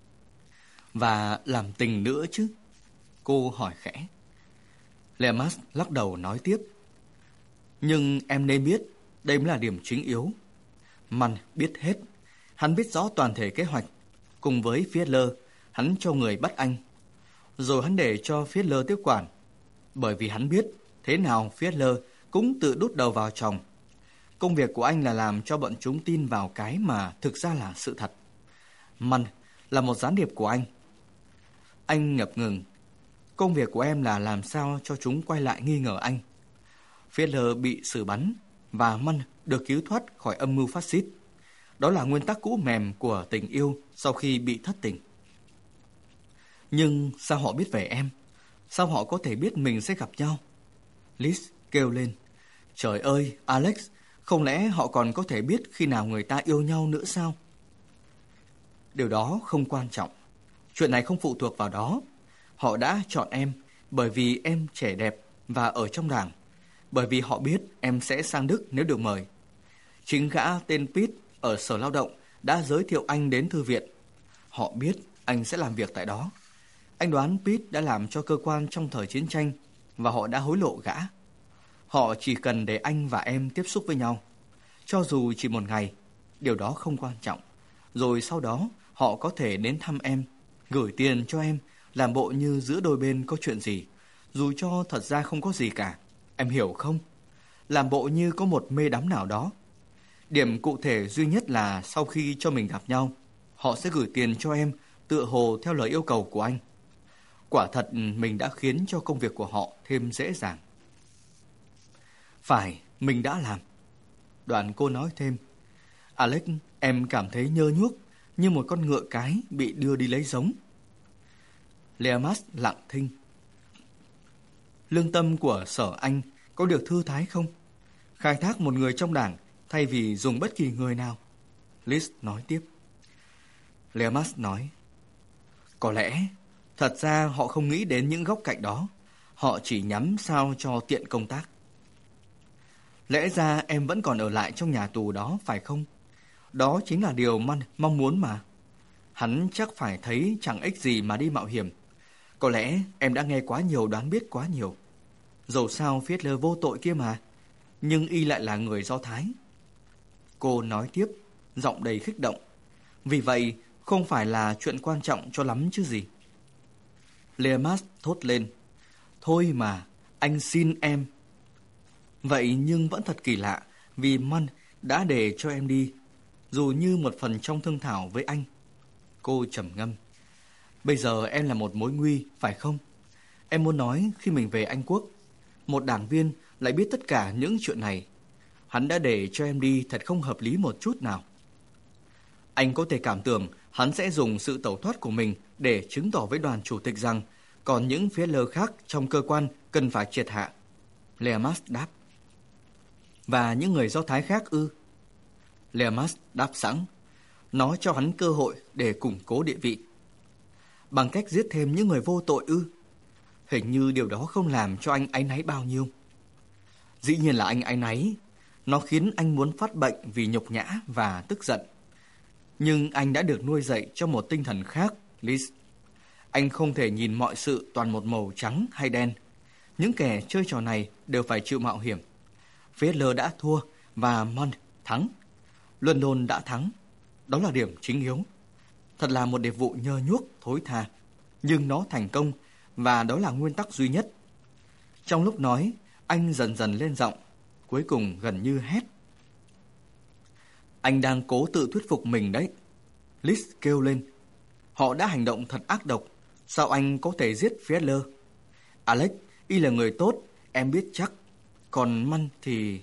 Và làm tình nữa chứ? Cô hỏi khẽ. Lemas lắc đầu nói tiếp. Nhưng em nên biết, đây mới là điểm chính yếu. Mann biết hết. Hắn biết rõ toàn thể kế hoạch. Cùng với Fiedler, hắn cho người bắt anh. Rồi hắn để cho Fiedler tiếp quản. Bởi vì hắn biết thế nào Fiedler cũng tự đút đầu vào chồng. Công việc của anh là làm cho bọn chúng tin vào cái mà thực ra là sự thật. Mann là một gián điệp của anh. Anh ngập ngừng. Công việc của em là làm sao cho chúng quay lại nghi ngờ anh. Fiedler bị xử bắn và Mann được cứu thoát khỏi âm mưu phát xít. Đó là nguyên tắc cũ mềm của tình yêu sau khi bị thất tình. Nhưng sao họ biết về em? Sao họ có thể biết mình sẽ gặp nhau? Liz kêu lên. Trời ơi, Alex, không lẽ họ còn có thể biết khi nào người ta yêu nhau nữa sao? Điều đó không quan trọng. Chuyện này không phụ thuộc vào đó. Họ đã chọn em bởi vì em trẻ đẹp và ở trong đảng. Bởi vì họ biết em sẽ sang Đức nếu được mời. Chính gã tên Pete ở Sở Lao động đã giới thiệu anh đến thư viện. Họ biết anh sẽ làm việc tại đó. Anh đoán Pete đã làm cho cơ quan trong thời chiến tranh và họ đã hối lộ gã. Họ chỉ cần để anh và em tiếp xúc với nhau, cho dù chỉ một ngày, điều đó không quan trọng. Rồi sau đó họ có thể đến thăm em, gửi tiền cho em, làm bộ như giữa đôi bên có chuyện gì, dù cho thật ra không có gì cả. Em hiểu không? Làm bộ như có một mê đắm nào đó. Điểm cụ thể duy nhất là sau khi cho mình gặp nhau, họ sẽ gửi tiền cho em tựa hồ theo lời yêu cầu của anh. Quả thật mình đã khiến cho công việc của họ thêm dễ dàng. Phải, mình đã làm. Đoạn cô nói thêm. Alex, em cảm thấy nhơ nhuốc như một con ngựa cái bị đưa đi lấy giống. Lemas lặng thinh. Lương tâm của Sở Anh có được thư thái không? Khai thác một người trong đảng thay vì dùng bất kỳ người nào. Liz nói tiếp. Lemas nói. Có lẽ, thật ra họ không nghĩ đến những góc cạnh đó. Họ chỉ nhắm sao cho tiện công tác. Lẽ ra em vẫn còn ở lại trong nhà tù đó, phải không? Đó chính là điều Mann mong muốn mà. Hắn chắc phải thấy chẳng ích gì mà đi mạo hiểm. Có lẽ em đã nghe quá nhiều, đoán biết quá nhiều. Dẫu sao Fiedler vô tội kia mà, nhưng y lại là người Do Thái. Cô nói tiếp, giọng đầy khích động. Vì vậy, không phải là chuyện quan trọng cho lắm chứ gì. Lemas thốt lên. Thôi mà, anh xin em. Vậy nhưng vẫn thật kỳ lạ, vì Mann đã để cho em đi, dù như một phần trong thương thảo với anh. Cô trầm ngâm. Bây giờ em là một mối nguy, phải không? Em muốn nói khi mình về Anh Quốc, một đảng viên lại biết tất cả những chuyện này. Hắn đã để cho em đi thật không hợp lý một chút nào. Anh có thể cảm tưởng hắn sẽ dùng sự tẩu thoát của mình để chứng tỏ với đoàn chủ tịch rằng còn những Fiedler khác trong cơ quan cần phải triệt hạ. Lemas đáp. Và những người Do Thái khác ư? Lemas đáp sẵn. Nó cho hắn cơ hội để củng cố địa vị. Bằng cách giết thêm những người vô tội ư? Hình như điều đó không làm cho anh áy náy bao nhiêu. Dĩ nhiên là anh áy náy. Nó khiến anh muốn phát bệnh vì nhục nhã và tức giận. Nhưng anh đã được nuôi dạy trong một tinh thần khác, Liz. Anh không thể nhìn mọi sự toàn một màu trắng hay đen. Những kẻ chơi trò này đều phải chịu mạo hiểm. Fiedler đã thua và Mont thắng. London đã thắng. Đó là điểm chính yếu. Thật là một điệp vụ nhơ nhuốc thối tha, nhưng nó thành công và đó là nguyên tắc duy nhất. Trong lúc nói, anh dần dần lên giọng, cuối cùng gần như hét. Anh đang cố tự thuyết phục mình đấy. Liz kêu lên. Họ đã hành động thật ác độc. Sao anh có thể giết Fiedler? Alex, y là người tốt, em biết chắc. Còn Măn thì...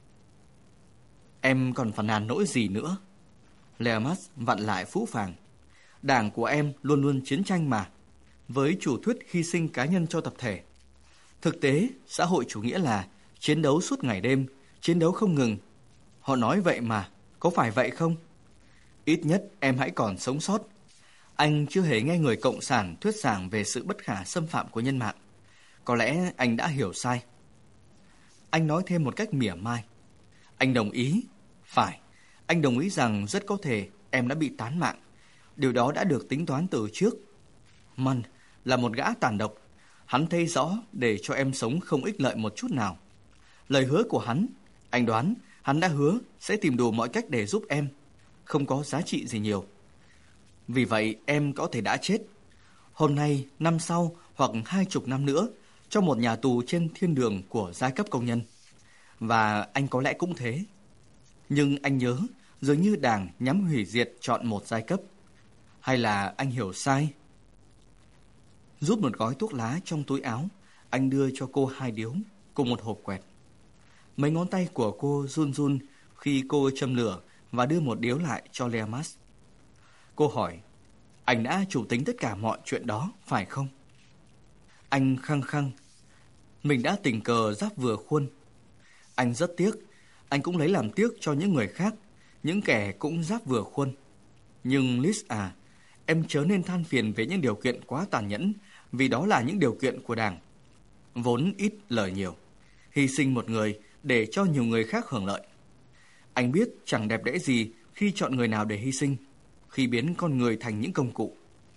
Em còn phàn nàn nỗi gì nữa? Leamas vặn lại phũ phàng. Đảng của em luôn luôn chiến tranh mà, với chủ thuyết hy sinh cá nhân cho tập thể. Thực tế, xã hội chủ nghĩa là chiến đấu suốt ngày đêm, chiến đấu không ngừng. Họ nói vậy mà, có phải vậy không? Ít nhất em hãy còn sống sót. Anh chưa hề nghe người cộng sản thuyết giảng về sự bất khả xâm phạm của nhân mạng. Có lẽ anh đã hiểu sai. Anh nói thêm một cách mỉa mai. Anh đồng ý. Phải, anh đồng ý rằng rất có thể em đã bị tán mạng. Điều đó đã được tính toán từ trước. Mann là một gã tàn độc. Hắn thấy rõ để cho em sống không ích lợi một chút nào. Lời hứa của hắn, anh đoán hắn đã hứa sẽ tìm đủ mọi cách để giúp em. Không có giá trị gì nhiều. Vì vậy em có thể đã chết. Hôm nay, năm sau hoặc hai chục năm nữa, trong một nhà tù trên thiên đường của giai cấp công nhân. Và anh có lẽ cũng thế. Nhưng anh nhớ, dường như Đảng nhắm hủy diệt chọn một giai cấp. Hay là anh hiểu sai? Rút một gói thuốc lá trong túi áo, anh đưa cho cô hai điếu cùng một hộp quẹt. Mấy ngón tay của cô run run khi cô châm lửa và đưa một điếu lại cho Leamas. Cô hỏi, anh đã chủ tính tất cả mọi chuyện đó, phải không? Anh khăng khăng, mình đã tình cờ giáp vừa khuôn. Anh rất tiếc, anh cũng lấy làm tiếc cho những người khác, những kẻ cũng giáp vừa khuôn. Nhưng Liz à, em chớ nên than phiền về những điều kiện quá tàn nhẫn, vì đó là những điều kiện của Đảng. Vốn ít lời nhiều, hy sinh một người để cho nhiều người khác hưởng lợi. Anh biết chẳng đẹp đẽ gì khi chọn người nào để hy sinh, khi biến con người thành những công cụ.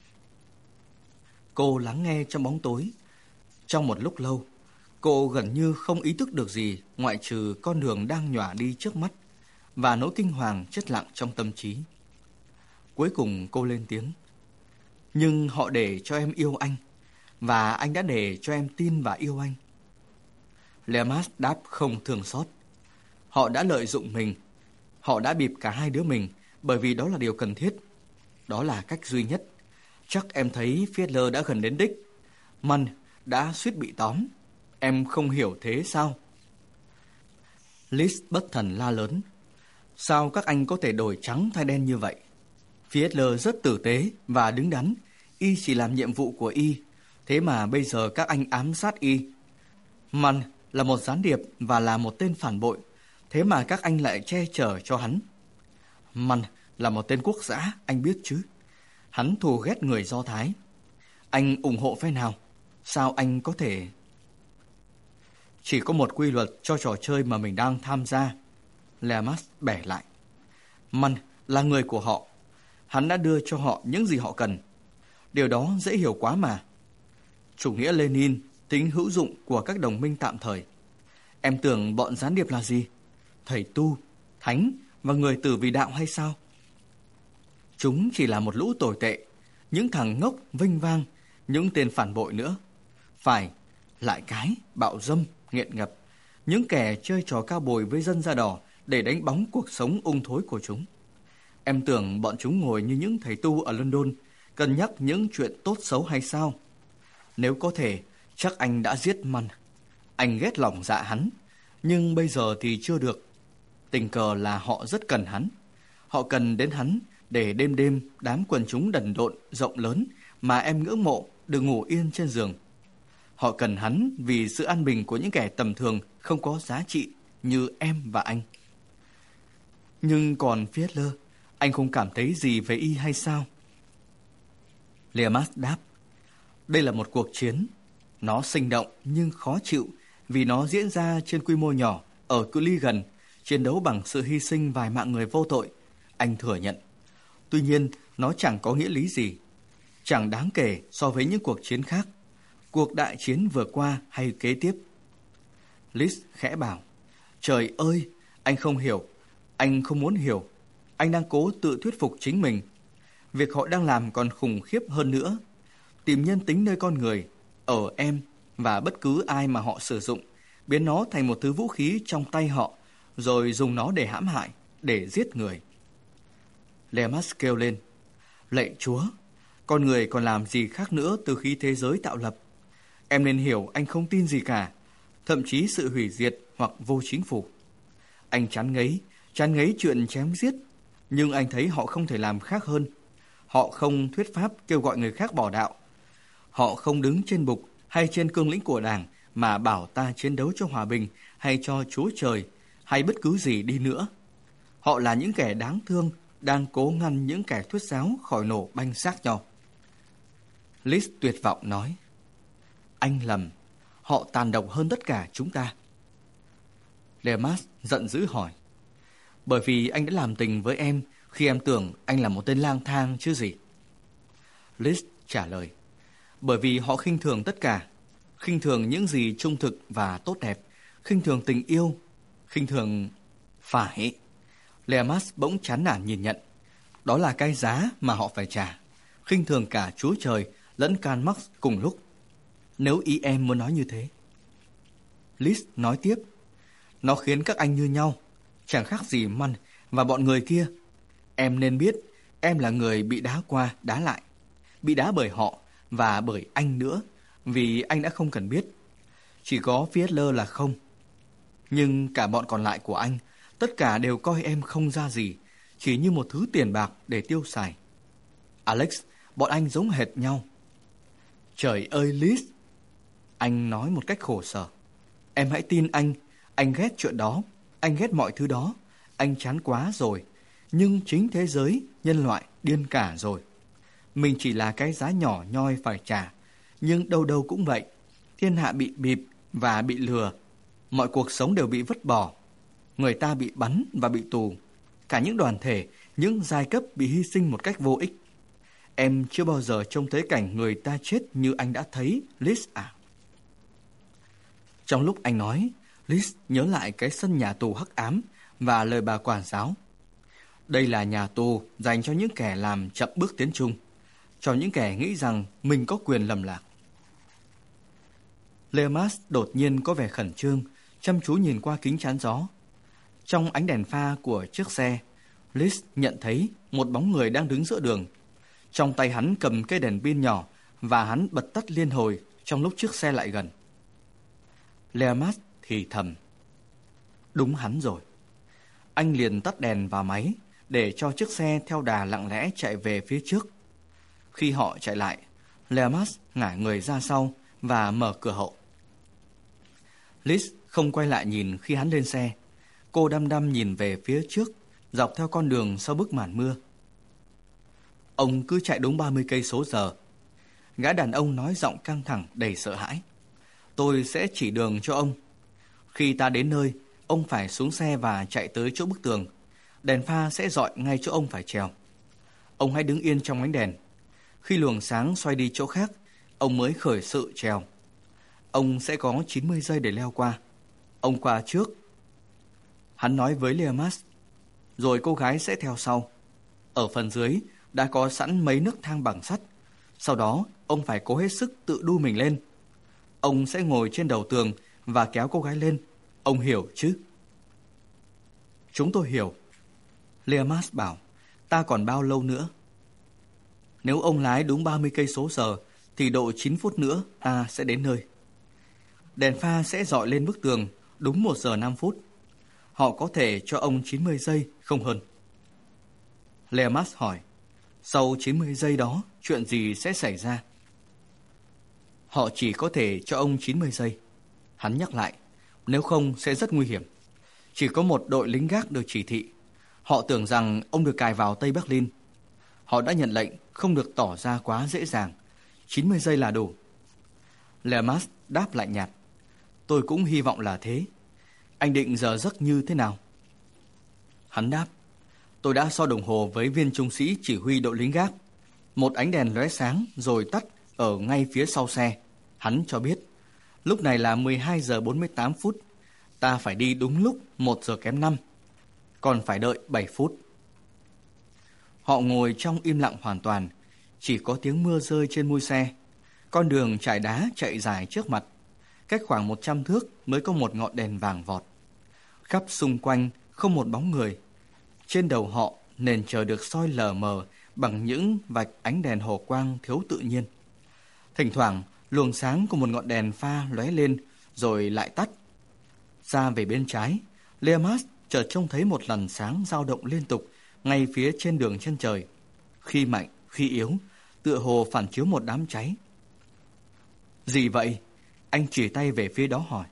Cô lắng nghe trong bóng tối. Trong một lúc lâu, cô gần như không ý thức được gì ngoại trừ con đường đang nhòa đi trước mắt và nỗi kinh hoàng chất lặng trong tâm trí. Cuối cùng cô lên tiếng. Nhưng họ để cho em yêu anh, và anh đã để cho em tin và yêu anh. Leamas đáp không thương xót. Họ đã lợi dụng mình. Họ đã bịp cả hai đứa mình, bởi vì đó là điều cần thiết. Đó là cách duy nhất. Chắc em thấy Fiedler đã gần đến đích. Mann đã suýt bị tóm. Em không hiểu thế sao? Liz bất thần la lớn. Sao các anh có thể đổi trắng thay đen như vậy? Fiedler rất tử tế và đứng đắn. Y chỉ làm nhiệm vụ của Y. Thế mà bây giờ các anh ám sát Y. Mann là một gián điệp và là một tên phản bội. Thế mà các anh lại che chở cho hắn. Mann là một tên quốc dã, anh biết chứ. Hắn thù ghét người Do Thái. Anh ủng hộ phe nào? Sao anh có thể... Chỉ có một quy luật cho trò chơi mà mình đang tham gia. Leamas bẻ lại. Mann là người của họ. Hắn đã đưa cho họ những gì họ cần. Điều đó dễ hiểu quá mà. Chủ nghĩa Lenin, tính hữu dụng của các đồng minh tạm thời. Em tưởng bọn gián điệp là gì? Thầy tu, thánh và người tử vì đạo hay sao? Chúng chỉ là một lũ tồi tệ, những thằng ngốc vinh vang, những tên phản bội nữa. Phải, lại cái, bạo dâm, nghiện ngập, những kẻ chơi trò cao bồi với dân da đỏ để đánh bóng cuộc sống ung thối của chúng. Em tưởng bọn chúng ngồi như những thầy tu ở London, cân nhắc những chuyện tốt xấu hay sao? Nếu có thể, chắc anh đã giết Mann. Anh ghét lòng dạ hắn, nhưng bây giờ thì chưa được. Tình cờ là họ rất cần hắn. Họ cần đến hắn để đêm đêm đám quần chúng đần độn rộng lớn mà em ngưỡng mộ được ngủ yên trên giường. Họ cần hắn vì sự an bình của những kẻ tầm thường không có giá trị như em và anh. Nhưng còn Fiedler, anh không cảm thấy gì về y hay sao? Leamas đáp. Đây là một cuộc chiến. Nó sinh động nhưng khó chịu vì nó diễn ra trên quy mô nhỏ, ở cự ly gần, chiến đấu bằng sự hy sinh vài mạng người vô tội. Anh thừa nhận. Tuy nhiên, nó chẳng có nghĩa lý gì. Chẳng đáng kể so với những cuộc chiến khác. cuộc đại chiến vừa qua hay kế tiếp? Liz khẽ bảo, trời ơi, anh không hiểu, anh không muốn hiểu. Anh đang cố tự thuyết phục chính mình. Việc họ đang làm còn khủng khiếp hơn nữa. Tìm nhân tính nơi con người, ở em và bất cứ ai mà họ sử dụng, biến nó thành một thứ vũ khí trong tay họ, rồi dùng nó để hãm hại, để giết người. Lemas kêu lên, lạy Chúa, con người còn làm gì khác nữa từ khi thế giới tạo lập? Em nên hiểu anh không tin gì cả, thậm chí sự hủy diệt hoặc vô chính phủ. Anh chán ngấy, chán ngấy chuyện chém giết, nhưng anh thấy họ không thể làm khác hơn. Họ không thuyết pháp kêu gọi người khác bỏ đạo. Họ không đứng trên bục hay trên cương lĩnh của Đảng mà bảo ta chiến đấu cho hòa bình hay cho Chúa Trời hay bất cứ gì đi nữa. Họ là những kẻ đáng thương đang cố ngăn những kẻ thuyết giáo khỏi nổ banh xác nhau. Liz tuyệt vọng nói, anh lầm, họ tàn độc hơn tất cả chúng ta. Lemas giận dữ hỏi, bởi vì anh đã làm tình với em khi em tưởng anh là một tên lang thang chứ gì? Liz trả lời, bởi vì họ khinh thường tất cả, khinh thường những gì trung thực và tốt đẹp, khinh thường tình yêu, khinh thường... Phải. Lemas bỗng chán nản nhìn nhận, đó là cái giá mà họ phải trả, khinh thường cả Chúa Trời lẫn Karl Marx cùng lúc. Nếu ý em muốn nói như thế. Liz nói tiếp, nó khiến các anh như nhau, chẳng khác gì Mann và bọn người kia. Em nên biết, em là người bị đá qua đá lại, bị đá bởi họ và bởi anh nữa, vì anh đã không cần biết. Chỉ có Fiedler là không. Nhưng cả bọn còn lại của anh, tất cả đều coi em không ra gì, chỉ như một thứ tiền bạc để tiêu xài. Alex, bọn anh giống hệt nhau. Trời ơi Liz, anh nói một cách khổ sở. Em hãy tin anh, anh ghét chuyện đó, anh ghét mọi thứ đó, anh chán quá rồi. Nhưng chính thế giới, nhân loại điên cả rồi. Mình chỉ là cái giá nhỏ nhoi phải trả, nhưng đâu đâu cũng vậy. Thiên hạ bị bịp và bị lừa, mọi cuộc sống đều bị vứt bỏ. Người ta bị bắn và bị tù, cả những đoàn thể, những giai cấp bị hy sinh một cách vô ích. Em chưa bao giờ trông thấy cảnh người ta chết như anh đã thấy, Liz à. Trong lúc anh nói, Liz nhớ lại cái sân nhà tù hắc ám và lời bà quản giáo. Đây là nhà tù dành cho những kẻ làm chậm bước tiến chung, cho những kẻ nghĩ rằng mình có quyền lầm lạc. Lemas đột nhiên có vẻ khẩn trương, chăm chú nhìn qua kính chắn gió. Trong ánh đèn pha của chiếc xe, Liz nhận thấy một bóng người đang đứng giữa đường. Trong tay hắn cầm cây đèn pin nhỏ và hắn bật tắt liên hồi trong lúc chiếc xe lại gần. Lemas thì thầm, đúng hắn rồi. Anh liền tắt đèn vào máy để cho chiếc xe theo đà lặng lẽ chạy về phía trước. Khi họ chạy lại, Lemas ngả người ra sau và mở cửa hậu. Liz không quay lại nhìn khi hắn lên xe. Cô đăm đăm nhìn về phía trước, dọc theo con đường sau bức màn mưa. Ông cứ chạy đúng ba mươi cây số giờ. Gã đàn ông nói giọng căng thẳng đầy sợ hãi. Tôi sẽ chỉ đường cho ông. Khi ta đến nơi, ông phải xuống xe và chạy tới chỗ bức tường. Đèn pha sẽ rọi ngay chỗ ông phải trèo. Ông hãy đứng yên trong ánh đèn. Khi luồng sáng xoay đi chỗ khác, ông mới khởi sự trèo. Ông sẽ có chín mươi giây để leo qua. Ông qua trước. Hắn nói với Lemas. Rồi cô gái sẽ theo sau. Ở phần dưới đã có sẵn mấy nấc thang bằng sắt. Sau đó, ông phải cố hết sức tự đu mình lên. Ông sẽ ngồi trên đầu tường và kéo cô gái lên. Ông hiểu chứ? Chúng tôi hiểu. Lemas bảo, ta còn bao lâu nữa? Nếu ông lái đúng ba mươi cây số giờ, thì độ chín phút nữa ta sẽ đến nơi. Đèn pha sẽ rọi lên bức tường đúng một giờ năm phút. Họ có thể cho ông chín mươi giây, không hơn. Lemas hỏi, sau chín mươi giây đó, chuyện gì sẽ xảy ra? Họ chỉ có thể cho ông chín mươi giây. Hắn nhắc lại, nếu không sẽ rất nguy hiểm. Chỉ có một đội lính gác được chỉ thị. Họ tưởng rằng ông được cài vào Tây Berlin. Họ đã nhận lệnh không được tỏ ra quá dễ dàng. chín mươi giây là đủ. Lemas đáp lạnh nhạt, tôi cũng hy vọng là thế. Anh định giờ giấc như thế nào? Hắn đáp, tôi đã so đồng hồ với viên trung sĩ chỉ huy đội lính gác. Một ánh đèn lóe sáng rồi tắt ở ngay phía sau xe. Hắn cho biết, lúc này là mười hai giờ bốn mươi tám phút, ta phải đi đúng lúc một giờ kém năm, còn phải đợi bảy phút. Họ ngồi trong im lặng hoàn toàn, chỉ có tiếng mưa rơi trên mui xe. Con đường trải đá chạy dài trước mặt, cách khoảng một trăm thước mới có một ngọn đèn vàng vọt. Khắp xung quanh không một bóng người. Trên đầu họ nền trời được soi lờ mờ bằng những vạch ánh đèn hồ quang thiếu tự nhiên. Thỉnh thoảng luồng sáng của một ngọn đèn pha lóe lên rồi lại tắt. Ra về bên trái, Leamas chợt trông thấy một làn sáng dao động liên tục ngay phía trên đường chân trời, khi mạnh khi yếu, tựa hồ phản chiếu một đám cháy. Gì vậy? Anh chỉ tay về phía đó hỏi.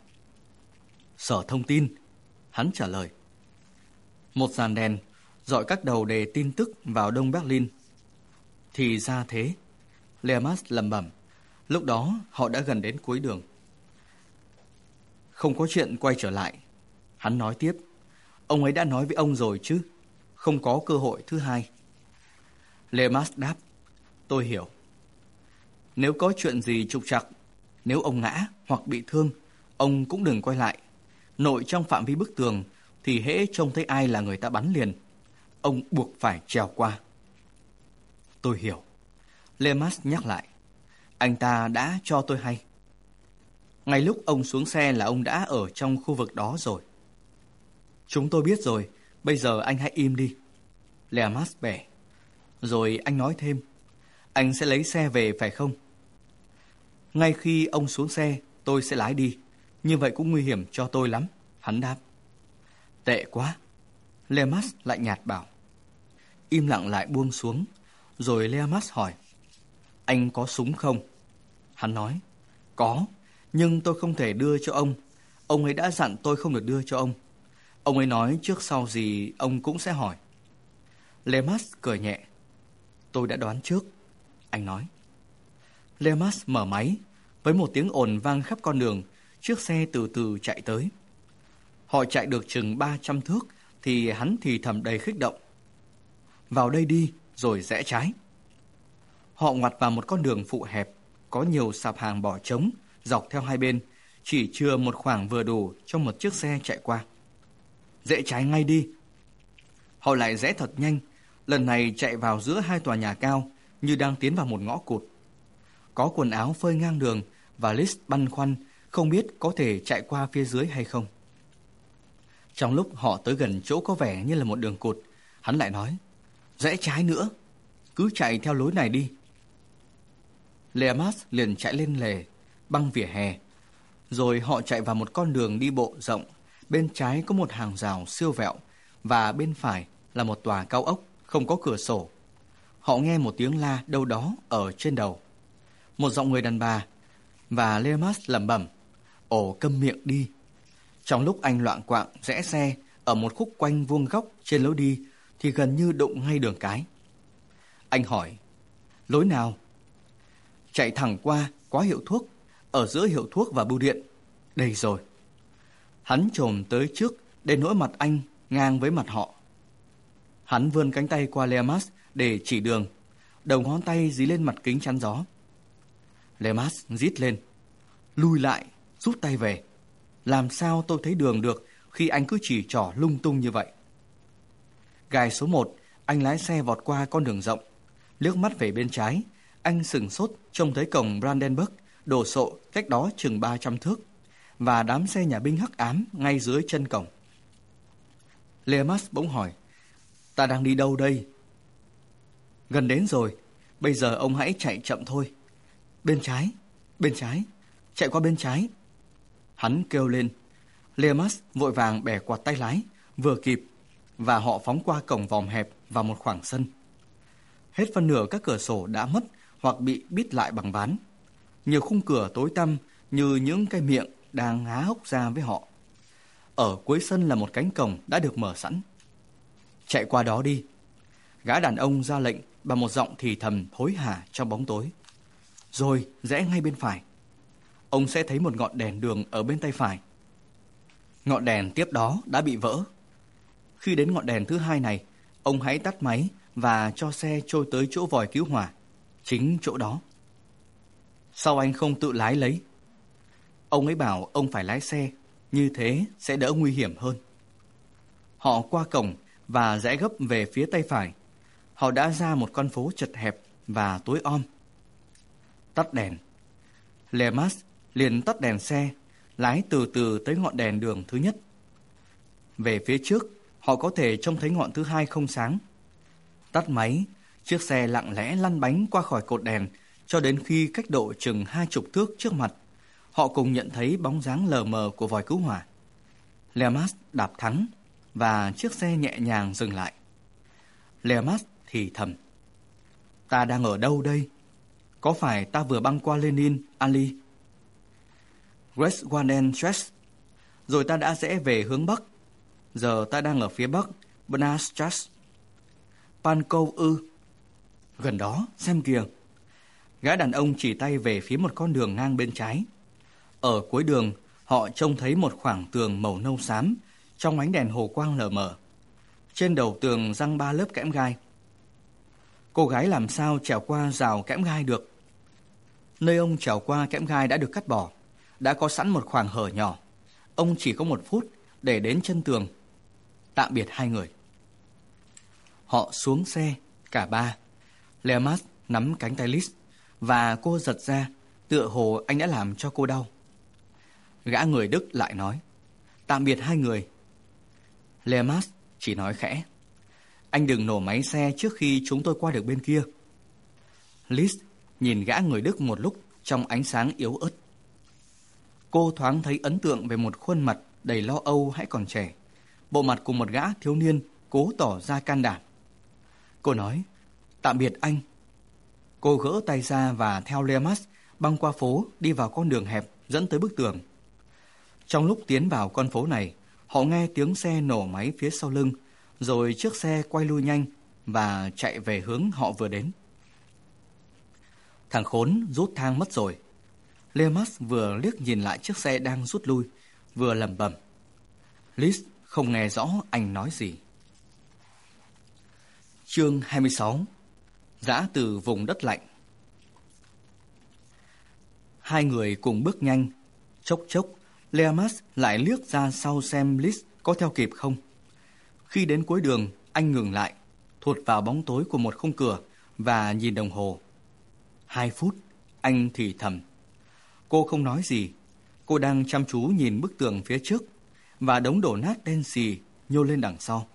Sở thông tin, hắn trả lời. Một dàn đèn dọi các đầu đề tin tức vào Đông Berlin. Thì ra thế, Leamas lẩm bẩm. Lúc đó họ đã gần đến cuối đường. Không có chuyện quay trở lại, hắn nói tiếp. Ông ấy đã nói với ông rồi chứ, không có cơ hội thứ hai. Leamas đáp. Tôi hiểu. Nếu có chuyện gì trục trặc, nếu ông ngã hoặc bị thương, ông cũng đừng quay lại. Nội trong phạm vi bức tường thì hễ trông thấy ai là người ta bắn liền. Ông buộc phải trèo qua. Tôi hiểu. Leamas nhắc lại. Anh ta đã cho tôi hay. Ngay lúc ông xuống xe là ông đã ở trong khu vực đó rồi. Chúng tôi biết rồi, bây giờ anh hãy im đi. Leamas bẻ. Rồi anh nói thêm. Anh sẽ lấy xe về phải không? Ngay khi ông xuống xe, tôi sẽ lái đi. Như vậy cũng nguy hiểm cho tôi lắm, hắn đáp. Tệ quá. Leamas lại nhạt bảo. Im lặng lại buông xuống. Rồi Leamas hỏi. Anh có súng không? Hắn nói. Có, nhưng tôi không thể đưa cho ông. Ông ấy đã dặn tôi không được đưa cho ông. Ông ấy nói trước sau gì ông cũng sẽ hỏi. Leamas cười nhẹ. Tôi đã đoán trước, anh nói. Leamas mở máy. Với một tiếng ồn vang khắp con đường, chiếc xe từ từ chạy tới. Họ chạy được chừng ba trăm thước thì hắn thì thầm đầy khích động. Vào đây đi, rồi rẽ trái. Họ ngoặt vào một con đường phụ hẹp, có nhiều sạp hàng bỏ trống dọc theo hai bên, chỉ chừa một khoảng vừa đủ cho một chiếc xe chạy qua. Rẽ trái ngay đi. Họ lại rẽ thật nhanh, lần này chạy vào giữa hai tòa nhà cao, như đang tiến vào một ngõ cụt. Có quần áo phơi ngang đường và Liszt băn khoăn không biết có thể chạy qua phía dưới hay không. Trong lúc họ tới gần chỗ có vẻ như là một đường cụt, hắn lại nói. Rẽ trái nữa, cứ chạy theo lối này đi. Leamas liền chạy lên lề, băng vỉa hè. Rồi họ chạy vào một con đường đi bộ rộng. Bên trái có một hàng rào siêu vẹo, và bên phải là một tòa cao ốc không có cửa sổ. Họ nghe một tiếng la đâu đó ở trên đầu. Một giọng người đàn bà, và Leamas lẩm bẩm. Ồ, câm miệng đi. Trong lúc anh loạng quạng rẽ xe ở một khúc quanh vuông góc trên lối đi, thì gần như đụng ngay đường cái. Anh hỏi. Lối nào? Chạy thẳng qua, quá hiệu thuốc, ở giữa hiệu thuốc và bưu điện. Đây rồi. Hắn chồm tới trước, đến nỗi mặt anh ngang với mặt họ. Hắn vươn cánh tay qua Leamas để chỉ đường, đầu ngón tay dí lên mặt kính chắn gió. Leamas rít lên. Lùi lại, rút tay về. Làm sao tôi thấy đường được khi anh cứ chỉ trỏ lung tung như vậy? Gài số một, anh lái xe vọt qua con đường rộng. Liếc mắt về bên trái, anh sửng sốt trông thấy cổng Brandenburg đổ sộ cách đó chừng ba trăm thước, và đám xe nhà binh hắc ám ngay dưới chân cổng. Leamas bỗng hỏi. Ta đang đi đâu đây? Gần đến rồi, bây giờ ông hãy chạy chậm thôi. Bên trái, bên trái, chạy qua bên trái. Hắn kêu lên. Leamas vội vàng bẻ quạt tay lái, vừa kịp, và họ phóng qua cổng vòm hẹp vào một khoảng sân. Hết phân nửa các cửa sổ đã mất hoặc bị bít lại bằng ván. Nhiều khung cửa tối tăm như những cái miệng đang há hốc ra với họ. Ở cuối sân là một cánh cổng đã được mở sẵn. Chạy qua đó đi. Gã đàn ông ra lệnh bằng một giọng thì thầm hối hả trong bóng tối. Rồi rẽ ngay bên phải. Ông sẽ thấy một ngọn đèn đường ở bên tay phải. Ngọn đèn tiếp đó đã bị vỡ. Khi đến ngọn đèn thứ hai này, ông hãy tắt máy và cho xe trôi tới chỗ vòi cứu hỏa. Chính chỗ đó. Sao anh không tự lái lấy? Ông ấy bảo ông phải lái xe, như thế sẽ đỡ nguy hiểm hơn. Họ qua cổng và rẽ gấp về phía tay phải. Họ đã ra một con phố chật hẹp và tối om. Tắt đèn. Lemas liền tắt đèn xe, lái từ từ tới ngọn đèn đường thứ nhất. Về phía trước, họ có thể trông thấy ngọn thứ hai không sáng. Tắt máy, chiếc xe lặng lẽ lăn bánh qua khỏi cột đèn cho đến khi cách độ chừng hai chục thước trước mặt. Họ cùng nhận thấy bóng dáng lờ mờ của vòi cứu hỏa. Lemas đạp thắng và chiếc xe nhẹ nhàng dừng lại. Lemas thì thầm: Ta đang ở đâu đây? Có phải ta vừa băng qua Lenin, Ali? Westwarden Strasse. Rồi ta đã rẽ về hướng Bắc. Giờ ta đang ở phía Bắc, Bernstrasse. Pankov ư? Gần đó, xem kìa. Gã đàn ông chỉ tay về phía một con đường ngang bên trái. Ở cuối đường, họ trông thấy một khoảng tường màu nâu xám trong ánh đèn hồ quang lờ mờ. Trên đầu tường răng ba lớp kẽm gai. Cô gái làm sao trèo qua rào kẽm gai được? Nơi ông trèo qua kẽm gai đã được cắt bỏ, đã có sẵn một khoảng hở nhỏ. Ông chỉ có một phút để đến chân tường. Tạm biệt hai người. Họ xuống xe, cả ba. Lemas nắm cánh tay Liz và cô giật ra, tựa hồ anh đã làm cho cô đau. Gã người Đức lại nói: Tạm biệt hai người. Lemas chỉ nói khẽ: Anh đừng nổ máy xe trước khi chúng tôi qua được bên kia. Liz nhìn gã người Đức một lúc trong ánh sáng yếu ớt. Cô thoáng thấy ấn tượng về một khuôn mặt đầy lo âu hãy còn trẻ, bộ mặt của một gã thiếu niên cố tỏ ra can đảm. Cô nói: Tạm biệt anh. Cô gỡ tay ra và theo Lemas băng qua phố đi vào con đường hẹp dẫn tới bức tường. Trong lúc tiến vào con phố này, họ nghe tiếng xe nổ máy phía sau lưng, rồi chiếc xe quay lui nhanh và chạy về hướng họ vừa đến. Thằng khốn rút thang mất rồi. Lemas vừa liếc nhìn lại chiếc xe đang rút lui, vừa lẩm bẩm. Liz không nghe rõ anh nói gì. Chương hai mươi sáu. Giã từ vùng đất lạnh. Hai người cùng bước nhanh. Chốc chốc, Lemas lại liếc ra sau xem Liz có theo kịp không. Khi đến cuối đường, anh ngừng lại, thụt vào bóng tối của một khung cửa và nhìn đồng hồ. Hai phút, anh thì thầm. Cô không nói gì. Cô đang chăm chú nhìn bức tường phía trước và đống đổ nát đen xì nhô lên đằng sau.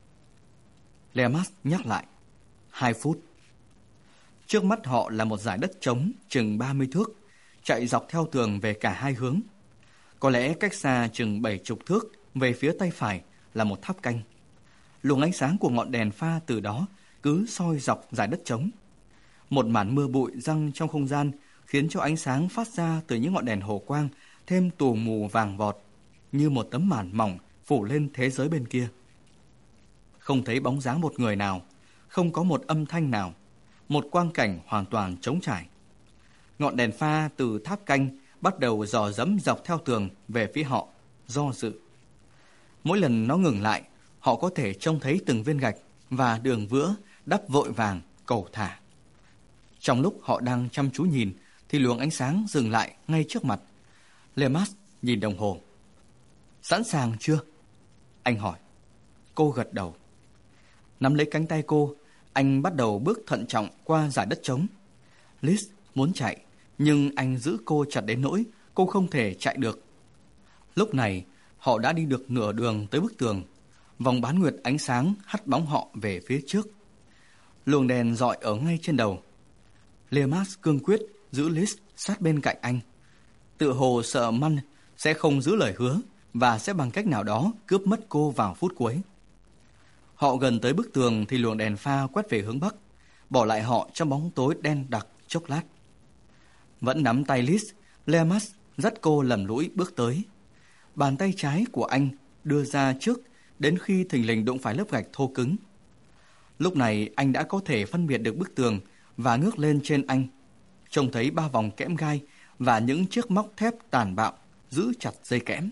Lemas nhắc lại. Hai phút. Trước mắt họ là một dải đất trống chừng ba mươi thước, chạy dọc theo tường về cả hai hướng. Có lẽ cách xa chừng bảy chục thước về phía tay phải là một tháp canh. Luồng ánh sáng của ngọn đèn pha từ đó cứ soi dọc dải đất trống. Một màn mưa bụi giăng trong không gian khiến cho ánh sáng phát ra từ những ngọn đèn hồ quang thêm tù mù vàng vọt, như một tấm màn mỏng phủ lên thế giới bên kia. Không thấy bóng dáng một người nào, không có một âm thanh nào, một quang cảnh hoàn toàn trống trải. Ngọn đèn pha từ tháp canh bắt đầu dò dẫm dọc theo tường về phía họ, do dự. Mỗi lần nó ngừng lại, họ có thể trông thấy từng viên gạch và đường vữa đắp vội vàng, cầu thả. Trong lúc họ đang chăm chú nhìn, thì luồng ánh sáng dừng lại ngay trước mặt. Lemas nhìn đồng hồ. Sẵn sàng chưa? Anh hỏi. Cô gật đầu. Nắm lấy cánh tay cô, anh bắt đầu bước thận trọng qua dải đất trống. Liz muốn chạy, nhưng anh giữ cô chặt đến nỗi cô không thể chạy được. Lúc này, họ đã đi được nửa đường tới bức tường. Vòng bán nguyệt ánh sáng hắt bóng họ về phía trước. Luồng đèn rọi ở ngay trên đầu. Lemas cương quyết giữ Liz sát bên cạnh anh. Tựa hồ sợ Man sẽ không giữ lời hứa và sẽ bằng cách nào đó cướp mất cô vào phút cuối. Họ gần tới bức tường thì luồng đèn pha quét về hướng bắc, bỏ lại họ trong bóng tối đen đặc chốc lát. Vẫn nắm tay Liz, Lemas dắt cô lầm lũi bước tới. Bàn tay trái của anh đưa ra trước đến khi thình lình đụng phải lớp gạch thô cứng. Lúc này anh đã có thể phân biệt được bức tường và ngước lên trên anh, trông thấy ba vòng kẽm gai và những chiếc móc thép tàn bạo giữ chặt dây kẽm.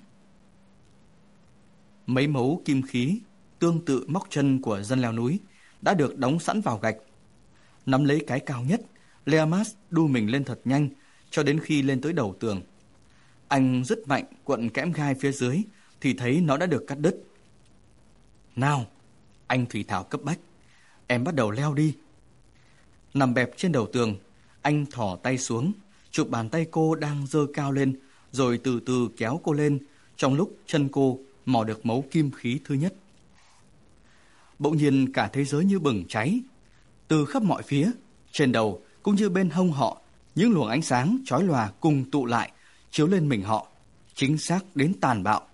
Mấy mấu kim khí tương tự móc chân của dân leo núi đã được đóng sẵn vào gạch. Nắm lấy cái cao nhất, Lemas đu mình lên thật nhanh, cho đến khi lên tới đầu tường. Anh rất mạnh cuộn kẽm gai phía dưới thì thấy nó đã được cắt đứt. Nào, anh Thủy Thảo cấp bách, em bắt đầu leo đi. Nằm bẹp trên đầu tường, anh thò tay xuống, chụp bàn tay cô đang giơ cao lên, rồi từ từ kéo cô lên, trong lúc chân cô mò được mấu kim khí thứ nhất. Bỗng nhiên cả thế giới như bừng cháy. Từ khắp mọi phía, trên đầu cũng như bên hông họ, những luồng ánh sáng chói lòa cùng tụ lại, chiếu lên mình họ, chính xác đến tàn bạo.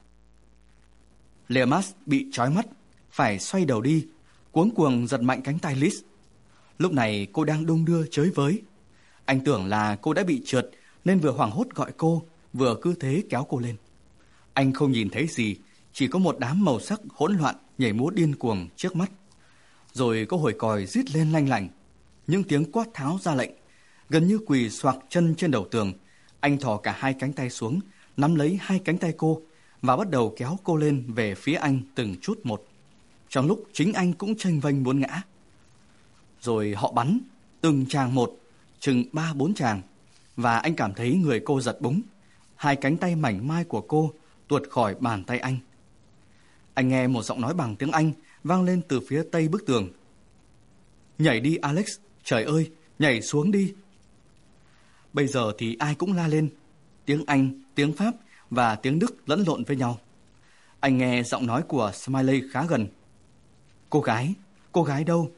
Leamas bị chói mắt, phải xoay đầu đi, cuống cuồng giật mạnh cánh tay Liz. Lúc này cô đang đung đưa chới với. Anh tưởng là cô đã bị trượt nên vừa hoảng hốt gọi cô, vừa cứ thế kéo cô lên. Anh không nhìn thấy gì, chỉ có một đám màu sắc hỗn loạn nhảy múa điên cuồng trước mắt. Rồi cô hồi còi rít lên lanh lảnh, những tiếng quát tháo ra lệnh. Gần như quỳ xoạc chân trên đầu tường, anh thò cả hai cánh tay xuống, nắm lấy hai cánh tay cô và bắt đầu kéo cô lên về phía anh từng chút một, trong lúc chính anh cũng chênh vênh muốn ngã. Rồi họ bắn từng tràng một, chừng ba bốn tràng, và anh cảm thấy người cô giật búng. Hai cánh tay mảnh mai của cô tuột khỏi bàn tay anh. Anh nghe một giọng nói bằng tiếng Anh vang lên từ phía tây bức tường. Nhảy đi Alex, trời ơi, nhảy xuống đi. Bây giờ thì ai cũng la lên, tiếng Anh, tiếng Pháp và tiếng Đức lẫn lộn với nhau. Anh nghe giọng nói của Smiley khá gần. Cô gái, cô gái đâu?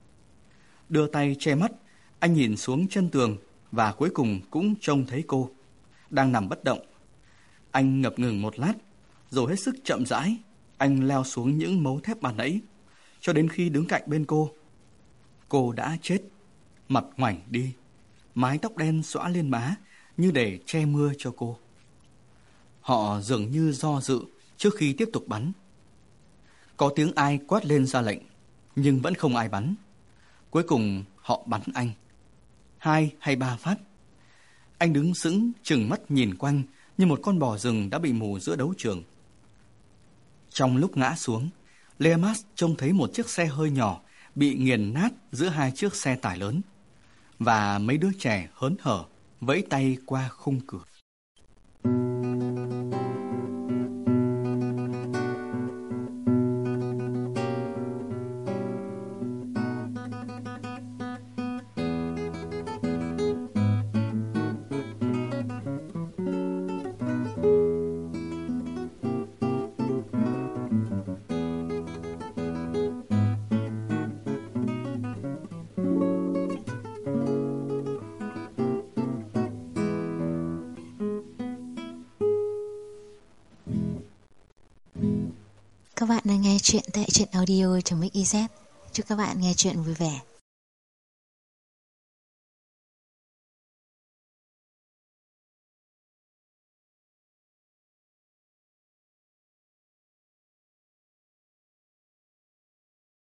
Đưa tay che mắt, anh nhìn xuống chân tường và cuối cùng cũng trông thấy cô, đang nằm bất động. Anh ngập ngừng một lát, rồi hết sức chậm rãi, anh leo xuống những mấu thép ban nãy, cho đến khi đứng cạnh bên cô. Cô đã chết, mặt ngoảnh đi, mái tóc đen xõa lên má như để che mưa cho cô. Họ dường như do dự trước khi tiếp tục bắn. Có tiếng ai quát lên ra lệnh, nhưng vẫn không ai bắn. Cuối cùng họ bắn anh. Hai hay ba phát. Anh đứng sững trừng mắt nhìn quanh như một con bò rừng đã bị mù giữa đấu trường. Trong lúc ngã xuống, Leamas trông thấy một chiếc xe hơi nhỏ bị nghiền nát giữa hai chiếc xe tải lớn, và mấy đứa trẻ hớn hở vẫy tay qua khung cửa. Các bạn đang nghe chuyện tại truyện audio chấm ích i zét. Chúc các bạn nghe chuyện vui vẻ.